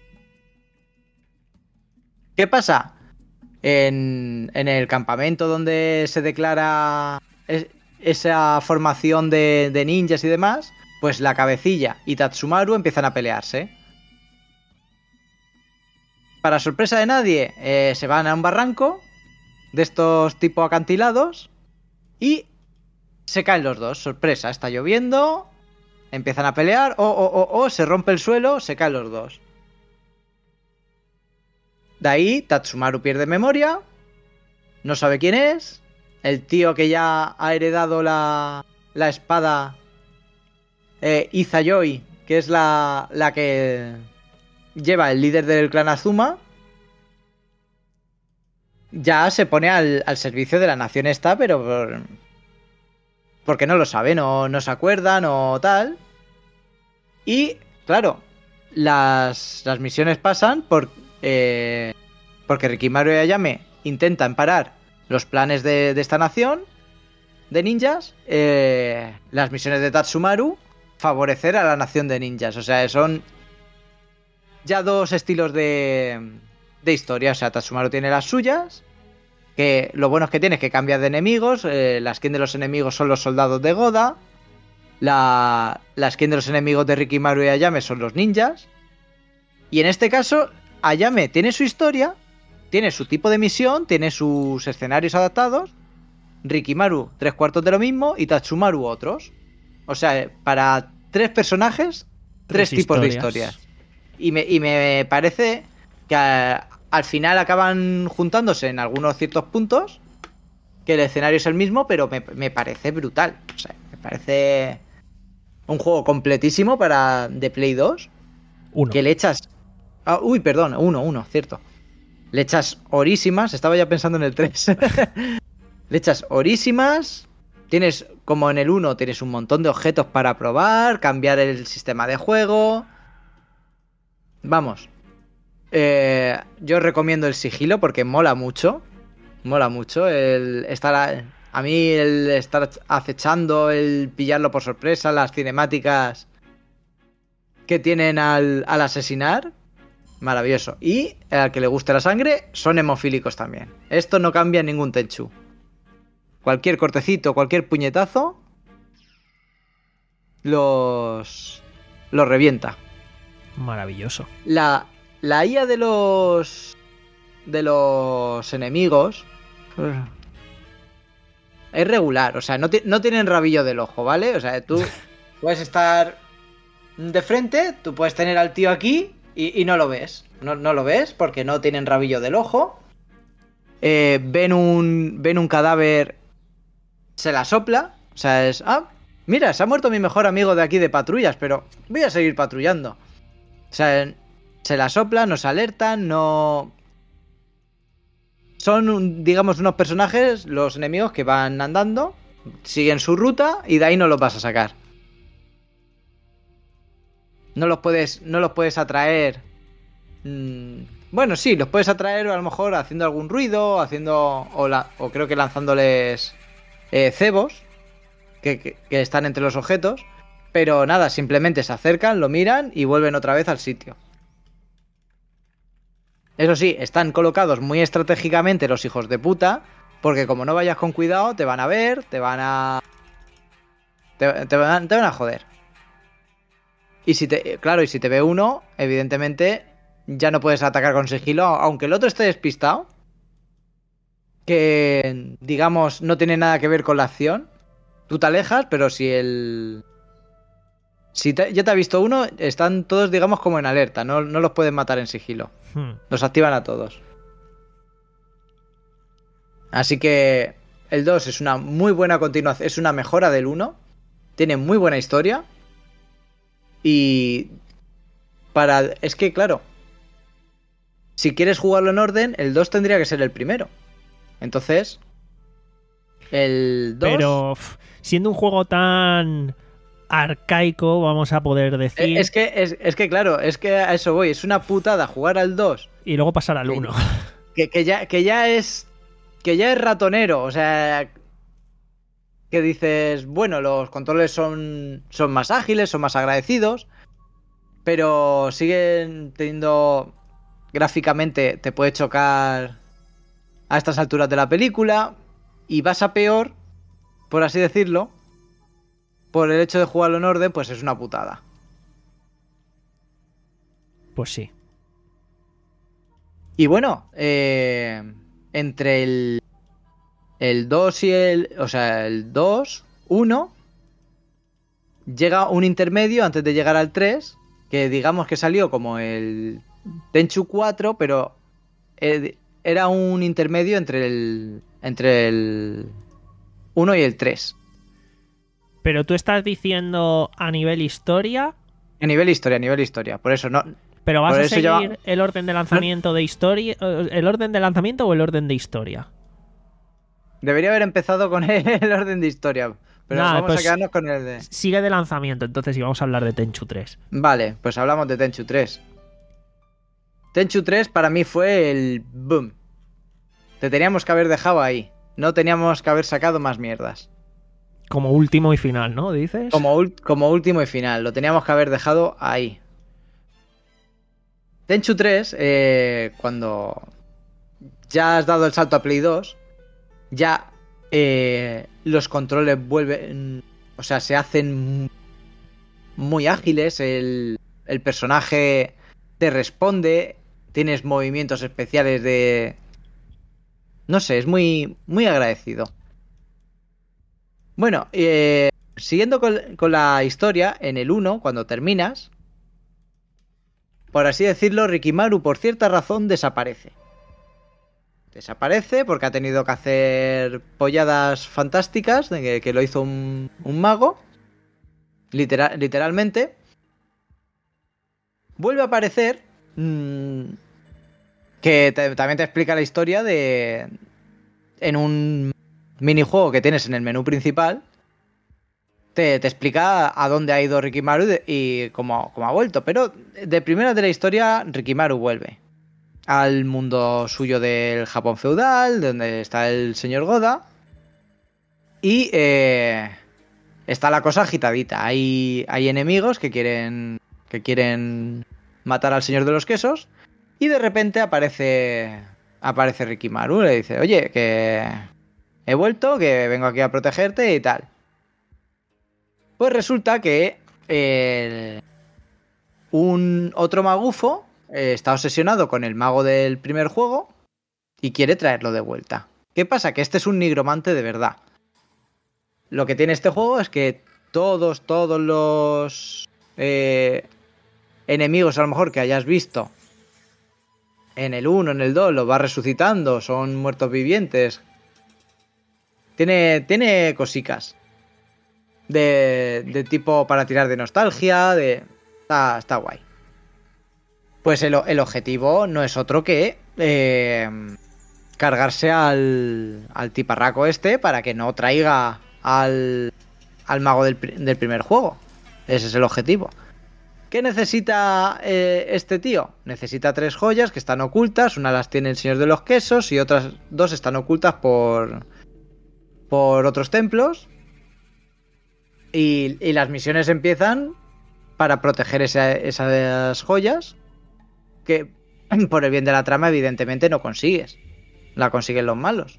¿Qué pasa? En, en el campamento donde se declara es, esa formación de, de ninjas y demás, pues la cabecilla y Tatsumaru empiezan a pelearse. Para sorpresa de nadie, eh, se van a un barranco de estos tipo acantilados y se caen los dos. Sorpresa, está lloviendo, empiezan a pelear, o, o, o, o se rompe el suelo, se caen los dos. De ahí Tatsumaru pierde memoria, no sabe quién es, el tío que ya ha heredado la, la espada, eh, Izayoi, que es la, la que lleva el líder del clan Azuma, ya se pone al, al servicio de la nación esta, pero por, porque no lo sabe, no, no se acuerda, no tal. Y, claro, las, las misiones pasan por, eh, porque Rikimaru y Ayame intentan parar los planes de, de esta nación de ninjas. Eh, las misiones de Tatsumaru, favorecer a la nación de ninjas. O sea, son ya dos estilos de, de historia. O sea, Tatsumaru tiene las suyas, que lo bueno es que tiene es que cambia de enemigos. Eh, la skin de los enemigos son los soldados de Goda. La, la skin de los enemigos de Rikimaru y Ayame son los ninjas. Y en este caso, Ayame tiene su historia, tiene su tipo de misión, tiene sus escenarios adaptados. Rikimaru, tres cuartos de lo mismo, y Tatsumaru otros. O sea, para tres personajes, tres, tres tipos historias. de historias. Y me, y me parece que a, al final acaban juntándose en algunos ciertos puntos, que el escenario es el mismo, pero me, me parece brutal. O sea, me parece un juego completísimo para de Play dos. Uno. Que le echas... Ah, uy, perdón, uno, uno, cierto. Le echas horísimas, estaba ya pensando en el tres. Le echas horísimas. Tienes, como en el uno, tienes un montón de objetos para probar, cambiar el sistema de juego. Vamos. Eh, yo recomiendo el sigilo porque mola mucho. Mola mucho el estar... A, a mí el estar acechando, el pillarlo por sorpresa, las cinemáticas que tienen al, al asesinar, maravilloso. Y al que le guste la sangre, son hemofílicos también. Esto no cambia en ningún Tenchu. Cualquier cortecito, cualquier puñetazo, los, los revienta. Maravilloso. La, la I A de los de los enemigos pues, es regular, o sea, no, no tienen rabillo del ojo, ¿vale? O sea, tú puedes estar de frente, tú puedes tener al tío aquí y, y no lo ves. No, no lo ves porque no tienen rabillo del ojo. Eh, ven un ven un cadáver, se la sopla, o sea, es... Ah, mira, se ha muerto mi mejor amigo de aquí de patrullas, pero voy a seguir patrullando. O sea, se la sopla, nos alertan, no... Son, digamos, unos personajes, los enemigos que van andando, siguen su ruta y de ahí no los vas a sacar. No los puedes, no los puedes atraer. Mmm, bueno, sí, los puedes atraer a lo mejor haciendo algún ruido, haciendo o, la, o creo que lanzándoles eh, cebos que, que, que están entre los objetos. Pero nada, simplemente se acercan, lo miran y vuelven otra vez al sitio. Eso sí, están colocados muy estratégicamente los hijos de puta, porque como no vayas con cuidado, te van a ver, te van a... Te, te, van, te van a joder. Y si te... Claro, y si te ve uno, evidentemente ya no puedes atacar con sigilo, aunque el otro esté despistado, que digamos no tiene nada que ver con la acción. Tú te alejas, pero si el... Si te, ya te ha visto uno, están todos, digamos, como en alerta. No, no los pueden matar en sigilo. Hmm. Los activan a todos. Así que el dos es una muy buena continuación. Es una mejora del uno. Tiene muy buena historia. Y... para Es que, claro, si quieres jugarlo en orden, el dos tendría que ser el primero. Entonces... El dos... Pero siendo un juego tan... arcaico, vamos a poder decir. Es que, es, es que claro, es que a eso voy. Es una putada jugar al dos y luego pasar al uno. Que, que, ya, que ya es. Que ya es ratonero. O sea. Que dices, bueno, los controles son. Son más ágiles, son más agradecidos. Pero siguen teniendo. Gráficamente te puede chocar a estas alturas de la película. Y vas a peor, por así decirlo. Por el hecho de jugarlo en orden, pues es una putada. Pues sí. Y bueno, eh, entre el, el dos y el... O sea, el dos, uno, llega un intermedio antes de llegar al tres, que digamos que salió como el Tenchu cuatro, pero era un intermedio entre el, entre el uno y el tres. Pero tú estás diciendo a nivel historia. A nivel historia, a nivel historia. Por eso no. Pero vas por a eso seguir lleva... el orden de lanzamiento ¿No? de historia. ¿El orden de lanzamiento o el orden de historia? Debería haber empezado con el orden de historia. Pero nah, vamos pues a quedarnos con el de. Sigue de lanzamiento, entonces, y vamos a hablar de Tenchu tres. Vale, pues hablamos de Tenchu tres. Tenchu tres para mí fue el boom. Te teníamos que haber dejado ahí. No teníamos que haber sacado más mierdas. Como último y final, ¿no? ¿Dices? Como, como último y final. Lo teníamos que haber dejado ahí. Tenchu tres, eh, cuando ya has dado el salto a Play dos, ya eh, los controles vuelven... O sea, se hacen muy ágiles. El, el personaje te responde. Tienes movimientos especiales de... No sé, es muy, muy agradecido. Bueno, eh, siguiendo con, con la historia, en el uno, cuando terminas, por así decirlo, Rikimaru por cierta razón desaparece. Desaparece porque ha tenido que hacer polladas fantásticas, de que, que lo hizo un, un mago, literal, literalmente. Vuelve a aparecer, mmm, que te, también te explica la historia de... En un minijuego que tienes en el menú principal, te, te explica a dónde ha ido Rikimaru y cómo, cómo ha vuelto. Pero de primera de la historia, Rikimaru vuelve al mundo suyo del Japón feudal, donde está el señor Goda. Y eh, está la cosa agitadita. Hay, hay enemigos que quieren que quieren matar al señor de los quesos, y de repente aparece aparece Rikimaru, le dice, oye, que he vuelto, que vengo aquí a protegerte y tal. Pues resulta que eh, un otro magufo eh, está obsesionado con el mago del primer juego y quiere traerlo de vuelta. ¿Qué pasa? Que este es un nigromante de verdad. Lo que tiene este juego es que todos, todos los eh, enemigos a lo mejor que hayas visto en el uno, en el dos, los va resucitando, son muertos vivientes. Tiene, tiene cosicas de, de tipo para tirar de nostalgia, de está, está guay. Pues el, el objetivo no es otro que eh, cargarse al, al tiparraco este para que no traiga al, al mago del, del primer juego. Ese es el objetivo. ¿Qué necesita eh, este tío? Necesita tres joyas que están ocultas. Una las tiene el señor de los quesos y otras dos están ocultas por, por otros templos. Y, y las misiones empiezan para proteger esa, esas joyas que por el bien de la trama evidentemente no consigues. La consiguen los malos.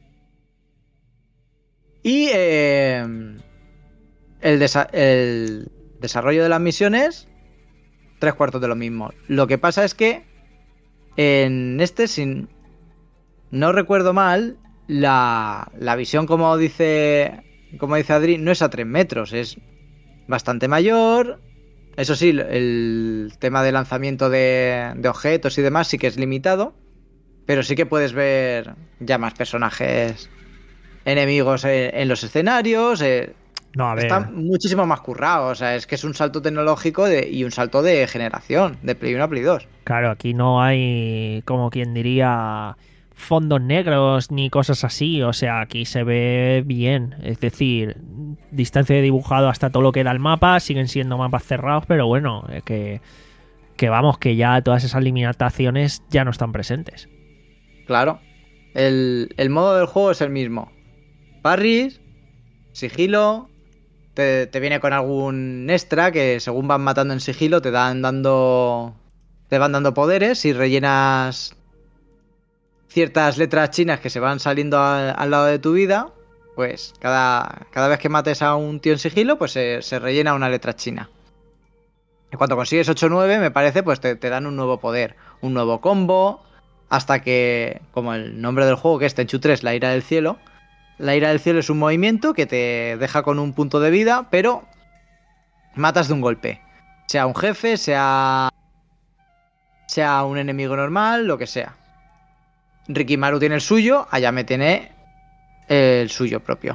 Y eh, el, desa- el desarrollo de las misiones, tres cuartos de lo mismo. Lo que pasa es que en este, sin no recuerdo mal, la, la visión, como dice, como dice Adri, no es a tres metros, es bastante mayor. Eso sí, el tema de lanzamiento de, de objetos y demás sí que es limitado, pero sí que puedes ver ya más personajes enemigos en, en los escenarios. Eh, No, a ver. Está muchísimo más currado, o sea, es que es un salto tecnológico de, y un salto de generación, de Play uno a Play dos. Claro, aquí no hay, como quien diría, fondos negros ni cosas así. O sea, aquí se ve bien. Es decir, distancia de dibujado hasta todo lo que da el mapa. Siguen siendo mapas cerrados, pero bueno, eh, que, que vamos, que ya todas esas limitaciones ya no están presentes. Claro, el, el modo del juego es el mismo. Parries, sigilo, te, te viene con algún extra que según van matando en sigilo te dan dando te van dando poderes y rellenas ciertas letras chinas que se van saliendo a, al lado de tu vida. Pues cada, cada vez que mates a un tío en sigilo, pues se, se rellena una letra china. Y cuando consigues ocho o nueve, me parece, pues te, te dan un nuevo poder, un nuevo combo, hasta que, como el nombre del juego, que es Tenchu tres, la ira del cielo. La ira del cielo es un movimiento que te deja con un punto de vida, pero matas de un golpe. Sea un jefe, sea sea un enemigo normal, lo que sea. Rikimaru tiene el suyo, Ayame tiene el suyo propio.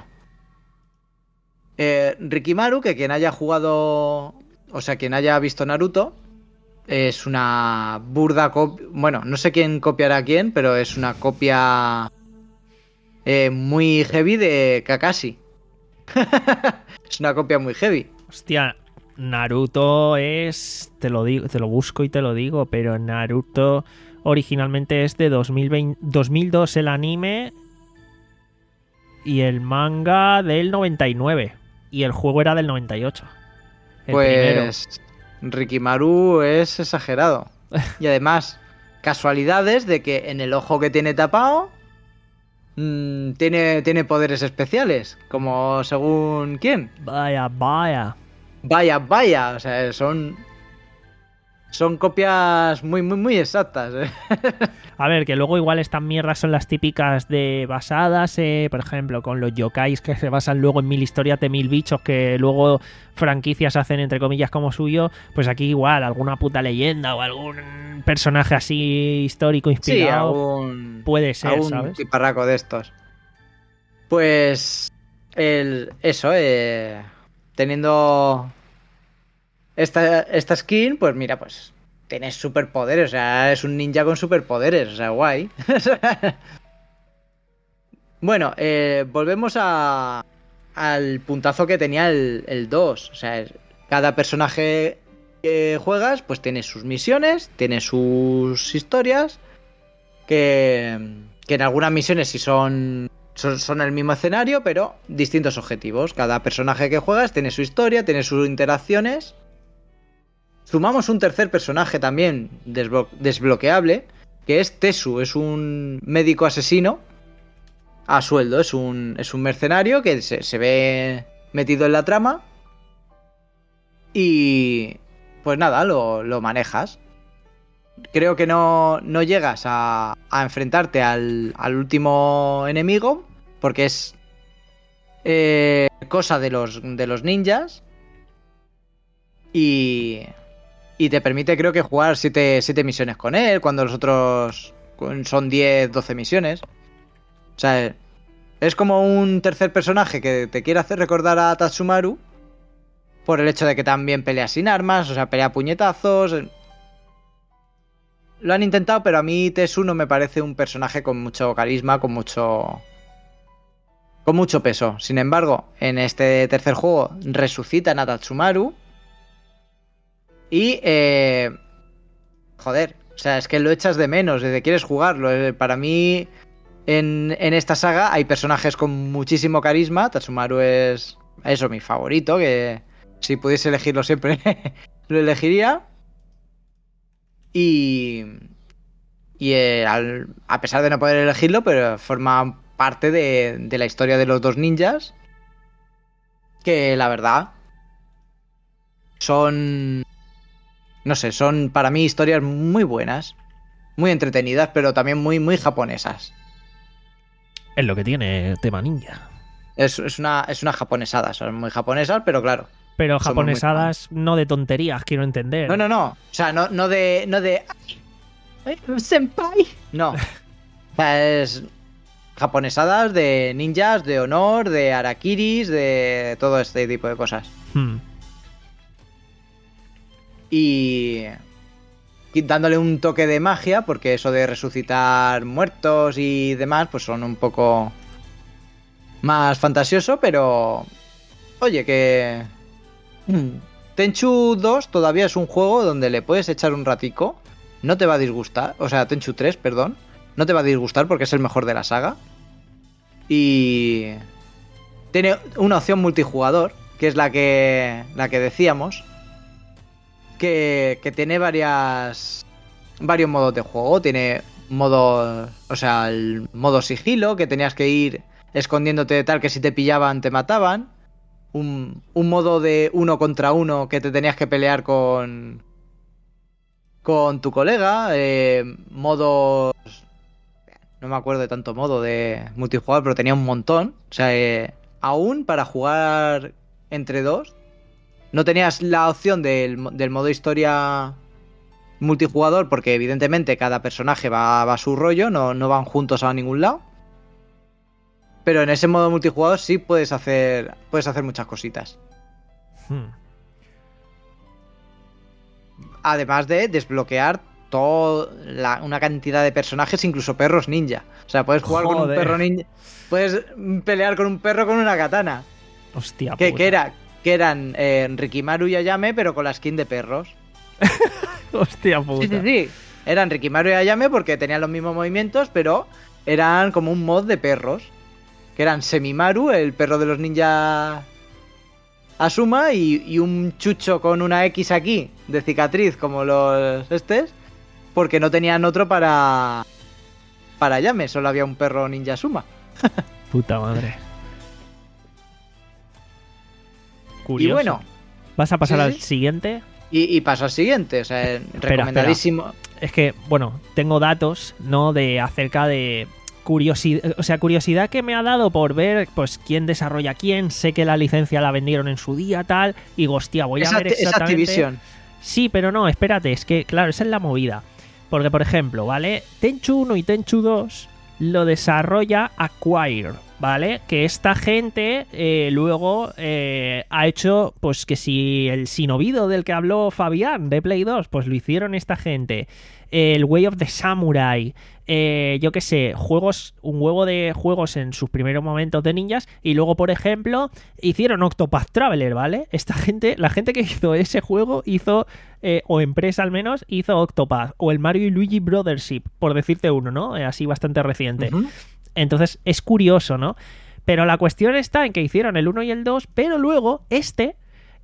Eh, Rikimaru, que quien haya jugado, o sea, quien haya visto Naruto, es una burda copia. Bueno, no sé quién copiará a quién, pero es una copia eh, muy heavy de Kakashi. Es una copia muy heavy. Hostia, Naruto es... Te lo digo, te lo busco y te lo digo, pero Naruto originalmente es de dos mil veinte, dos mil dos el anime y el manga del noventa y nueve. Y el juego era del noventa y ocho. El pues primero. Rikimaru es exagerado. Y además, casualidades de que en el ojo que tiene tapado mmm, tiene, tiene poderes especiales. Como según quién. Vaya, vaya. Vaya, vaya. O sea, son... Son copias muy, muy, muy exactas, ¿eh? A ver, que luego igual estas mierdas son las típicas de basadas, eh, por ejemplo, con los yokais que se basan luego en mil historias de mil bichos que luego franquicias hacen entre comillas como suyo. Pues aquí igual, alguna puta leyenda o algún personaje así histórico inspirado. Sí, algún, puede ser, algún ¿sabes? tiparraco de estos. Pues el, eso, eh, teniendo esta, esta skin, pues mira, pues tienes superpoderes, o sea, es un ninja con superpoderes, o sea, guay. Bueno, eh, volvemos a al puntazo que tenía el, el dos, o sea, cada personaje que juegas, pues tiene sus misiones, tiene sus historias, que, que en algunas misiones sí son... Son, son el mismo escenario, pero distintos objetivos. Cada personaje que juegas tiene su historia, tiene sus interacciones. sumamos un tercer personaje también desblo- desbloqueable, que es Tesu. Es un médico asesino a sueldo. Es un, es un mercenario que se, se ve metido en la trama. Y pues nada, lo, lo manejas. Creo que no, no llegas a, a enfrentarte al, al último enemigo, porque es eh, cosa de los, de los ninjas. Y, y te permite, creo que, jugar siete misiones con él, cuando los otros son diez, doce misiones. O sea, es como un tercer personaje que te quiere hacer recordar a Tatsumaru, por el hecho de que también pelea sin armas, o sea, pelea a puñetazos. Lo han intentado, pero a mí Tesu no me parece un personaje con mucho carisma, con mucho... con mucho peso. Sin embargo, en este tercer juego resucitan a Tatsumaru. Y... Eh, joder, o sea, es que lo echas de menos, desde quieres jugarlo. Para mí, en, en esta saga hay personajes con muchísimo carisma. Tatsumaru es... eso, mi favorito, que si pudiese elegirlo siempre lo elegiría. Y, y eh, al, a pesar de no poder elegirlo, pero forma parte de, de la historia de los dos ninjas, que la verdad son, no sé, son para mí historias muy buenas, muy entretenidas, pero también muy, muy japonesas. Es lo que tiene tema ninja. Es, es, una, es una japonesada, son muy japonesas, pero claro. Pero japonesadas no de tonterías, quiero entender. No, no, no. O sea, no, no de. No de. ¡Ay, senpai! No. O sea, es. Japonesadas de ninjas, de honor, de harakiris, de todo este tipo de cosas. Hmm. Y. y dándole un toque de magia, porque eso de resucitar muertos y demás, pues son un poco. Más fantasioso, pero. Oye, que. Tenchu dos todavía es un juego donde le puedes echar un ratico. No te va a disgustar. O sea, Tenchu tres, perdón. No te va a disgustar porque es el mejor de la saga. Y... tiene una opción multijugador, que es la que, la que decíamos. Que, que tiene varias... varios modos de juego. Tiene modo... o sea, el modo sigilo, que tenías que ir escondiéndote de tal que si te pillaban te mataban. Un, un modo de uno contra uno que te tenías que pelear con con tu colega, eh, modos, no me acuerdo de tanto modo de multijugador, pero tenía un montón. O sea, eh, aún para jugar entre dos no tenías la opción del, del modo historia multijugador, porque evidentemente cada personaje va, va a su rollo, no, no van juntos a ningún lado. Pero en ese modo multijugador sí puedes hacer puedes hacer muchas cositas. Hmm. Además de desbloquear toda la, una cantidad de personajes, incluso perros ninja. O sea, puedes jugar Joder. con un perro ninja. Puedes pelear con un perro con una katana. Hostia Que, puta. que, era, que eran eh, Rikimaru y Ayame, pero con la skin de perros. Hostia puta. Sí, sí, sí. Eran Rikimaru y Ayame porque tenían los mismos movimientos, pero eran como un mod de perros. Que eran Semimaru, el perro de los ninjas Asuma, y, y un chucho con una X aquí, de cicatriz, como los estes, porque no tenían otro para para Ayame, solo había un perro ninja Asuma. Puta madre. Curioso. Y bueno, ¿Vas a pasar sí, al sí. siguiente? y, y paso al siguiente, o sea, Espera, recomendadísimo. Es que, bueno, tengo datos, ¿no? De acerca de curiosidad, o sea, curiosidad que me ha dado por ver, pues, quién desarrolla quién. Sé que la licencia la vendieron en su día, tal. Y digo, hostia, voy Es, a ver Acti- es exactamente. Activision. Sí, pero no, espérate, es que, claro, esa es la movida. Porque, por ejemplo, ¿vale? Tenchu uno y Tenchu dos lo desarrolla Acquire, ¿vale? Que esta gente eh, luego eh, ha hecho, pues que si el Shinobido del que habló Fabián de Play dos, pues lo hicieron esta gente. El Way of the Samurai, eh, yo qué sé, juegos, un huevo de juegos en sus primeros momentos de ninjas, y luego, por ejemplo, hicieron Octopath Traveler, ¿vale? Esta gente, la gente que hizo ese juego hizo, eh, o empresa al menos, hizo Octopath, o el Mario y Luigi Brothership, por decirte uno, ¿no? Eh, así bastante reciente. Ujú. Entonces es curioso, ¿no? Pero la cuestión está en que hicieron el uno y el dos, pero luego este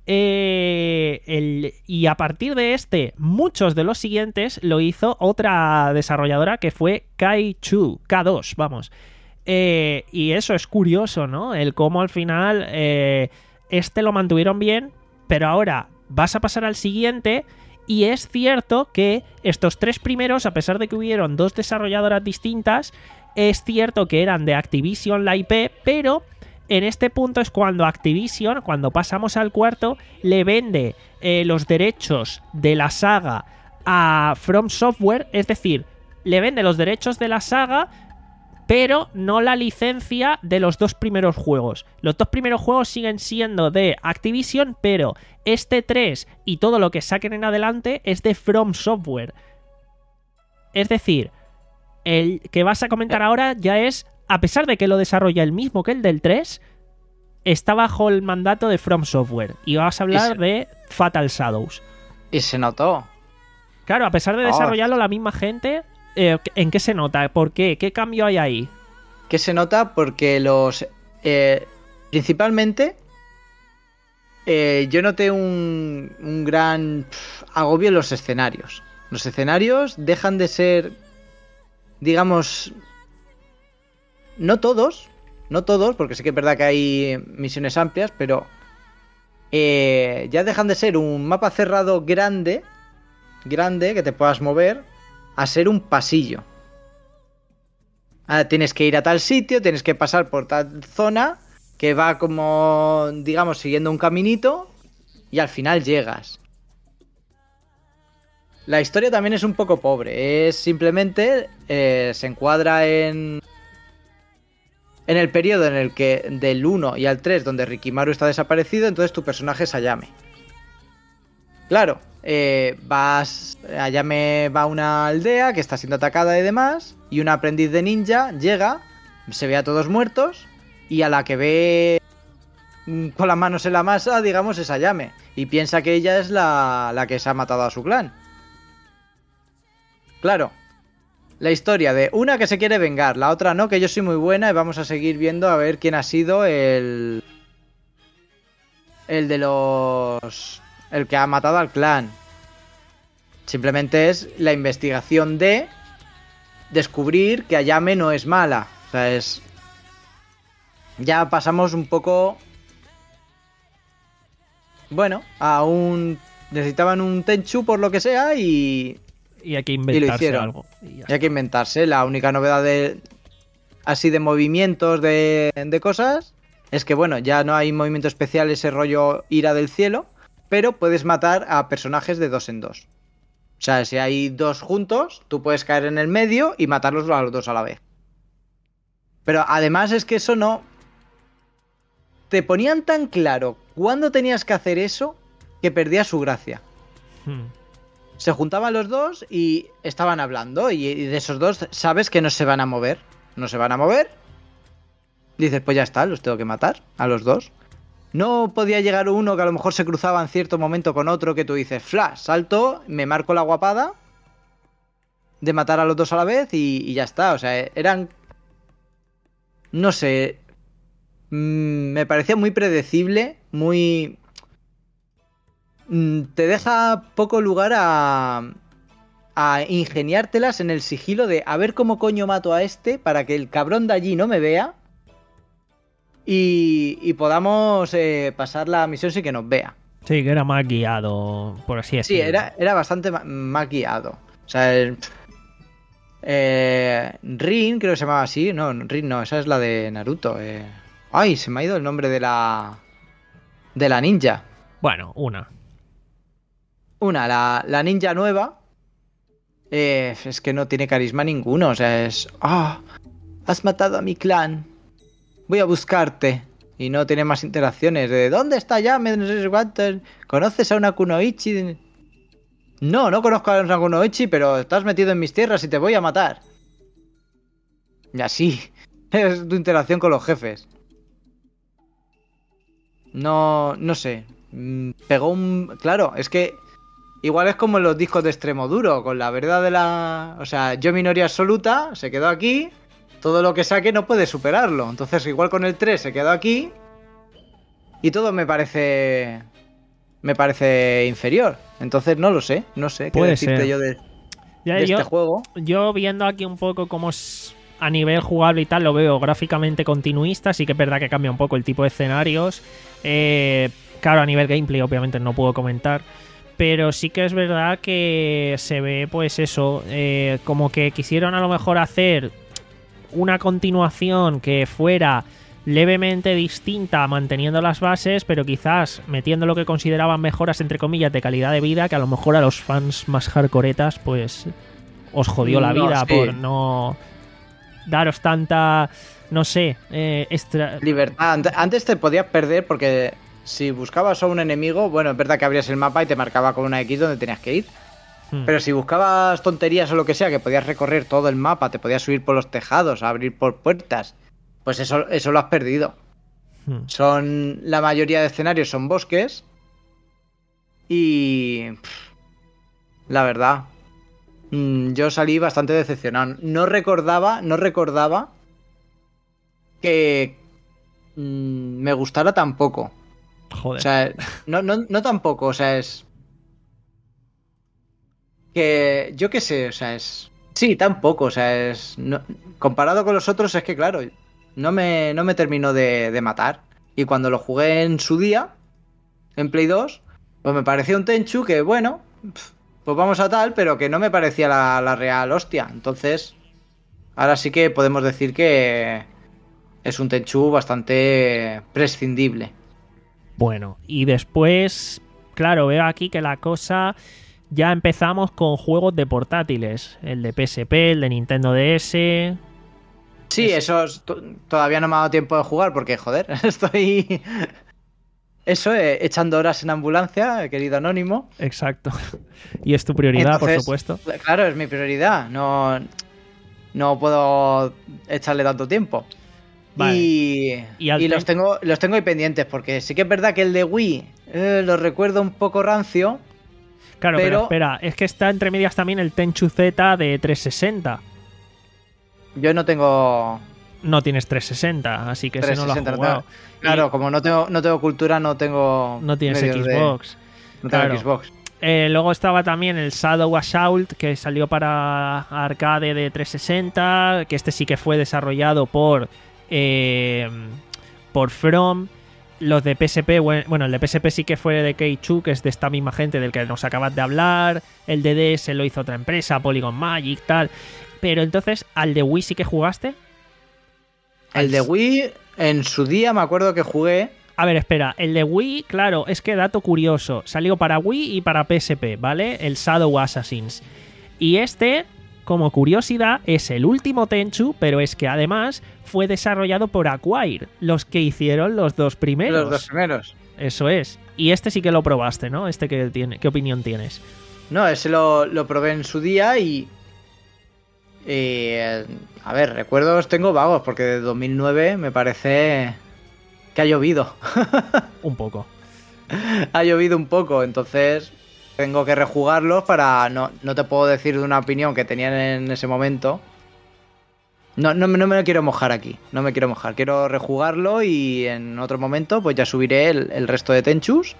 Eh, el, y a partir de este, muchos de los siguientes lo hizo otra desarrolladora que fue Kai dos, K dos, vamos. Eh, y eso es curioso, ¿no? El cómo al final eh, este lo mantuvieron bien, pero ahora vas a pasar al siguiente. Y es cierto que estos tres primeros, a pesar de que hubieron dos desarrolladoras distintas, es cierto que eran de Activision la I P, pero en este punto es cuando Activision, cuando pasamos al cuarto, le vende eh, los derechos de la saga a From Software, es decir, le vende los derechos de la saga, pero no la licencia de los dos primeros juegos. Los dos primeros juegos siguen siendo de Activision, pero este tres y todo lo que saquen en adelante es de From Software. Es decir, el que vas a comentar ahora ya es, a pesar de que lo desarrolla el mismo que el del tres, está bajo el mandato de From Software. Y vas a hablar se... de Fatal Shadows. Y se notó. Claro, a pesar de desarrollarlo oh. la misma gente... Eh, ¿En qué se nota? ¿Por qué? ¿Qué cambio hay ahí? ¿Qué se nota? Porque los... Eh, principalmente... Eh, yo noté un, un gran pff, agobio en los escenarios. Los escenarios dejan de ser... Digamos... No todos. No todos, porque sí que es verdad que hay misiones amplias, pero... Eh, ya dejan de ser un mapa cerrado grande. Grande, que te puedas mover... a ser un pasillo. Ahora tienes que ir a tal sitio, tienes que pasar por tal zona, que va como, digamos, siguiendo un caminito, y al final llegas. La historia también es un poco pobre, es simplemente, eh, se encuadra en... En el periodo en el que, del uno y al tres, donde Rikimaru está desaparecido, entonces tu personaje es Ayame. Claro. Eh, vas allá me va a una aldea que está siendo atacada y demás, y un aprendiz de ninja llega, se ve a todos muertos, y a la que ve con las manos en la masa, digamos, es Ayame, y piensa que ella es la, la que se ha matado a su clan. Claro, la historia de una que se quiere vengar, la otra no, que yo soy muy buena, y vamos a seguir viendo a ver quién ha sido el el de los... el que ha matado al clan. Simplemente es la investigación de descubrir que Ayame no es mala. O sea, es... Ya pasamos un poco... Bueno, a un... Necesitaban un Tenchu por lo que sea y... Y hay que inventarse algo. Y, y hay que inventarse. La única novedad de... así de movimientos de... de cosas... es que bueno, ya no hay movimiento especial, ese rollo ira del cielo... pero puedes matar a personajes de dos en dos. O sea, si hay dos juntos, tú puedes caer en el medio y matarlos a los dos a la vez. Pero además es que eso no... Te ponían tan claro cuándo tenías que hacer eso que perdía su gracia. Hmm. Se juntaban los dos y estaban hablando, y de esos dos sabes que no se van a mover. No se van a mover. Dices, pues ya está, los tengo que matar a los dos. No podía llegar uno que a lo mejor se cruzaba en cierto momento con otro que tú dices, flash, salto, me marco la guapada de matar a los dos a la vez y, y ya está. O sea, eran... No sé... Mmm, me parecía muy predecible, muy... Mmm, te deja poco lugar a... a ingeniártelas en el sigilo de a ver cómo coño mato a este para que el cabrón de allí no me vea. Y, y podamos eh, pasar la misión sin que nos vea. Sí, que era más guiado, por así decirlo. Sí, era, era bastante más, más guiado. O sea, el, eh, Rin, creo que se llamaba así. No, Rin no, esa es la de Naruto. Eh. Ay, se me ha ido el nombre de la... de la ninja. Bueno, una. Una, la, la ninja nueva. Eh, es que no tiene carisma ninguno. O sea, es... ¡Ah! Oh, has matado a mi clan. Voy a buscarte. Y no tiene más interacciones. De ¿dónde está Ayame? No sé cuántos. ¿Conoces a una Kunoichi? No, no conozco a una Kunoichi, pero estás metido en mis tierras y te voy a matar. Y así. Es tu interacción con los jefes. No, no sé. Pegó un... Claro, es que... Igual es como en los discos de extremo duro. Con la verdad de la... O sea, yo minoría absoluta. Se quedó aquí. Todo lo que saque no puede superarlo. Entonces igual con el tres se quedó aquí. Y todo me parece me parece inferior. Entonces no lo sé, no sé qué Puede decirte ser. yo de, Ya, de yo, este juego. yo viendo aquí un poco cómo es a nivel jugable y tal, lo veo gráficamente continuista. Sí que es verdad que cambia un poco el tipo de escenarios. Eh, claro, a nivel gameplay obviamente no puedo comentar. Pero sí que es verdad que se ve, pues eso, eh, como que quisieron a lo mejor hacer una continuación que fuera levemente distinta, manteniendo las bases, pero quizás metiendo lo que consideraban mejoras, entre comillas, de calidad de vida, que a lo mejor a los fans más hardcoretas, pues os jodió la No, vida sí. por no daros tanta, no sé, eh, extra... Libertad. Ante- Antes te podías perder porque si buscabas a un enemigo, bueno, es verdad que abrías el mapa y te marcaba con una X donde tenías que ir. Hmm. Pero si buscabas tonterías o lo que sea, que podías recorrer todo el mapa, te podías subir por los tejados, abrir por puertas, pues eso, eso lo has perdido. Hmm. Son la mayoría de escenarios son bosques y pff, la verdad, mm, yo salí bastante decepcionado. No recordaba, no recordaba que mm, me gustara tampoco. Joder. O sea, no, no, no tampoco, o sea, es que yo qué sé, o sea, es sí, tampoco, o sea, es no- comparado con los otros es que claro, no me, no me terminó de, de matar. Y cuando lo jugué en su día, en Play dos, pues me parecía un Tenchu que, bueno, pf, pues vamos a tal, pero que no me parecía la, la real hostia. Entonces, ahora sí que podemos decir que es un Tenchu bastante prescindible. Bueno, y después, claro, veo aquí que la cosa... Ya empezamos con juegos de portátiles. El de P S P, el de Nintendo D S... Sí, Es- esos to- todavía no me ha dado tiempo de jugar porque, joder, estoy... Eso, eh, echando horas en ambulancia, querido Anónimo. Exacto. Y es tu prioridad, por Entonces, supuesto. Claro, es mi prioridad. No, no puedo echarle tanto tiempo. Vale. Y, Y al y los ten- tengo los tengo ahí pendientes porque sí que es verdad que el de Wii eh, lo recuerdo un poco rancio. Claro, pero... pero- espera, es que está entre medias también el Tenchu Z de trescientos sesenta. Yo no tengo No tienes trescientos sesenta, así que ese no lo has trescientos sesenta, no jugado. tengo- Claro, como no tengo, no tengo cultura, no tengo. No tienes medios de- Xbox. no tengo Claro. Xbox. Eh, luego estaba también el Shadow Assault, que salió para arcade de trescientos sesenta, que este sí que fue desarrollado por eh, por From. Los de P S P, bue- bueno, el de P S P sí que fue de Keichu, que es de esta misma gente del que nos acabas de hablar. El de D S lo hizo otra empresa, Polygon Magic, tal. Pero entonces, ¿al de Wii sí que jugaste? El de Wii, en su día me acuerdo que jugué. A ver, espera, el de Wii, claro, es que dato curioso, salió para Wii y para P S P, ¿vale? El Shadow Assassins. Y este, como curiosidad, es el último Tenchu, pero es que además fue desarrollado por Acquire, los que hicieron los dos primeros. Los dos primeros. Eso es. Y este sí que lo probaste, ¿no? Este que tiene, ¿qué opinión tienes? No, ese lo, lo probé en su día y. eh, a ver, recuerdos tengo vagos porque de dos mil nueve me parece que ha llovido. Un poco. Ha llovido un poco, entonces tengo que rejugarlos para... No, no te puedo decir de una opinión que tenían en ese momento. No, no, no me quiero mojar aquí, no me quiero mojar. Quiero rejugarlo y en otro momento pues ya subiré el, el resto de Tenchus.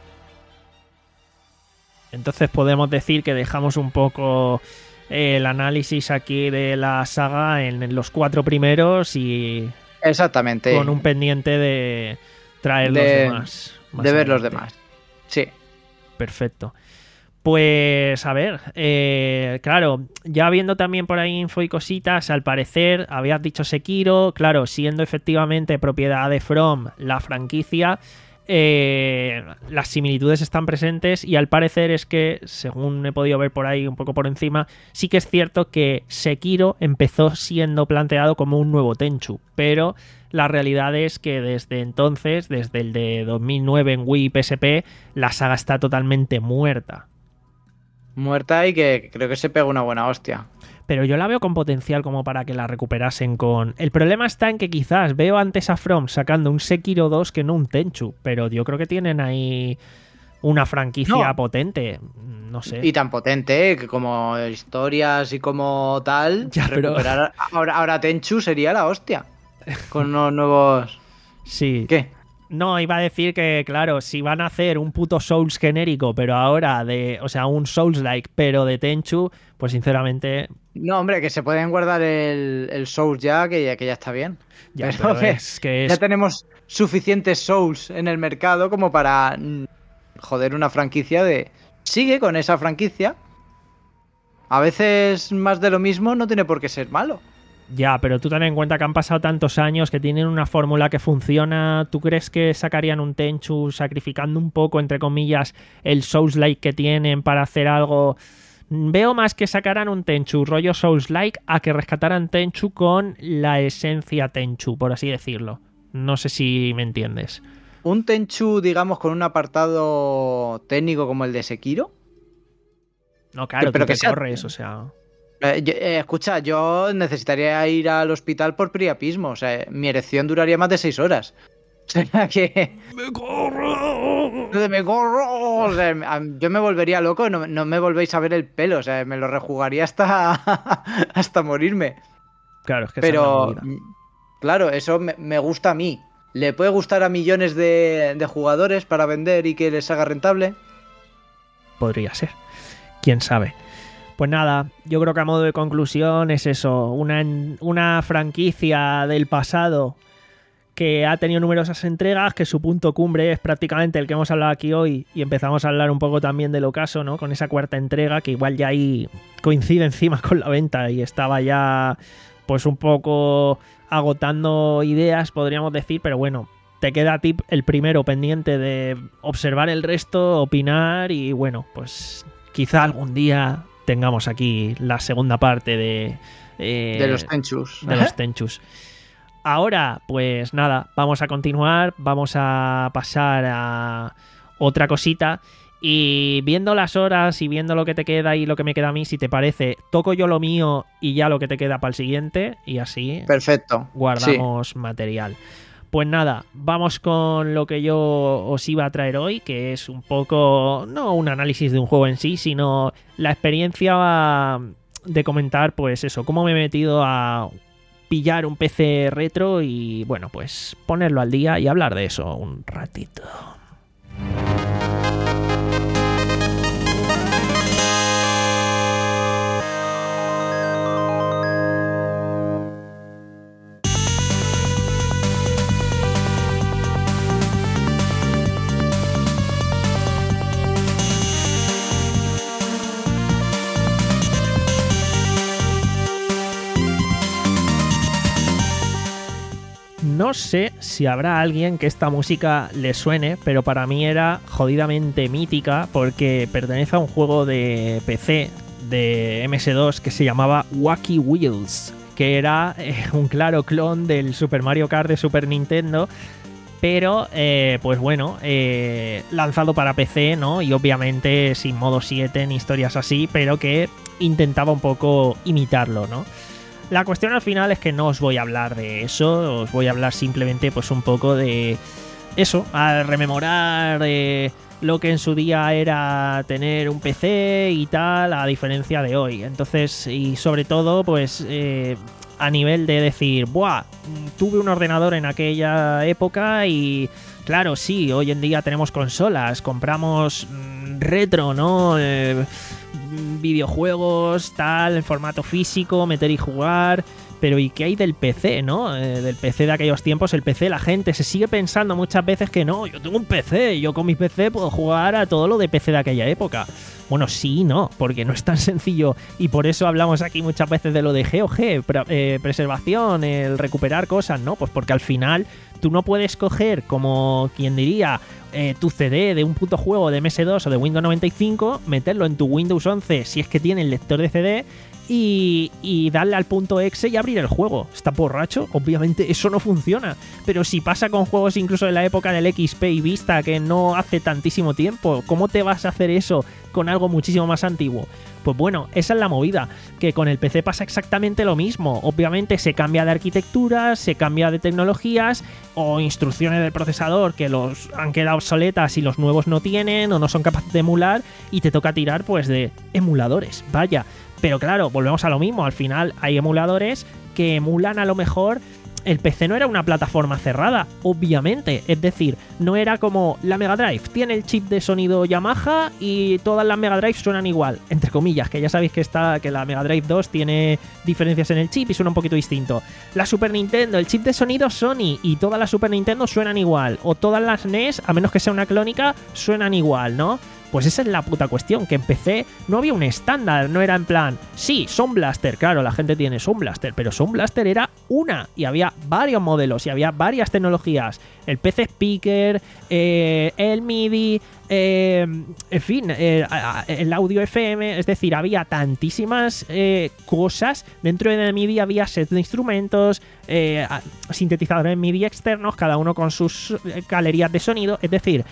Entonces podemos decir que dejamos un poco eh, el análisis aquí de la saga en los cuatro primeros y Exactamente. con un pendiente de traer los De- demás. más de ver los adelante. demás. Sí. Perfecto. Pues a ver, eh, claro, ya viendo también por ahí info y cositas, al parecer habías dicho Sekiro, claro, siendo efectivamente propiedad de From la franquicia, eh, las similitudes están presentes y al parecer es que, según he podido ver por ahí un poco por encima, sí que es cierto que Sekiro empezó siendo planteado como un nuevo Tenchu, pero la realidad es que desde entonces, desde el de dos mil nueve en Wii y P S P, la saga está totalmente muerta. Muerta y que creo que se pega una buena hostia. Pero yo la veo con potencial como para que la recuperasen con... El problema está en que quizás veo antes a From sacando un Sekiro dos que no un Tenchu, pero yo creo que tienen ahí una franquicia No. potente, no sé. Y tan potente, ¿eh? Que como historias y como tal, Ya, pero- recuperar ahora, ahora Tenchu sería la hostia. Con unos nuevos... Sí. ¿Qué? No, iba a decir que, claro, si van a hacer un puto Souls genérico, pero ahora de, o sea, un Souls-like, pero de Tenchu, pues sinceramente... No, hombre, que se pueden guardar el, el Souls ya, que ya, que ya está bien. Ya, pero pero que es que ya es... tenemos suficientes Souls en el mercado como para mm, joder una franquicia de... Sigue con esa franquicia. A veces más de lo mismo no tiene por qué ser malo. Ya, pero tú ten en cuenta que han pasado tantos años, que tienen una fórmula que funciona. ¿Tú crees que sacarían un Tenchu sacrificando un poco, entre comillas, el Souls-like que tienen para hacer algo? Veo más que sacaran un Tenchu rollo Souls-like a que rescataran Tenchu con la esencia Tenchu, por así decirlo. No sé si me entiendes. Un Tenchu, digamos, con un apartado técnico como el de Sekiro. No, claro, pero tú te que sea- corres, o sea... Eh, yo- eh, escucha, yo necesitaría ir al hospital por priapismo. O sea, mi erección duraría más de seis horas. O sea que... ¡Me corro! Me corro. O sea, am- yo me volvería loco, no, no me volvéis a ver el pelo. O sea, me lo rejugaría hasta, hasta morirme. Claro, es que esa es la Pero, movida. mm, claro, eso me, me gusta a mí. ¿Le puede gustar a millones de, de jugadores para vender y que les haga rentable? Podría ser. Quién sabe. Pues nada, yo creo que a modo de conclusión es eso, una, una franquicia del pasado que ha tenido numerosas entregas, que su punto cumbre es prácticamente el que hemos hablado aquí hoy, y empezamos a hablar un poco también del ocaso, ¿no? Con esa cuarta entrega que igual ya ahí coincide encima con la venta y estaba ya pues un poco agotando ideas, podríamos decir, pero bueno, te queda a ti el primero pendiente de observar el resto, opinar y bueno, pues quizá algún día tengamos aquí la segunda parte de... eh, De los Tenchus. de los Tenchus. Ahora, pues nada, vamos a continuar, vamos a pasar a otra cosita y viendo las horas y viendo lo que te queda y lo que me queda a mí, si te parece, toco yo lo mío y ya lo que te queda para el siguiente y así Perfecto. guardamos material. Pues nada, vamos con lo que yo os iba a traer hoy, que es un poco, no un análisis de un juego en sí, sino la experiencia de comentar, pues eso, cómo me he metido a pillar un P C retro y, bueno, pues ponerlo al día y hablar de eso un ratito. No sé si habrá alguien que esta música le suene, pero para mí era jodidamente mítica porque pertenece a un juego de P C de eme ese dos que se llamaba Wacky Wheels, que era eh, un claro clon del Super Mario Kart de Super Nintendo, pero eh, pues bueno, eh, lanzado para P C, ¿no? Y obviamente sin modo siete ni historias así, pero que intentaba un poco imitarlo, ¿no? La cuestión al final es que no os voy a hablar de eso, os voy a hablar simplemente pues un poco de eso, a rememorar eh, lo que en su día era tener un P C y tal, a diferencia de hoy. Entonces, y sobre todo, pues eh, a nivel de decir, buah, tuve un ordenador en aquella época y claro, sí, hoy en día tenemos consolas, compramos mmm, retro, ¿no? Eh, videojuegos, tal, en formato físico, meter y jugar, pero ¿y qué hay del P C, no? Eh, del P C de aquellos tiempos, el P C, la gente se sigue pensando muchas veces que no, yo tengo un P C, yo con mi P C puedo jugar a todo lo de P C de aquella época. Bueno, sí y no, porque no es tan sencillo y por eso hablamos aquí muchas veces de lo de G O G, pre eh, preservación, el recuperar cosas, ¿no? Pues porque al final tú no puedes coger, como quien diría, eh, tu C D de un puto juego de eme ese dos o de Windows noventa y cinco, meterlo en tu Windows once si es que tiene el lector de C D y, y darle al punto exe y abrir el juego. ¿Está borracho? Obviamente eso no funciona. Pero si pasa con juegos incluso de la época del equis pe y Vista, que no hace tantísimo tiempo, ¿cómo te vas a hacer eso con algo muchísimo más antiguo? Pues bueno, esa es la movida, que con el P C pasa exactamente lo mismo. Obviamente se cambia de arquitectura, se cambia de tecnologías o instrucciones del procesador que los han quedado obsoletas y los nuevos no tienen o no son capaces de emular y te toca tirar pues de emuladores, vaya. Pero claro, volvemos a lo mismo, al final hay emuladores que emulan a lo mejor el P C no era una plataforma cerrada, obviamente. Es decir, no era como la Mega Drive. Tiene el chip de sonido Yamaha y todas las Mega Drive suenan igual. Entre comillas, que ya sabéis que, está, que la Mega Drive dos tiene diferencias en el chip y suena un poquito distinto. La Super Nintendo, el chip de sonido Sony y todas las Super Nintendo suenan igual. O todas las N E S, a menos que sea una clónica, suenan igual, ¿no? Pues esa es la puta cuestión, que en P C no había un estándar, no era en plan, sí, Sound Blaster, claro, la gente tiene Sound Blaster, pero Sound Blaster era una, y había varios modelos, y había varias tecnologías, el P C Speaker, eh, el MIDI, eh, en fin, eh, el audio F M, es decir, había tantísimas eh, cosas, dentro de MIDI había sets de instrumentos, eh, sintetizadores MIDI externos, cada uno con sus galerías de sonido, es decir,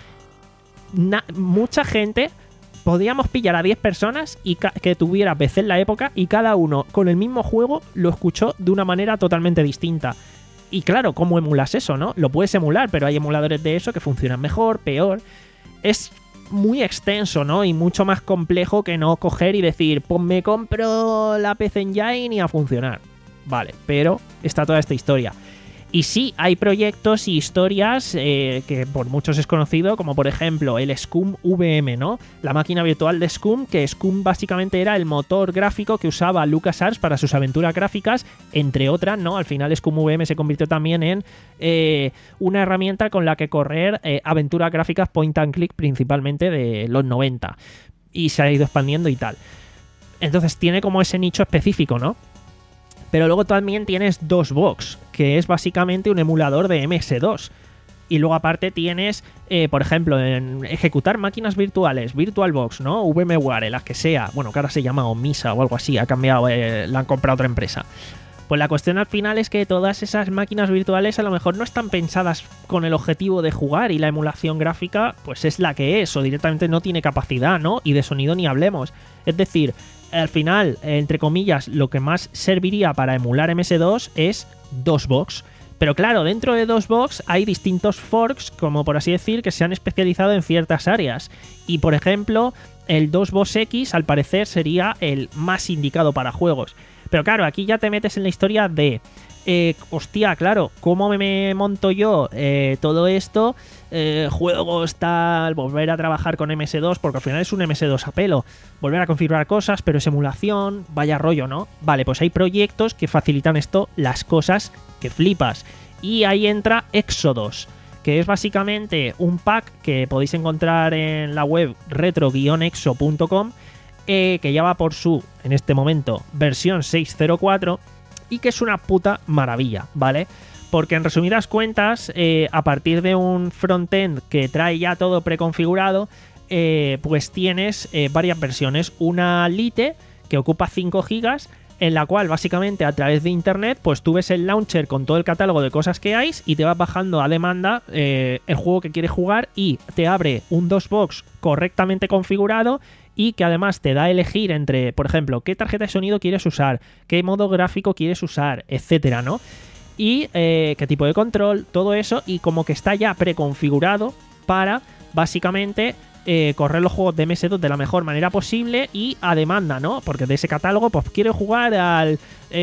Na, mucha gente, podíamos pillar a diez personas y que tuviera P C en la época y cada uno con el mismo juego lo escuchó de una manera totalmente distinta. Y claro, ¿cómo emulas eso, no? Lo puedes emular, pero hay emuladores de eso que funcionan mejor, peor. Es muy extenso, ¿no? Y mucho más complejo que no coger y decir, pues me compro la P C Engine y a funcionar. Vale, pero está toda esta historia. Y sí, hay proyectos y historias eh, que por muchos es conocido, como por ejemplo el Scum V M, ¿no? La máquina virtual de Scum, que Scum básicamente era el motor gráfico que usaba LucasArts para sus aventuras gráficas, entre otras, ¿no? Al final Scum V M se convirtió también en eh, una herramienta con la que correr eh, aventuras gráficas point and click, principalmente de los noventa. Y se ha ido expandiendo y tal. Entonces tiene como ese nicho específico, ¿no? Pero luego también tienes DOSBox, que es básicamente un emulador de M S dos. Y luego aparte tienes, eh, por ejemplo, en ejecutar máquinas virtuales, VirtualBox, ¿no? VMware, las que sea. Bueno, que ahora se llama Omisa o algo así, ha cambiado, eh, la han comprado otra empresa. Pues la cuestión al final es que todas esas máquinas virtuales a lo mejor no están pensadas con el objetivo de jugar y la emulación gráfica pues es la que es o directamente no tiene capacidad, ¿no? Y de sonido ni hablemos. Es decir, al final, entre comillas, lo que más serviría para emular M S dos es DOSBox. Pero claro, dentro de DOSBox hay distintos forks, como por así decir, que se han especializado en ciertas áreas. Y por ejemplo, el DOSBox X al parecer sería el más indicado para juegos. Pero claro, aquí ya te metes en la historia de... Eh, hostia, claro, ¿cómo me monto yo eh, todo esto? Eh, juegos, tal, volver a trabajar con M S dos, porque al final es un M S dos a pelo. Volver a configurar cosas, pero es emulación, vaya rollo, ¿no? Vale, pues hay proyectos que facilitan esto, las cosas que flipas. Y ahí entra Exodus, que es básicamente un pack que podéis encontrar en la web retro guion exo punto com, eh, que ya va por su, en este momento, versión seis punto cero cuatro, y que es una puta maravilla, ¿vale? Porque en resumidas cuentas, eh, a partir de un frontend que trae ya todo preconfigurado, eh, pues tienes eh, varias versiones. Una Lite, que ocupa cinco gigas, en la cual básicamente a través de internet, pues tú ves el launcher con todo el catálogo de cosas que hay y te vas bajando a demanda eh, el juego que quieres jugar y te abre un DOSBox correctamente configurado y que además te da a elegir entre, por ejemplo, qué tarjeta de sonido quieres usar, qué modo gráfico quieres usar, etcétera, ¿no? Y eh, qué tipo de control, todo eso, y como que está ya preconfigurado para básicamente eh, correr los juegos de M S dos de la mejor manera posible y a demanda, ¿no? Porque de ese catálogo, pues quiero jugar al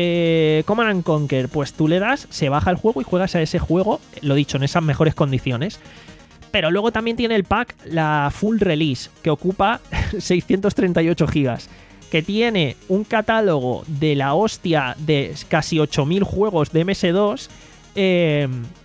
eh, Command and Conquer, pues tú le das, se baja el juego y juegas a ese juego, lo dicho, en esas mejores condiciones. Pero luego también tiene el pack, la Full Release, que ocupa seiscientos treinta y ocho gigas, que tiene un catálogo de la hostia de casi ocho mil juegos de M S dos, eh,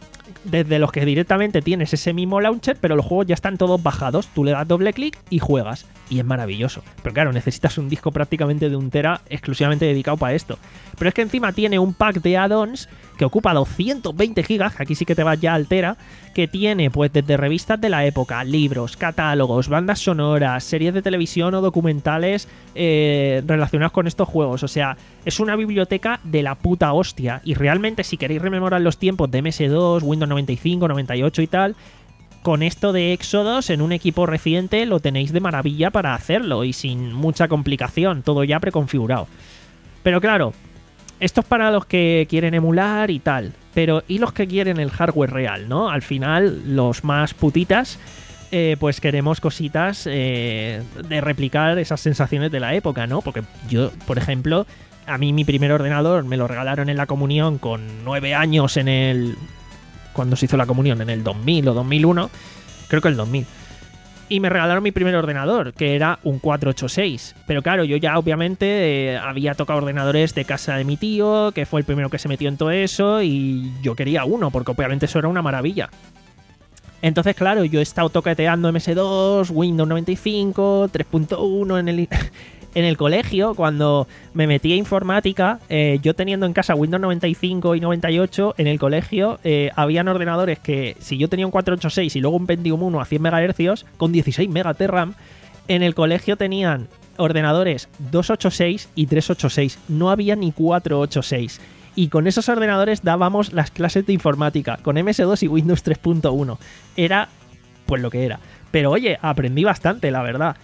desde los que directamente tienes ese mismo launcher, pero los juegos ya están todos bajados. Tú le das doble clic y juegas. Y es maravilloso. Pero claro, necesitas un disco prácticamente de un tera exclusivamente dedicado para esto. Pero es que encima tiene un pack de add-ons que ocupa doscientos veinte gigas, que aquí sí que te vas ya al tera, que tiene pues desde revistas de la época, libros, catálogos, bandas sonoras, series de televisión o documentales eh, relacionados con estos juegos. O sea, es una biblioteca de la puta hostia. Y realmente si queréis rememorar los tiempos de M S dos, Windows noventa y cinco, noventa y ocho y tal, con esto de Exodus en un equipo reciente lo tenéis de maravilla para hacerlo y sin mucha complicación, todo ya preconfigurado. Pero claro, esto es para los que quieren emular y tal, pero ¿y los que quieren el hardware real, no? Al final, los más putitas, eh, pues queremos cositas eh, de replicar esas sensaciones de la época, ¿no? Porque yo, por ejemplo, a mí mi primer ordenador me lo regalaron en la comunión con nueve años en el... cuando se hizo la comunión, en el dos mil o dos mil uno, creo que el dos mil. Y me regalaron mi primer ordenador, que era un cuatrocientos ochenta y seis. Pero claro, yo ya obviamente eh, había tocado ordenadores de casa de mi tío, que fue el primero que se metió en todo eso, y yo quería uno, porque obviamente eso era una maravilla. Entonces, claro, yo he estado toqueteando eme ese dos, Windows noventa y cinco, tres punto uno en el... En el colegio, cuando me metí a informática, eh, yo teniendo en casa Windows noventa y cinco y noventa y ocho, en el colegio eh, habían ordenadores que, si yo tenía un cuatrocientos ochenta y seis y luego un Pentium uno a cien megahercios, con dieciséis megas de RAM, en el colegio tenían ordenadores doscientos ochenta y seis y trescientos ochenta y seis. No había ni cuatrocientos ochenta y seis. Y con esos ordenadores dábamos las clases de informática, con eme ese dos y Windows tres punto uno. Era, pues lo que era. Pero oye, aprendí bastante, la verdad.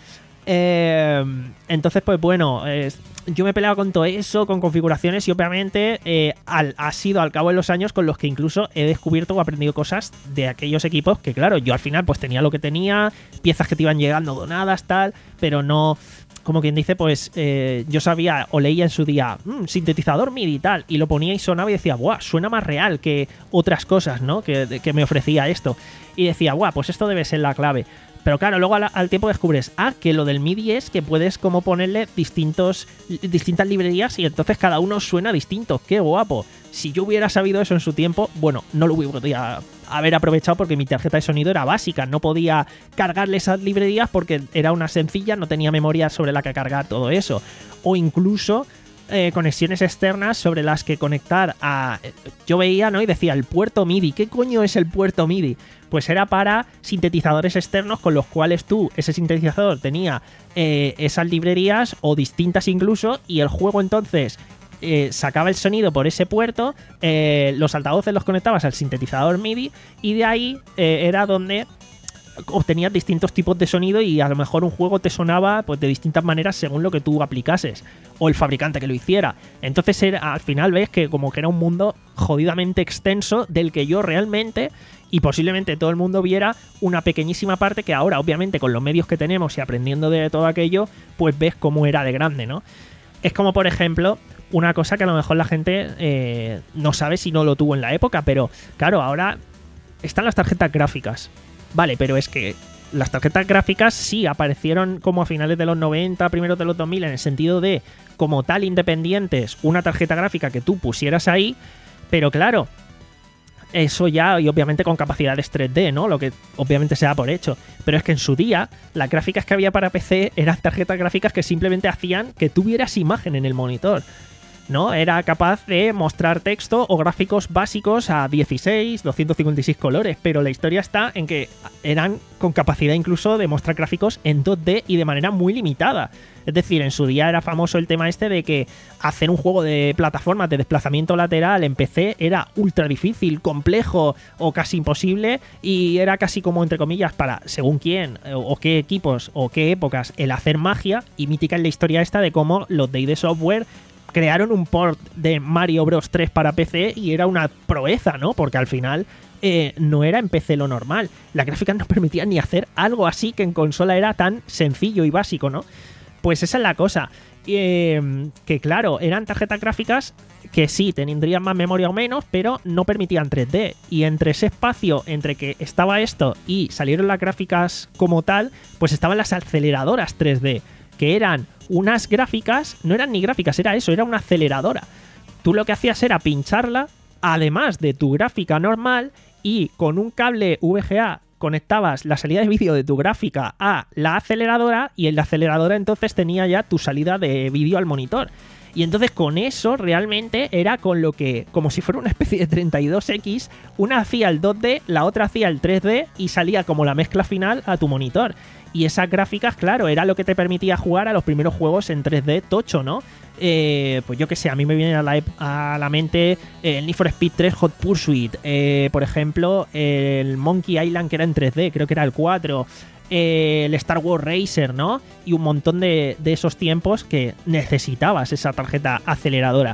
Eh, entonces, pues bueno, eh, yo me he peleado con todo eso, con configuraciones y obviamente eh, al, ha sido al cabo de los años con los que incluso he descubierto o aprendido cosas de aquellos equipos que, claro, yo al final pues tenía lo que tenía, piezas que te iban llegando donadas, tal, pero no, como quien dice, pues eh, yo sabía o leía en su día mmm, sintetizador MIDI y tal, y lo ponía y sonaba y decía, buah, suena más real que otras cosas, ¿no? Que, que me ofrecía esto. Y decía, buah, pues esto debe ser la clave. Pero claro, luego al, al tiempo descubres, ah, que lo del MIDI es que puedes como ponerle distintos, distintas librerías y entonces cada uno suena distinto. ¡Qué guapo! Si yo hubiera sabido eso en su tiempo, bueno, no lo hubiera haber aprovechado porque mi tarjeta de sonido era básica. No podía cargarle esas librerías porque era una sencilla, no tenía memoria sobre la que cargar todo eso. O incluso... Eh, conexiones externas sobre las que conectar a... Yo veía, ¿no? Y decía, el puerto MIDI. ¿Qué coño es el puerto MIDI? Pues era para sintetizadores externos con los cuales tú, ese sintetizador, tenía eh, esas librerías o distintas incluso, y el juego entonces eh, sacaba el sonido por ese puerto, eh, los altavoces los conectabas al sintetizador MIDI y de ahí eh, era donde... obtenías distintos tipos de sonido y a lo mejor un juego te sonaba pues de distintas maneras según lo que tú aplicases o el fabricante que lo hiciera. Entonces era, al final ves que como que era un mundo jodidamente extenso del que yo realmente y posiblemente todo el mundo viera una pequeñísima parte que ahora obviamente con los medios que tenemos y aprendiendo de todo aquello pues ves cómo era de grande, ¿no? Es como por ejemplo una cosa que a lo mejor la gente eh, no sabe si no lo tuvo en la época, pero claro, ahora están las tarjetas gráficas. Vale, pero es que las tarjetas gráficas sí aparecieron como a finales de los noventa, primeros de los dos mil, en el sentido de, como tal, independientes, una tarjeta gráfica que tú pusieras ahí, pero claro, eso ya, y obviamente con capacidades tres D, ¿no? Lo que obviamente se da por hecho. Pero es que en su día, las gráficas que había para P C eran tarjetas gráficas que simplemente hacían que tuvieras imagen en el monitor, ¿no? Era capaz de mostrar texto o gráficos básicos a dieciséis, doscientos cincuenta y seis colores, pero la historia está en que eran con capacidad incluso de mostrar gráficos en dos D y de manera muy limitada. Es decir, en su día era famoso el tema este de que hacer un juego de plataformas de desplazamiento lateral en P C era ultra difícil, complejo o casi imposible, y era casi como, entre comillas, para según quién o qué equipos o qué épocas el hacer magia, y mítica en la historia esta de cómo los de I D Software crearon un port de Mario Bros tres para P C y era una proeza, ¿no? Porque al final eh, no era en P C lo normal. Las gráficas no permitían ni hacer algo así que en consola era tan sencillo y básico, ¿no? Pues esa es la cosa. Eh, que claro, eran tarjetas gráficas que sí, tendrían más memoria o menos, pero no permitían tres D. Y entre ese espacio, entre que estaba esto y salieron las gráficas como tal, pues estaban las aceleradoras tres D, que eran unas gráficas, no eran ni gráficas, era eso, era una aceleradora. Tú lo que hacías era pincharla, además de tu gráfica normal, y con un cable V G A conectabas la salida de vídeo de tu gráfica a la aceleradora, y en la aceleradora entonces tenía ya tu salida de vídeo al monitor. Y entonces con eso realmente era con lo que, como si fuera una especie de treinta y dos equis, una hacía el dos D, la otra hacía el tres D y salía como la mezcla final a tu monitor. Y esas gráficas, claro, era lo que te permitía jugar a los primeros juegos en tres D tocho, ¿no? Eh, pues yo qué sé, a mí me viene a la, a la mente el Need for Speed tres Hot Pursuit, eh, por ejemplo, el Monkey Island, que era en tres D, creo que era el cuatro, eh, el Star Wars Racer, ¿no? Y un montón de, de esos tiempos que necesitabas esa tarjeta aceleradora.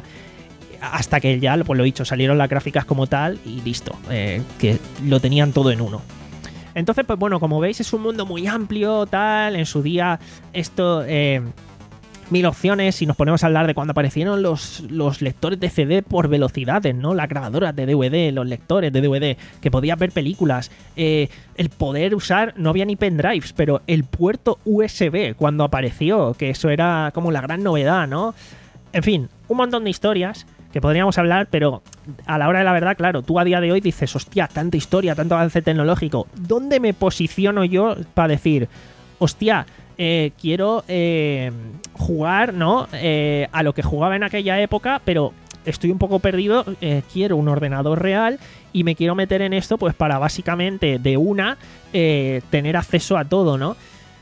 Hasta que ya, pues lo he dicho, salieron las gráficas como tal y listo, eh, que lo tenían todo en uno. Entonces, pues bueno, como veis, es un mundo muy amplio, tal. En su día, esto, eh, mil opciones si nos ponemos a hablar de cuando aparecieron los, los lectores de C D por velocidades, ¿no? Las grabadoras de D V D, los lectores de D V D, que podías ver películas, eh, el poder usar, no había ni pendrives, pero el puerto U S B cuando apareció, que eso era como la gran novedad, ¿no? En fin, un montón de historias que podríamos hablar, pero a la hora de la verdad, claro, tú a día de hoy dices, hostia, tanta historia, tanto avance tecnológico, ¿dónde me posiciono yo para decir, hostia, eh, quiero eh, jugar, ¿no? Eh, a lo que jugaba en aquella época, pero estoy un poco perdido, eh, quiero un ordenador real y me quiero meter en esto pues para básicamente de una eh, tener acceso a todo, ¿no?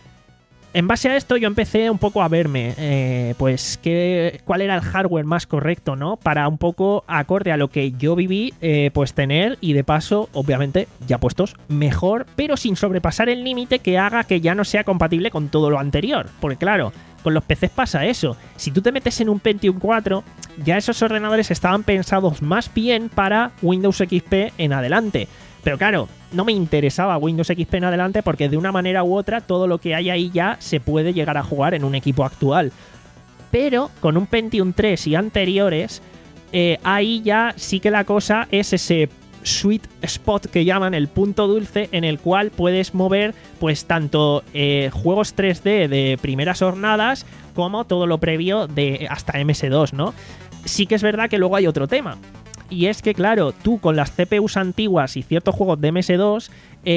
En base a esto yo empecé un poco a verme, eh, pues, qué, cuál era el hardware más correcto, ¿no? Para un poco, acorde a lo que yo viví, eh, pues tener, y de paso, obviamente, ya puestos, mejor, pero sin sobrepasar el límite que haga que ya no sea compatible con todo lo anterior. Porque claro, con los P Cs pasa eso. Si tú te metes en un Pentium cuatro, ya esos ordenadores estaban pensados más bien para Windows X P en adelante. Pero claro, no me interesaba Windows X P en adelante porque de una manera u otra todo lo que hay ahí ya se puede llegar a jugar en un equipo actual. Pero con un Pentium tres y anteriores, eh, ahí ya sí que la cosa es ese sweet spot que llaman, el punto dulce, en el cual puedes mover pues tanto eh, juegos tres D de primeras jornadas como todo lo previo de hasta M S dos, ¿no? Sí que es verdad que luego hay otro tema. Y es que, claro, tú con las C P Us antiguas y ciertos juegos de M S dos,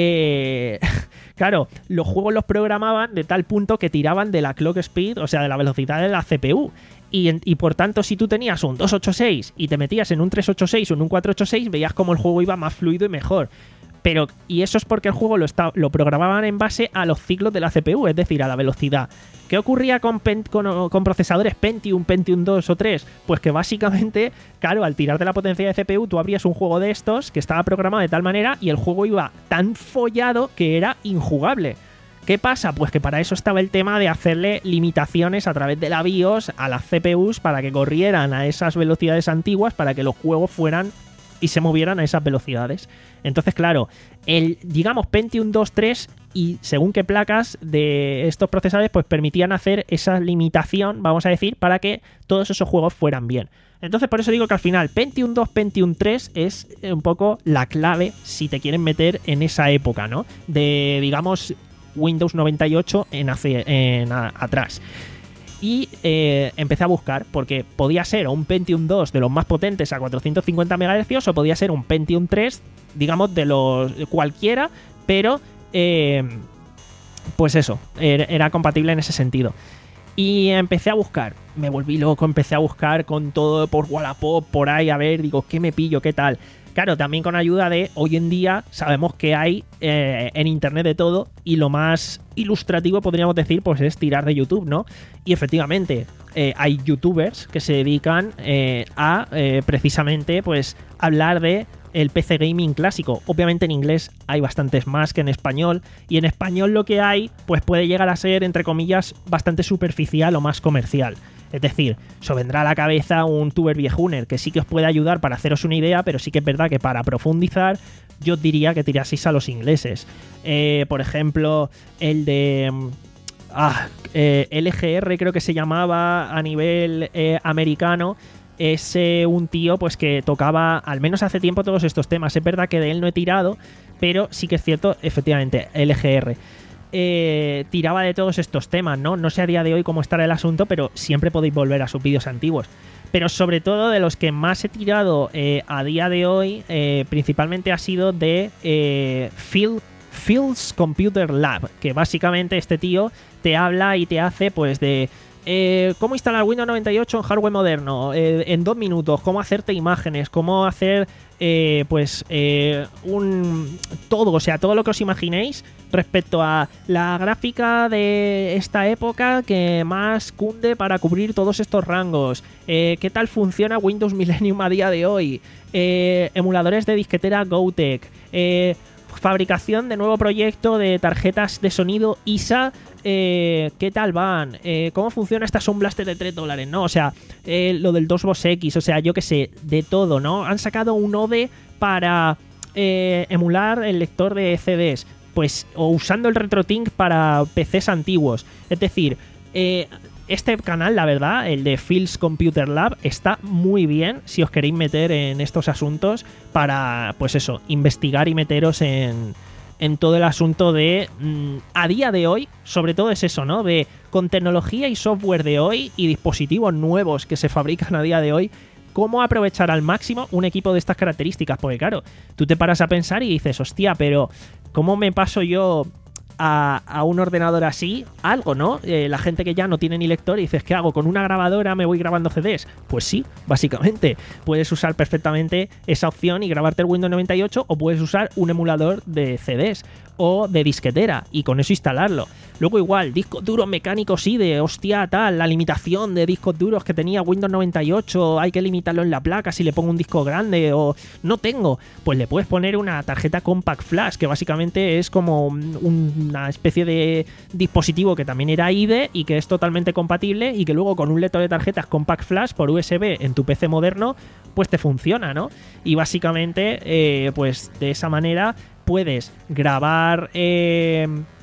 eh, claro, los juegos los programaban de tal punto que tiraban de la clock speed, o sea, de la velocidad de la C P U. Y, y por tanto, si tú tenías un dos ochenta y seis y te metías en un tres ochenta y seis o en un cuatro ochenta y seis, veías como el juego iba más fluido y mejor. Pero, y eso es porque el juego lo, está, lo programaban en base a los ciclos de la C P U, es decir, a la velocidad. ¿Qué ocurría con, pen, con, con procesadores Pentium, Pentium dos o tres? Pues que básicamente, claro, al tirar de la potencia de C P U, tú abrías un juego de estos que estaba programado de tal manera y el juego iba tan follado que era injugable. ¿Qué pasa? Pues que para eso estaba el tema de hacerle limitaciones a través de la BIOS a las C P Us para que corrieran a esas velocidades antiguas, para que los juegos fueran y se movieran a esas velocidades. Entonces, claro, el, digamos, Pentium dos, tres y según qué placas de estos procesadores pues permitían hacer esa limitación, vamos a decir, para que todos esos juegos fueran bien. Entonces, por eso digo que al final Pentium dos, Pentium tres es un poco la clave si te quieren meter en esa época, ¿no? De, digamos, Windows noventa y ocho en, hace, en a, atrás. Y eh, empecé a buscar, porque podía ser un Pentium dos de los más potentes a cuatrocientos cincuenta megahercios o podía ser un Pentium tres, digamos, de los cualquiera, pero eh, pues eso, era, era compatible en ese sentido. Y empecé a buscar, me volví loco, empecé a buscar con todo por Wallapop, por ahí, a ver, digo, ¿qué me pillo? ¿Qué tal? Claro, también con ayuda de, hoy en día sabemos que hay eh, en internet de todo, y lo más ilustrativo podríamos decir pues es tirar de YouTube, ¿no? Y efectivamente eh, hay youtubers que se dedican eh, a eh, precisamente pues hablar de el P C gaming clásico. Obviamente en inglés hay bastantes más que en español, y en español lo que hay pues puede llegar a ser, entre comillas, bastante superficial o más comercial. Es decir, os vendrá a la cabeza un tuber viejuner que sí que os puede ayudar para haceros una idea, pero sí que es verdad que para profundizar yo os diría que tiraseis a los ingleses. Eh, por ejemplo, el de ah, eh, L G R creo que se llamaba a nivel eh, americano. Es eh, un tío pues que tocaba, al menos hace tiempo, todos estos temas. Es verdad que de él no he tirado, pero sí que es cierto, efectivamente, L G R. Eh, tiraba de todos estos temas, ¿no? No sé a día de hoy cómo estará el asunto, pero siempre podéis volver a sus vídeos antiguos. Pero sobre todo de los que más he tirado eh, a día de hoy, eh, principalmente ha sido de eh, Phil, Phil's Computer Lab, que básicamente este tío te habla y te hace pues de eh, cómo instalar Windows noventa y ocho en hardware moderno, eh, en dos minutos, cómo hacerte imágenes, cómo hacer eh, pues eh, un todo, o sea, todo lo que os imaginéis respecto a la gráfica de esta época que más cunde para cubrir todos estos rangos, eh, qué tal funciona Windows Millennium a día de hoy, eh, emuladores de disquetera Gotek, eh, fabricación de nuevo proyecto de tarjetas de sonido I S A, eh, qué tal van, eh, cómo funciona esta Sound Blaster de tres dólares, ¿no? O sea, eh, lo del dos Boss X, o sea, yo qué sé, de todo, ¿no? Han sacado un O D E para eh, emular el lector de C Ds, pues, o usando el RetroTink para P Cs antiguos. Es decir, eh, este canal, la verdad, el de Phil's Computer Lab, está muy bien si os queréis meter en estos asuntos para, pues eso, investigar y meteros en, en todo el asunto de, mmm, a día de hoy, sobre todo es eso, ¿no? De con tecnología y software de hoy y dispositivos nuevos que se fabrican a día de hoy, cómo aprovechar al máximo un equipo de estas características. Porque claro, tú te paras a pensar y dices, hostia, pero ¿cómo me paso yo a, a un ordenador así? Algo, ¿no? Eh, la gente que ya no tiene ni lector y dices, ¿qué hago? ¿Con una grabadora me voy grabando C Ds? Pues sí, básicamente. Puedes usar perfectamente esa opción y grabarte el Windows noventa y ocho, o puedes usar un emulador de C Ds o de disquetera y con eso instalarlo. Luego igual, discos duros mecánicos sí, de hostia tal, la limitación de discos duros que tenía Windows noventa y ocho, hay que limitarlo en la placa si le pongo un disco grande o no tengo, pues le puedes poner una tarjeta Compact Flash, que básicamente es como un, una especie de dispositivo que también era I D E y que es totalmente compatible y que luego con un lector de tarjetas Compact Flash por U S B en tu P C moderno pues te funciona, ¿no? Y básicamente eh, pues de esa manera puedes grabar eh,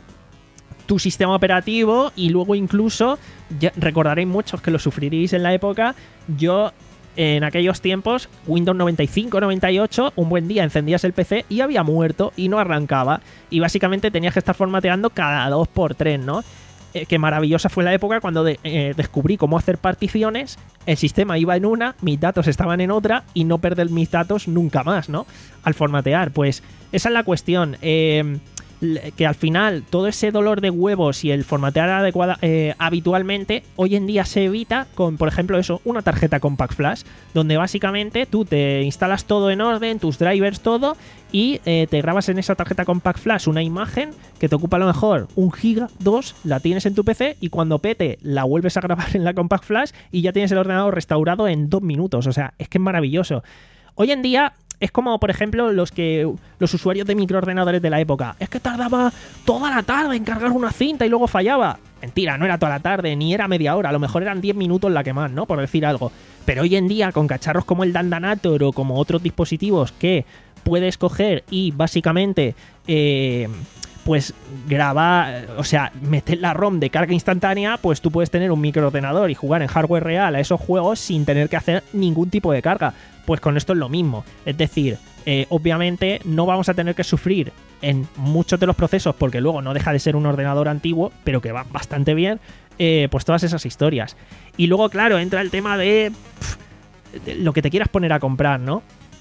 tu sistema operativo y luego incluso, ya recordaréis muchos que lo sufriréis en la época, yo en aquellos tiempos, Windows noventa y cinco, noventa y ocho, un buen día encendías el P C y había muerto y no arrancaba y básicamente tenías que estar formateando cada dos por tres, ¿no? Eh, qué maravillosa fue la época cuando de, eh, descubrí cómo hacer particiones, el sistema iba en una, mis datos estaban en otra y no perder mis datos nunca más, ¿no? Al formatear, pues esa es la cuestión, eh, que al final todo ese dolor de huevos y el formatear adecuada, eh, habitualmente, hoy en día se evita con, por ejemplo, eso, una tarjeta Compact Flash, donde básicamente tú te instalas todo en orden, tus drivers, todo, y eh, te grabas en esa tarjeta Compact Flash una imagen que te ocupa a lo mejor un giga, dos, la tienes en tu P C y cuando pete la vuelves a grabar en la Compact Flash y ya tienes el ordenador restaurado en dos minutos. O sea, es que es maravilloso. Hoy en día es como, por ejemplo, los que los usuarios de microordenadores de la época. Es que tardaba toda la tarde en cargar una cinta y luego fallaba. Mentira, no era toda la tarde, ni era media hora. A lo mejor eran diez minutos la que más, ¿no? Por decir algo. Pero hoy en día, con cacharros como el Dandanator o como otros dispositivos que puedes coger y básicamente eh, pues grabar, o sea, meter la ROM de carga instantánea, pues tú puedes tener un microordenador y jugar en hardware real a esos juegos sin tener que hacer ningún tipo de carga. Pues con esto es lo mismo. Es decir, eh, obviamente no vamos a tener que sufrir en muchos de los procesos, porque luego no deja de ser un ordenador antiguo, pero que va bastante bien, eh, pues todas esas historias. Y luego, claro, entra el tema de, pff, de lo que te quieras poner a comprar, ¿no?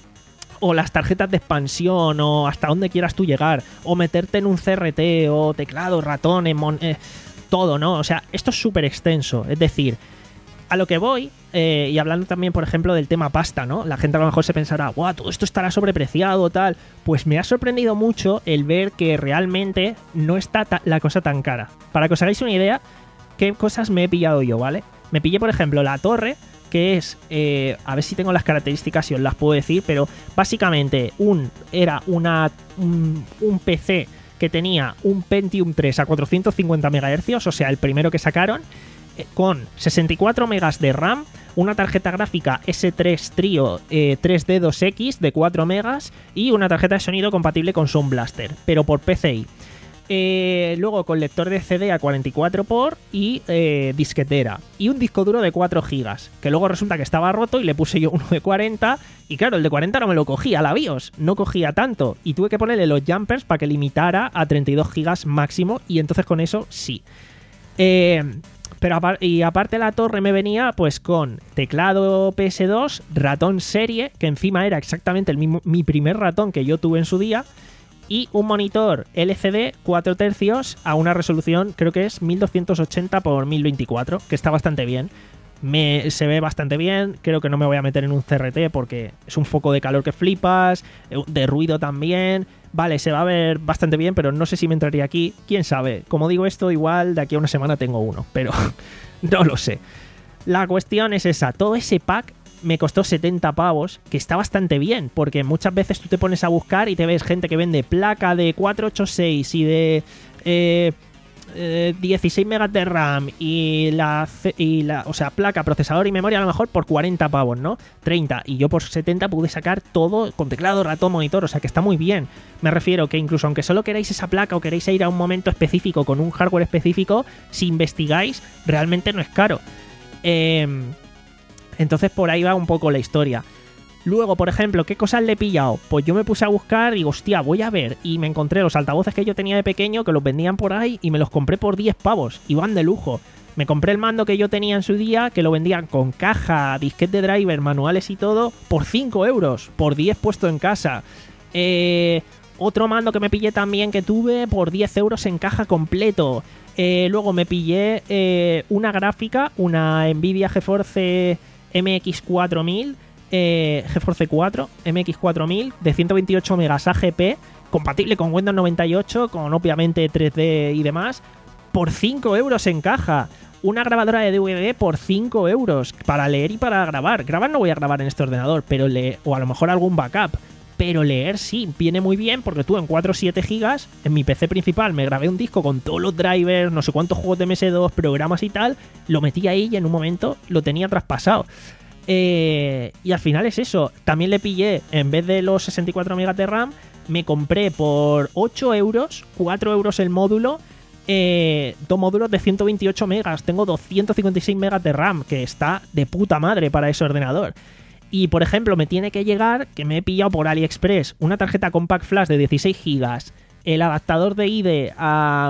O las tarjetas de expansión, o hasta dónde quieras tú llegar, o meterte en un C R T, o teclado, ratones, mon- eh, todo, ¿no? O sea, esto es súper extenso. Es decir, a lo que voy, eh, y hablando también, por ejemplo, del tema pasta, ¿no? La gente a lo mejor se pensará, guau, todo esto estará sobrepreciado, tal. Pues me ha sorprendido mucho el ver que realmente no está ta- la cosa tan cara. Para que os hagáis una idea, qué cosas me he pillado yo, ¿vale? Me pillé, por ejemplo, la torre, que es, eh, a ver si tengo las características y os las puedo decir, pero básicamente un era una un, un P C que tenía un Pentium tres a cuatrocientos cincuenta megahercios, o sea, el primero que sacaron, con sesenta y cuatro megas de RAM, una tarjeta gráfica ese tres Trio eh, tres D dos X de cuatro megas y una tarjeta de sonido compatible con Sound Blaster, pero por P C I. Eh, luego con lector de C D a cuarenta y cuatro por y eh, disquetera. Y un disco duro de cuatro gigas, que luego resulta que estaba roto y le puse yo uno de cuarenta. Y claro, el de cuarenta no me lo cogía, la BIOS no cogía tanto. Y tuve que ponerle los jumpers para que limitara a treinta y dos gigas máximo. Y entonces con eso sí. Eh... Pero apar- y aparte la torre me venía pues con teclado P S dos, ratón serie, que encima era exactamente el mismo, mi primer ratón que yo tuve en su día, y un monitor L C D cuatro tercios a una resolución, creo que es mil doscientos ochenta por mil veinticuatro, que está bastante bien. Me, se ve bastante bien, creo que no me voy a meter en un C R T porque es un foco de calor que flipas, de ruido también. Vale, se va a ver bastante bien, pero no sé si me entraría aquí. Quién sabe. Como digo esto, igual de aquí a una semana tengo uno, pero no lo sé. La cuestión es esa. Todo ese pack me costó setenta pavos, que está bastante bien, porque muchas veces tú te pones a buscar y te ves gente que vende placa de cuatrocientos ochenta y seis y de... Eh, eh, dieciséis megas de RAM y la, y la, o sea, placa, procesador y memoria a lo mejor por cuarenta pavos, ¿no? treinta. Y yo por setenta pude sacar todo con teclado, ratón, monitor, o sea que está muy bien. Me refiero que incluso aunque solo queráis esa placa o queréis ir a un momento específico con un hardware específico, si investigáis, realmente no es caro. Eh, entonces por ahí va un poco la historia. Luego, por ejemplo, ¿qué cosas le he pillado? Pues yo me puse a buscar y digo, hostia, voy a ver. Y me encontré los altavoces que yo tenía de pequeño, que los vendían por ahí, y me los compré por diez pavos. Y van de lujo. Me compré el mando que yo tenía en su día, que lo vendían con caja, disquete de driver, manuales y todo, por cinco euros. Por diez puesto en casa. Eh, otro mando que me pillé también que tuve por diez euros en caja completo. Eh, luego me pillé eh, una gráfica, una Nvidia GeForce M X cuatro mil. Eh, GeForce cuatro M X cuatro mil de ciento veintiocho megas A G P, compatible con Windows noventa y ocho, con obviamente tres D y demás, por cinco euros en caja. Una grabadora de D V D por cinco euros para leer y para grabar. Grabar no voy a grabar en este ordenador, pero leer, o a lo mejor algún backup, pero leer sí, viene muy bien porque tú en cuatro o siete gigas, en mi P C principal me grabé un disco con todos los drivers, no sé cuántos juegos de M S dos, programas y tal, lo metí ahí y en un momento lo tenía traspasado. Eh, y al final es eso. También le pillé, en vez de los sesenta y cuatro megas de RAM, me compré por ocho euros, cuatro euros el módulo, eh, dos módulos de ciento veintiocho megas. Tengo doscientos cincuenta y seis megas de RAM, que está de puta madre para ese ordenador. Y por ejemplo, me tiene que llegar, que me he pillado por AliExpress, una tarjeta Compact Flash de dieciséis gigas, el adaptador de I D E a,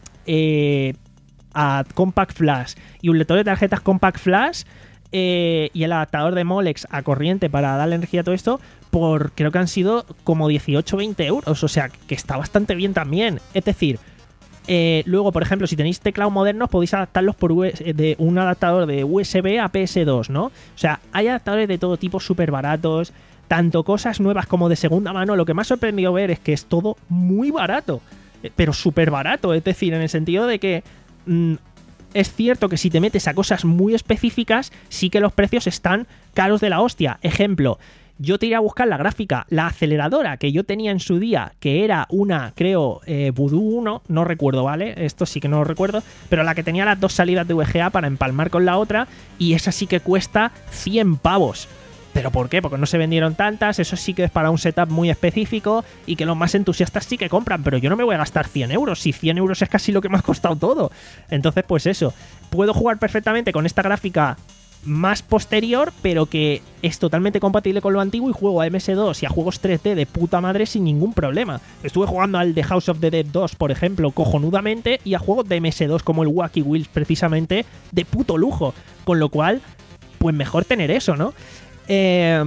eh, a Compact Flash y un lector de tarjetas Compact Flash. Eh, y el adaptador de Molex a corriente para darle energía a todo esto, por creo que han sido como dieciocho o veinte euros, o sea que está bastante bien también. Es decir, eh, luego por ejemplo, si tenéis teclados modernos podéis adaptarlos por U S B, de un adaptador de U S B a P S dos, ¿no? O sea, hay adaptadores de todo tipo súper baratos, tanto cosas nuevas como de segunda mano. Lo que me ha sorprendido ver es que es todo muy barato, pero súper barato, es decir, en el sentido de que mmm, es cierto que si te metes a cosas muy específicas, sí que los precios están caros de la hostia. Ejemplo, yo te iré a buscar la gráfica, la aceleradora que yo tenía en su día, que era una, creo, eh, Voodoo uno, no recuerdo, ¿vale? Esto sí que no lo recuerdo, pero la que tenía las dos salidas de V G A para empalmar con la otra, y esa sí que cuesta cien pavos. ¿Pero por qué? Porque no se vendieron tantas, eso sí que es para un setup muy específico y que los más entusiastas sí que compran, pero yo no me voy a gastar cien euros, si cien euros es casi lo que me ha costado todo. Entonces, pues eso, puedo jugar perfectamente con esta gráfica más posterior, pero que es totalmente compatible con lo antiguo y juego a M S dos y a juegos tres D de puta madre sin ningún problema. Estuve jugando al The House of the Dead dos, por ejemplo, cojonudamente, y a juegos de M S dos como el Wacky Wheels precisamente de puto lujo, con lo cual, pues mejor tener eso, ¿no? Eh,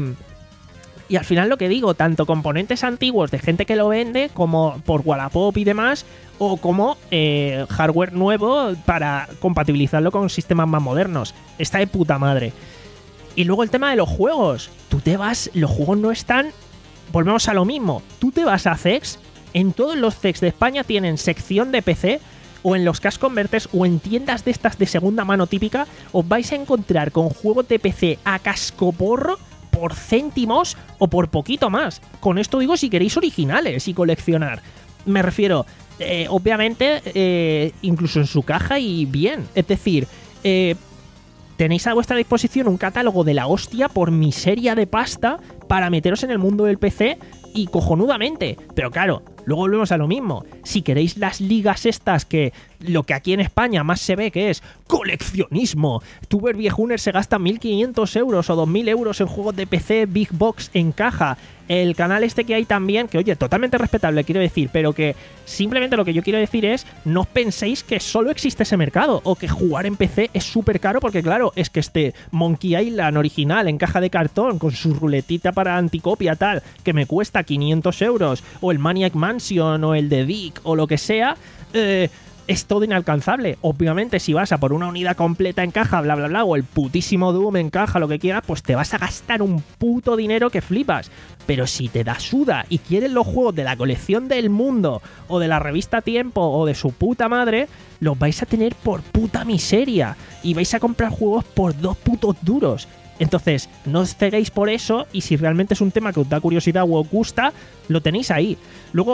y al final lo que digo, tanto componentes antiguos de gente que lo vende como por Wallapop y demás, o como eh, hardware nuevo para compatibilizarlo con sistemas más modernos. Está de puta madre. Y luego el tema de los juegos. Tú te vas, los juegos no están, volvemos a lo mismo, tú te vas a C E X, en todos los C E X de España tienen sección de P C, o en los Cash Converters o en tiendas de estas de segunda mano típica, os vais a encontrar con juegos de P C a cascoporro por céntimos o por poquito más. Con esto digo si queréis originales y coleccionar. Me refiero, eh, obviamente, eh, incluso en su caja y bien. Es decir, eh, tenéis a vuestra disposición un catálogo de la hostia por miseria de pasta para meteros en el mundo del P C y cojonudamente. Pero claro, luego volvemos a lo mismo. Si queréis las ligas estas, que lo que aquí en España más se ve que es coleccionismo. Tuber Viejuner se gasta mil quinientos euros o dos mil euros en juegos de P C Big Box en caja. El canal este que hay también, que oye, totalmente respetable, quiero decir, pero que simplemente lo que yo quiero decir es, no penséis que solo existe ese mercado o que jugar en P C es súper caro, porque claro, es que este Monkey Island original en caja de cartón con su ruletita para anticopia tal, que me cuesta quinientos euros, o el Maniac Mansion o el de Dick o lo que sea, eh... es todo inalcanzable. Obviamente, si vas a por una unidad completa en caja, bla, bla, bla, o el putísimo Doom en caja, lo que quieras, pues te vas a gastar un puto dinero que flipas. Pero si te da suda y quieres los juegos de la colección del mundo, o de la revista Tiempo, o de su puta madre, los vais a tener por puta miseria. Y vais a comprar juegos por dos putos duros. Entonces, no os ceguéis por eso, y si realmente es un tema que os da curiosidad o os gusta, lo tenéis ahí. Luego,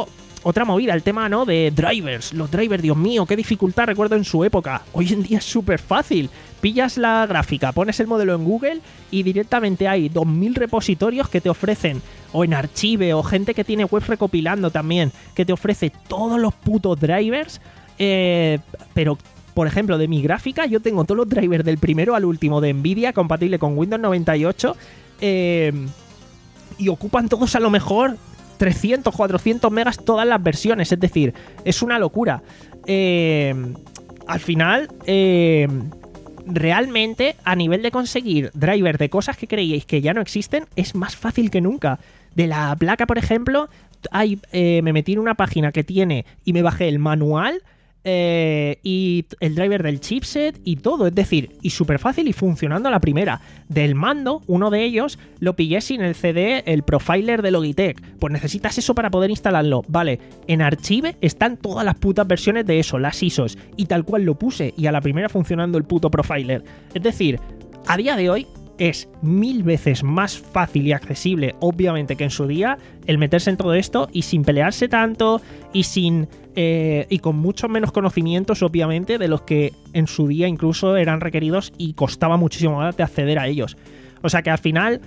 otra movida, el tema, ¿no? De drivers. Los drivers, Dios mío, qué dificultad recuerdo en su época. Hoy en día es súper fácil. Pillas la gráfica, pones el modelo en Google y directamente hay dos mil repositorios que te ofrecen, o en Archive, o gente que tiene webs recopilando también, que te ofrece todos los putos drivers. Eh, pero, por ejemplo, de mi gráfica, yo tengo todos los drivers del primero al último de Nvidia, compatible con Windows noventa y ocho. Eh, y ocupan todos a lo mejor trescientos, cuatrocientos megas todas las versiones, es decir, es una locura. Eh, al final, eh, realmente, a nivel de conseguir drivers de cosas que creíais que ya no existen, es más fácil que nunca. De la placa, por ejemplo, hay, eh, me metí en una página que tiene y me bajé el manual eh, y el driver del chipset y todo, es decir, y súper fácil y funcionando a la primera. Del mando, uno de ellos lo pillé sin el C D, el profiler de Logitech. Pues necesitas eso para poder instalarlo. Vale, en Archive están todas las putas versiones de eso, las I S Os, y tal cual lo puse, y a la primera funcionando el puto profiler. Es decir, a día de hoy es mil veces más fácil y accesible, obviamente, que en su día, el meterse en todo esto y sin pelearse tanto y sin eh, y con muchos menos conocimientos, obviamente, de los que en su día incluso eran requeridos y costaba muchísimo más de acceder a ellos. O sea que al final,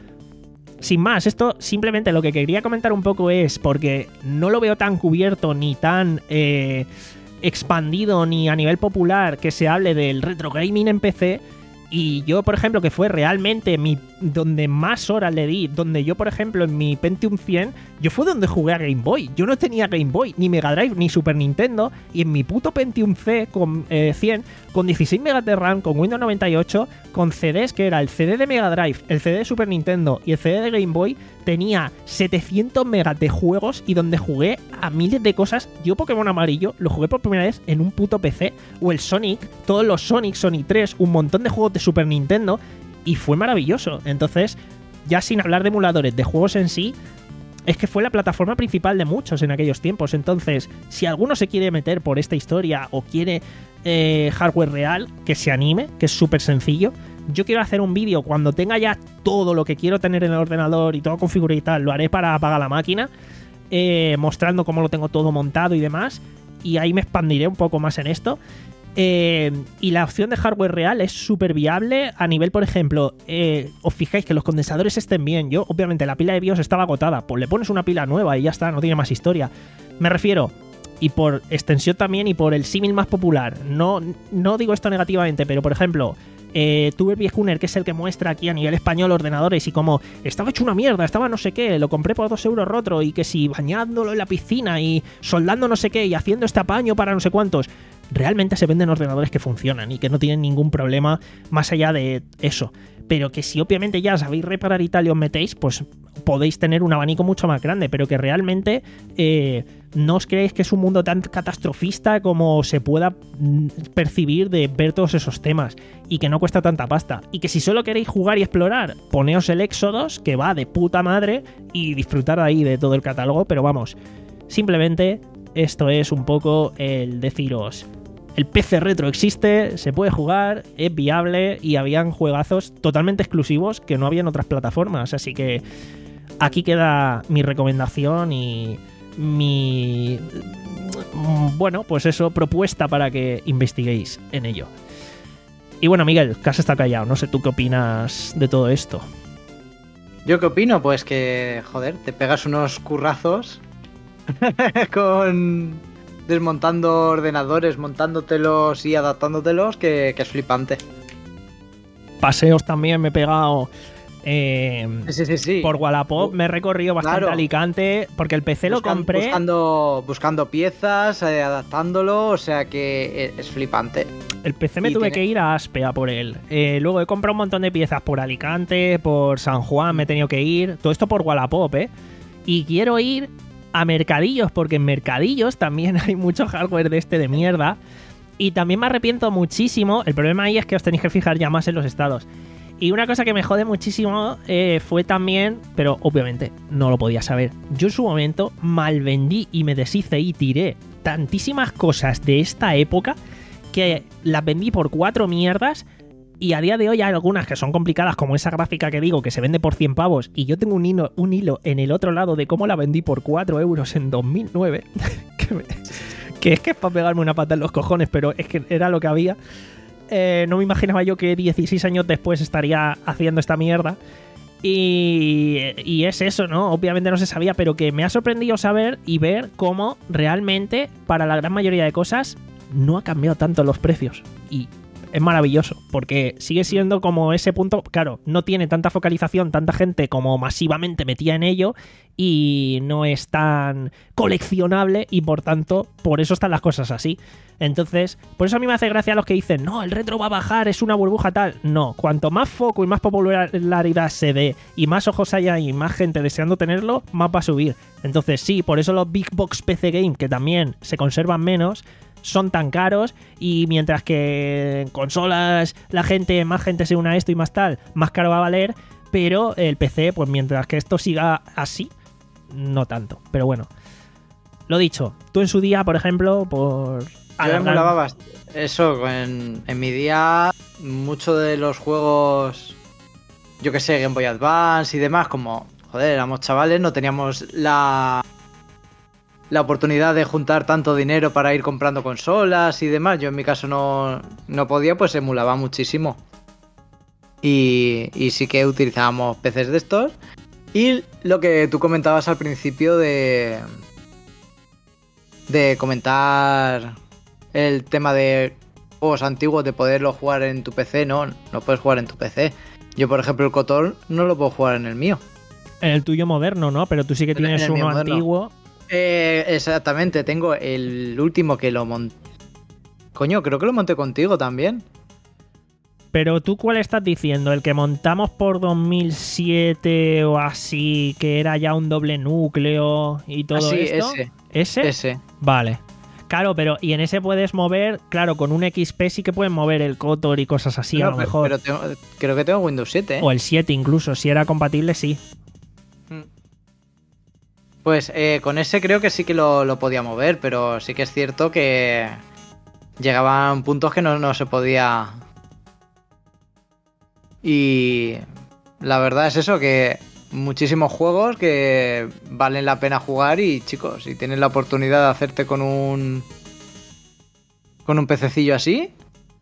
sin más, esto simplemente lo que quería comentar un poco es porque no lo veo tan cubierto ni tan eh, expandido ni a nivel popular que se hable del retro gaming en P C. Y yo, por ejemplo, que fue realmente mi donde más horas le di, donde yo, por ejemplo, en mi Pentium cien, yo fue donde jugué a Game Boy. Yo no tenía Game Boy, ni Mega Drive, ni Super Nintendo, y en mi puto Pentium C con eh, cien, con dieciséis megas de RAM, con Windows noventa y ocho, con C Ds, que era el C D de Mega Drive, el C D de Super Nintendo y el C D de Game Boy, tenía setecientos megas de juegos y donde jugué a miles de cosas. Yo Pokémon Amarillo lo jugué por primera vez en un puto P C, o el Sonic, todos los Sonic, Sonic tres, un montón de juegos de Super Nintendo, y fue maravilloso. Entonces, ya sin hablar de emuladores, de juegos en sí, es que fue la plataforma principal de muchos en aquellos tiempos. Entonces, si alguno se quiere meter por esta historia o quiere eh, hardware real, que se anime, que es súper sencillo. Yo quiero hacer un vídeo cuando tenga ya todo lo que quiero tener en el ordenador y todo configurado y tal, lo haré para apagar la máquina, eh, mostrando cómo lo tengo todo montado y demás, y ahí me expandiré un poco más en esto. Eh, y la opción de hardware real es súper viable a nivel, por ejemplo, eh, os fijáis que los condensadores estén bien. Yo, obviamente, la pila de BIOS estaba agotada, pues le pones una pila nueva y ya está, no tiene más historia. Me refiero, y por extensión también y por el símil más popular, no, no digo esto negativamente, pero por ejemplo, eh, tuve el Viejunner, que es el que muestra aquí a nivel español ordenadores, y como estaba hecho una mierda, estaba no sé qué, lo compré por dos euros roto, y que si bañándolo en la piscina y soldando no sé qué y haciendo este apaño para no sé cuántos. Realmente se venden ordenadores que funcionan y que no tienen ningún problema más allá de eso. Pero que si obviamente ya sabéis reparar y tal y os metéis, pues podéis tener un abanico mucho más grande. Pero que realmente eh, no os creéis que es un mundo tan catastrofista como se pueda percibir de ver todos esos temas. Y que no cuesta tanta pasta. Y que si solo queréis jugar y explorar, poneos el Exodus, que va de puta madre, y disfrutar ahí de todo el catálogo. Pero vamos, simplemente esto es un poco el deciros: el P C retro existe, se puede jugar, es viable, y habían juegazos totalmente exclusivos que no había en otras plataformas. Así que aquí queda mi recomendación y mi, bueno, pues eso, propuesta para que investiguéis en ello. Y bueno, Miguel, que has estado callado, no sé tú qué opinas de todo esto. ¿Yo qué opino? Pues que, joder, te pegas unos currazos con desmontando ordenadores, montándotelos y adaptándotelos, que, que es flipante. Paseos también me he pegado eh, sí, sí, sí. por Wallapop, me he recorrido bastante claro. Alicante, porque el P C Buscan, lo compré buscando, buscando piezas, eh, adaptándolo, o sea que es, es flipante. El P C me y tuve tiene... que ir a Aspea por él. Eh, luego he comprado un montón de piezas por Alicante, por San Juan, me he tenido que ir. Todo esto por Wallapop, ¿eh? Y quiero ir a mercadillos, porque en mercadillos también hay mucho hardware de este de mierda. Y también me arrepiento muchísimo. El problema ahí es que os tenéis que fijar ya más en los estados. Y una cosa que me jode muchísimo eh, fue también, pero obviamente no lo podía saber, yo en su momento malvendí y me deshice y tiré tantísimas cosas de esta época que las vendí por cuatro mierdas Y a día de hoy hay algunas que son complicadas, como esa gráfica que digo, que se vende por cien pavos, y yo tengo un hilo, un hilo en el otro lado de cómo la vendí por cuatro euros en dos mil nueve, que, me, que es que es para pegarme una pata en los cojones, pero es que era lo que había. Eh, no me imaginaba yo que dieciséis años después estaría haciendo esta mierda. Y, y es eso, ¿no? Obviamente no se sabía, pero que me ha sorprendido saber y ver cómo realmente, para la gran mayoría de cosas, no ha cambiado tanto los precios. Y es maravilloso, porque sigue siendo como ese punto, claro, no tiene tanta focalización, tanta gente como masivamente metida en ello, y no es tan coleccionable, y por tanto, por eso están las cosas así. Entonces, por eso a mí me hace gracia a los que dicen, no, el retro va a bajar, es una burbuja tal. No, cuanto más foco y más popularidad se dé, y más ojos haya y más gente deseando tenerlo, más va a subir. Entonces sí, por eso los Big Box P C Game, que también se conservan menos, son tan caros, y mientras que en consolas la gente, más gente se una a esto y más tal, más caro va a valer, pero el P C, pues mientras que esto siga así, no tanto. Pero bueno, lo dicho, tú en su día, por ejemplo, por... Yo emulaba bastante. Eso, en, en mi día, muchos de los juegos, yo que sé, Game Boy Advance y demás, como, joder, éramos chavales, no teníamos la... la oportunidad de juntar tanto dinero para ir comprando consolas y demás. Yo en mi caso no, no podía, pues emulaba muchísimo. Y, y sí que utilizábamos P Cs de estos. Y lo que tú comentabas al principio de... de comentar el tema de juegos antiguos, de poderlo jugar en tu P C, no, no puedes jugar en tu P C. Yo, por ejemplo, el Kotor no lo puedo jugar en el mío. En el tuyo moderno, ¿no? Pero tú sí que tienes uno antiguo... Eh, exactamente, tengo el último que lo monté. Coño, creo que lo monté contigo también. Pero tú, ¿cuál estás diciendo? ¿El que montamos por dos mil siete o así, que era ya un doble núcleo y todo ah, sí, esto? Ese. ¿Ese? Ese. Vale. Claro, pero y en ese puedes mover, claro, con un X P sí que puedes mover el Kotor y cosas así, no, a lo pero, mejor. Pero tengo, creo que tengo Windows siete, ¿eh? O el siete incluso, si era compatible, sí. Pues eh, con ese creo que sí que lo, lo podía mover, pero sí que es cierto que llegaban puntos que no, no se podía. Y la verdad es eso, que muchísimos juegos que valen la pena jugar, y chicos, si tienes la oportunidad de hacerte con un con un pececillo así,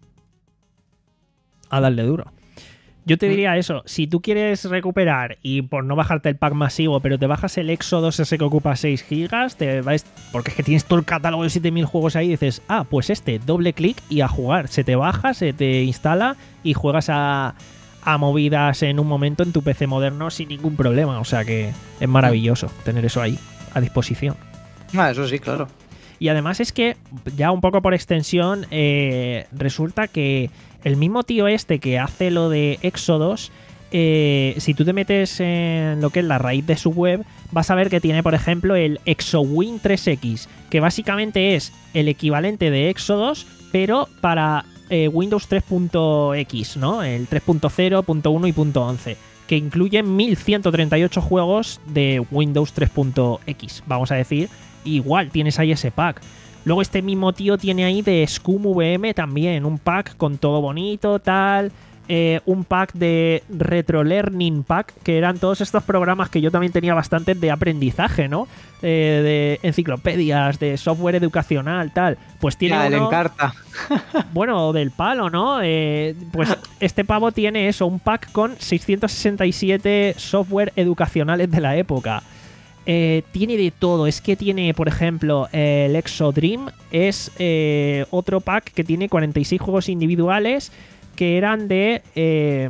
a darle duro. Yo te diría eso, si tú quieres recuperar y por no bajarte el pack masivo, pero te bajas el Exodus ese que ocupa seis gigas, te vais, porque es que tienes todo el catálogo de siete mil juegos ahí, y dices, ah, pues este, doble clic y a jugar. Se te baja, se te instala y juegas a, a movidas en un momento en tu P C moderno sin ningún problema. O sea que es maravilloso tener eso ahí a disposición. Ah, eso sí, claro. Y además es que, ya un poco por extensión, eh, resulta que el mismo tío este que hace lo de Exodus, eh, si tú te metes en lo que es la raíz de su web, vas a ver que tiene, por ejemplo, el ExoWin tres X, que básicamente es el equivalente de Exodus, pero para eh, Windows tres punto equis, ¿no? El tres punto cero, punto uno y punto once, que incluye mil ciento treinta y ocho juegos de Windows tres punto equis, vamos a decir. Igual tienes ahí ese pack. Luego este mismo tío tiene ahí de Scum V M también, un pack con todo bonito, tal, eh, un pack de Retro Learning Pack, que eran todos estos programas que yo también tenía bastantes de aprendizaje, ¿no? Eh, de enciclopedias, de software educacional, tal. Pues tiene ya, uno... el Encarta. Bueno, del palo, ¿no? Eh, pues este pavo tiene eso, un pack con seiscientos sesenta y siete software educacionales de la época. Eh, tiene de todo, es que tiene, por ejemplo, eh, el Exo Dream, es eh, otro pack que tiene cuarenta y seis juegos individuales que eran de, eh,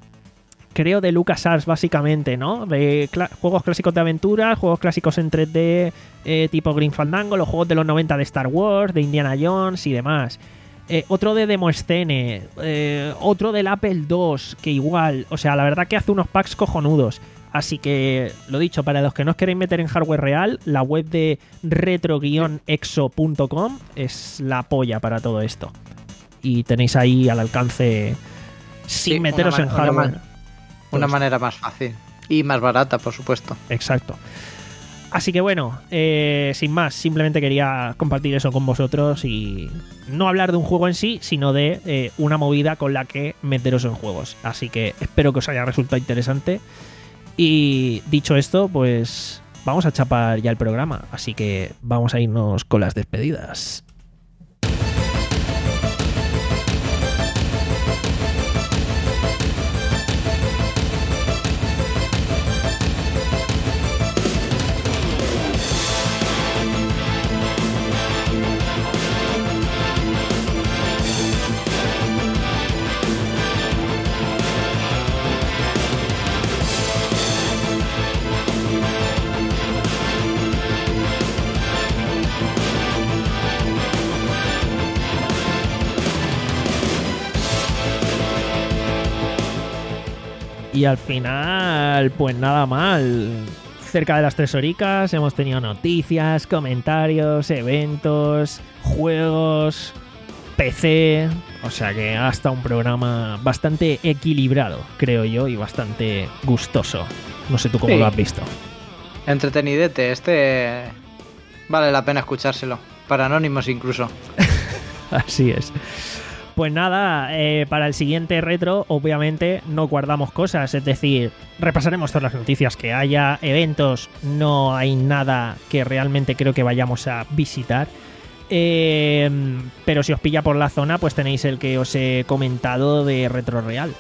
creo, de LucasArts básicamente, ¿no? De cl- juegos clásicos de aventura, juegos clásicos en tres D eh, tipo Grim Fandango, los juegos de los noventa de Star Wars, de Indiana Jones y demás. Eh, otro de Demoscene, eh, otro del Apple dos, que igual, o sea, la verdad que hace unos packs cojonudos. Así que, lo dicho, para los que no os queréis meter en hardware real, la web de retro guion exo punto com es la polla para todo esto. Y tenéis ahí al alcance, sin Sí, meteros una en man- hardware. Una, man- una manera más fácil. Y más barata, por supuesto. Exacto. Así que bueno, eh, sin más, simplemente quería compartir eso con vosotros y no hablar de un juego en sí, sino de eh, una movida con la que meteros en juegos. Así que espero que os haya resultado interesante. Y dicho esto, pues vamos a chapar ya el programa. Así que vamos a irnos con las despedidas. Y al final, pues nada mal. Cerca de las tres horicas hemos tenido noticias, comentarios, eventos, juegos, P C. O sea que hasta un programa bastante equilibrado, creo yo, y bastante gustoso. No sé tú cómo Sí. lo has visto. Entretenidete, este vale la pena escuchárselo. Para anónimos incluso. Así es. Pues nada, eh, para el siguiente retro, obviamente, no guardamos cosas. Es decir, repasaremos todas las noticias que haya, eventos, no hay nada que realmente creo que vayamos a visitar. Eh, pero si os pilla por la zona, pues tenéis el que os he comentado de Retro Real.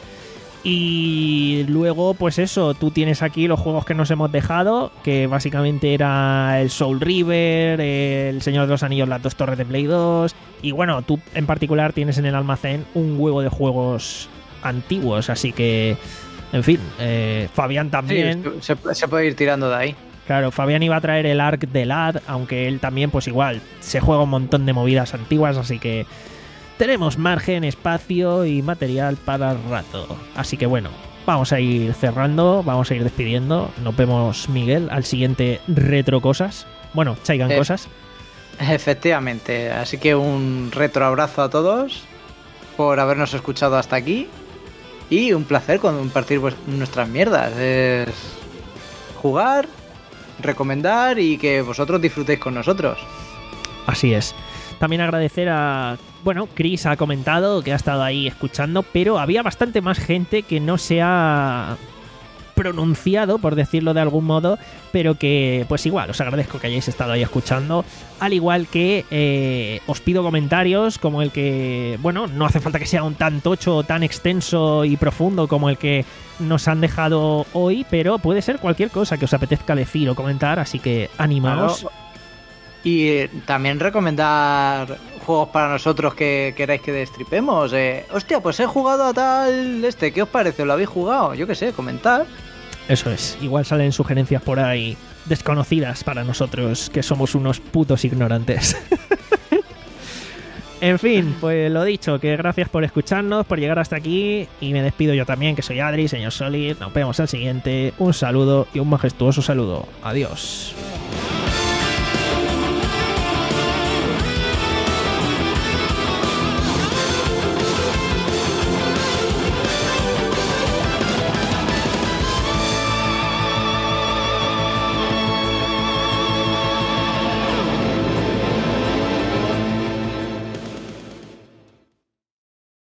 Y luego, pues eso, tú tienes aquí los juegos que nos hemos dejado, que básicamente era el Soul River, el Señor de los Anillos, las dos torres de Play dos, y bueno, tú en particular tienes en el almacén un huevo de juegos antiguos, así que, en fin, eh, Fabián también... Sí, se, se puede ir tirando de ahí. Claro, Fabián iba a traer el Ark de L A D, aunque él también, pues igual, se juega un montón de movidas antiguas, así que... tenemos margen, espacio y material para el rato. Así que bueno, vamos a ir cerrando, vamos a ir despidiendo. Nos vemos, Miguel, al siguiente Retro Cosas. Bueno, Chaigan Eh, Cosas. Efectivamente. Así que un retro abrazo a todos por habernos escuchado hasta aquí. Y un placer compartir vues- nuestras mierdas. Es jugar, recomendar y que vosotros disfrutéis con nosotros. Así es. También agradecer a... Bueno, Chris ha comentado que ha estado ahí escuchando, pero había bastante más gente que no se ha pronunciado, por decirlo de algún modo, pero que, pues igual, os agradezco que hayáis estado ahí escuchando, al igual que eh, os pido comentarios como el que, bueno, no hace falta que sea un tan tocho, tan extenso y profundo como el que nos han dejado hoy, pero puede ser cualquier cosa que os apetezca decir o comentar, así que animaos. Claro. Y eh, también recomendar juegos para nosotros que queráis que destripemos. Eh, hostia, pues he jugado a tal este. ¿Qué os parece? ¿Lo habéis jugado? Yo qué sé, comentar. Eso es, igual salen sugerencias por ahí desconocidas para nosotros, que somos unos putos ignorantes. En fin, pues lo dicho, que gracias por escucharnos, por llegar hasta aquí, y me despido yo también, que soy Adri, señor Solid. Nos vemos al siguiente. Un saludo y un majestuoso saludo. Adiós.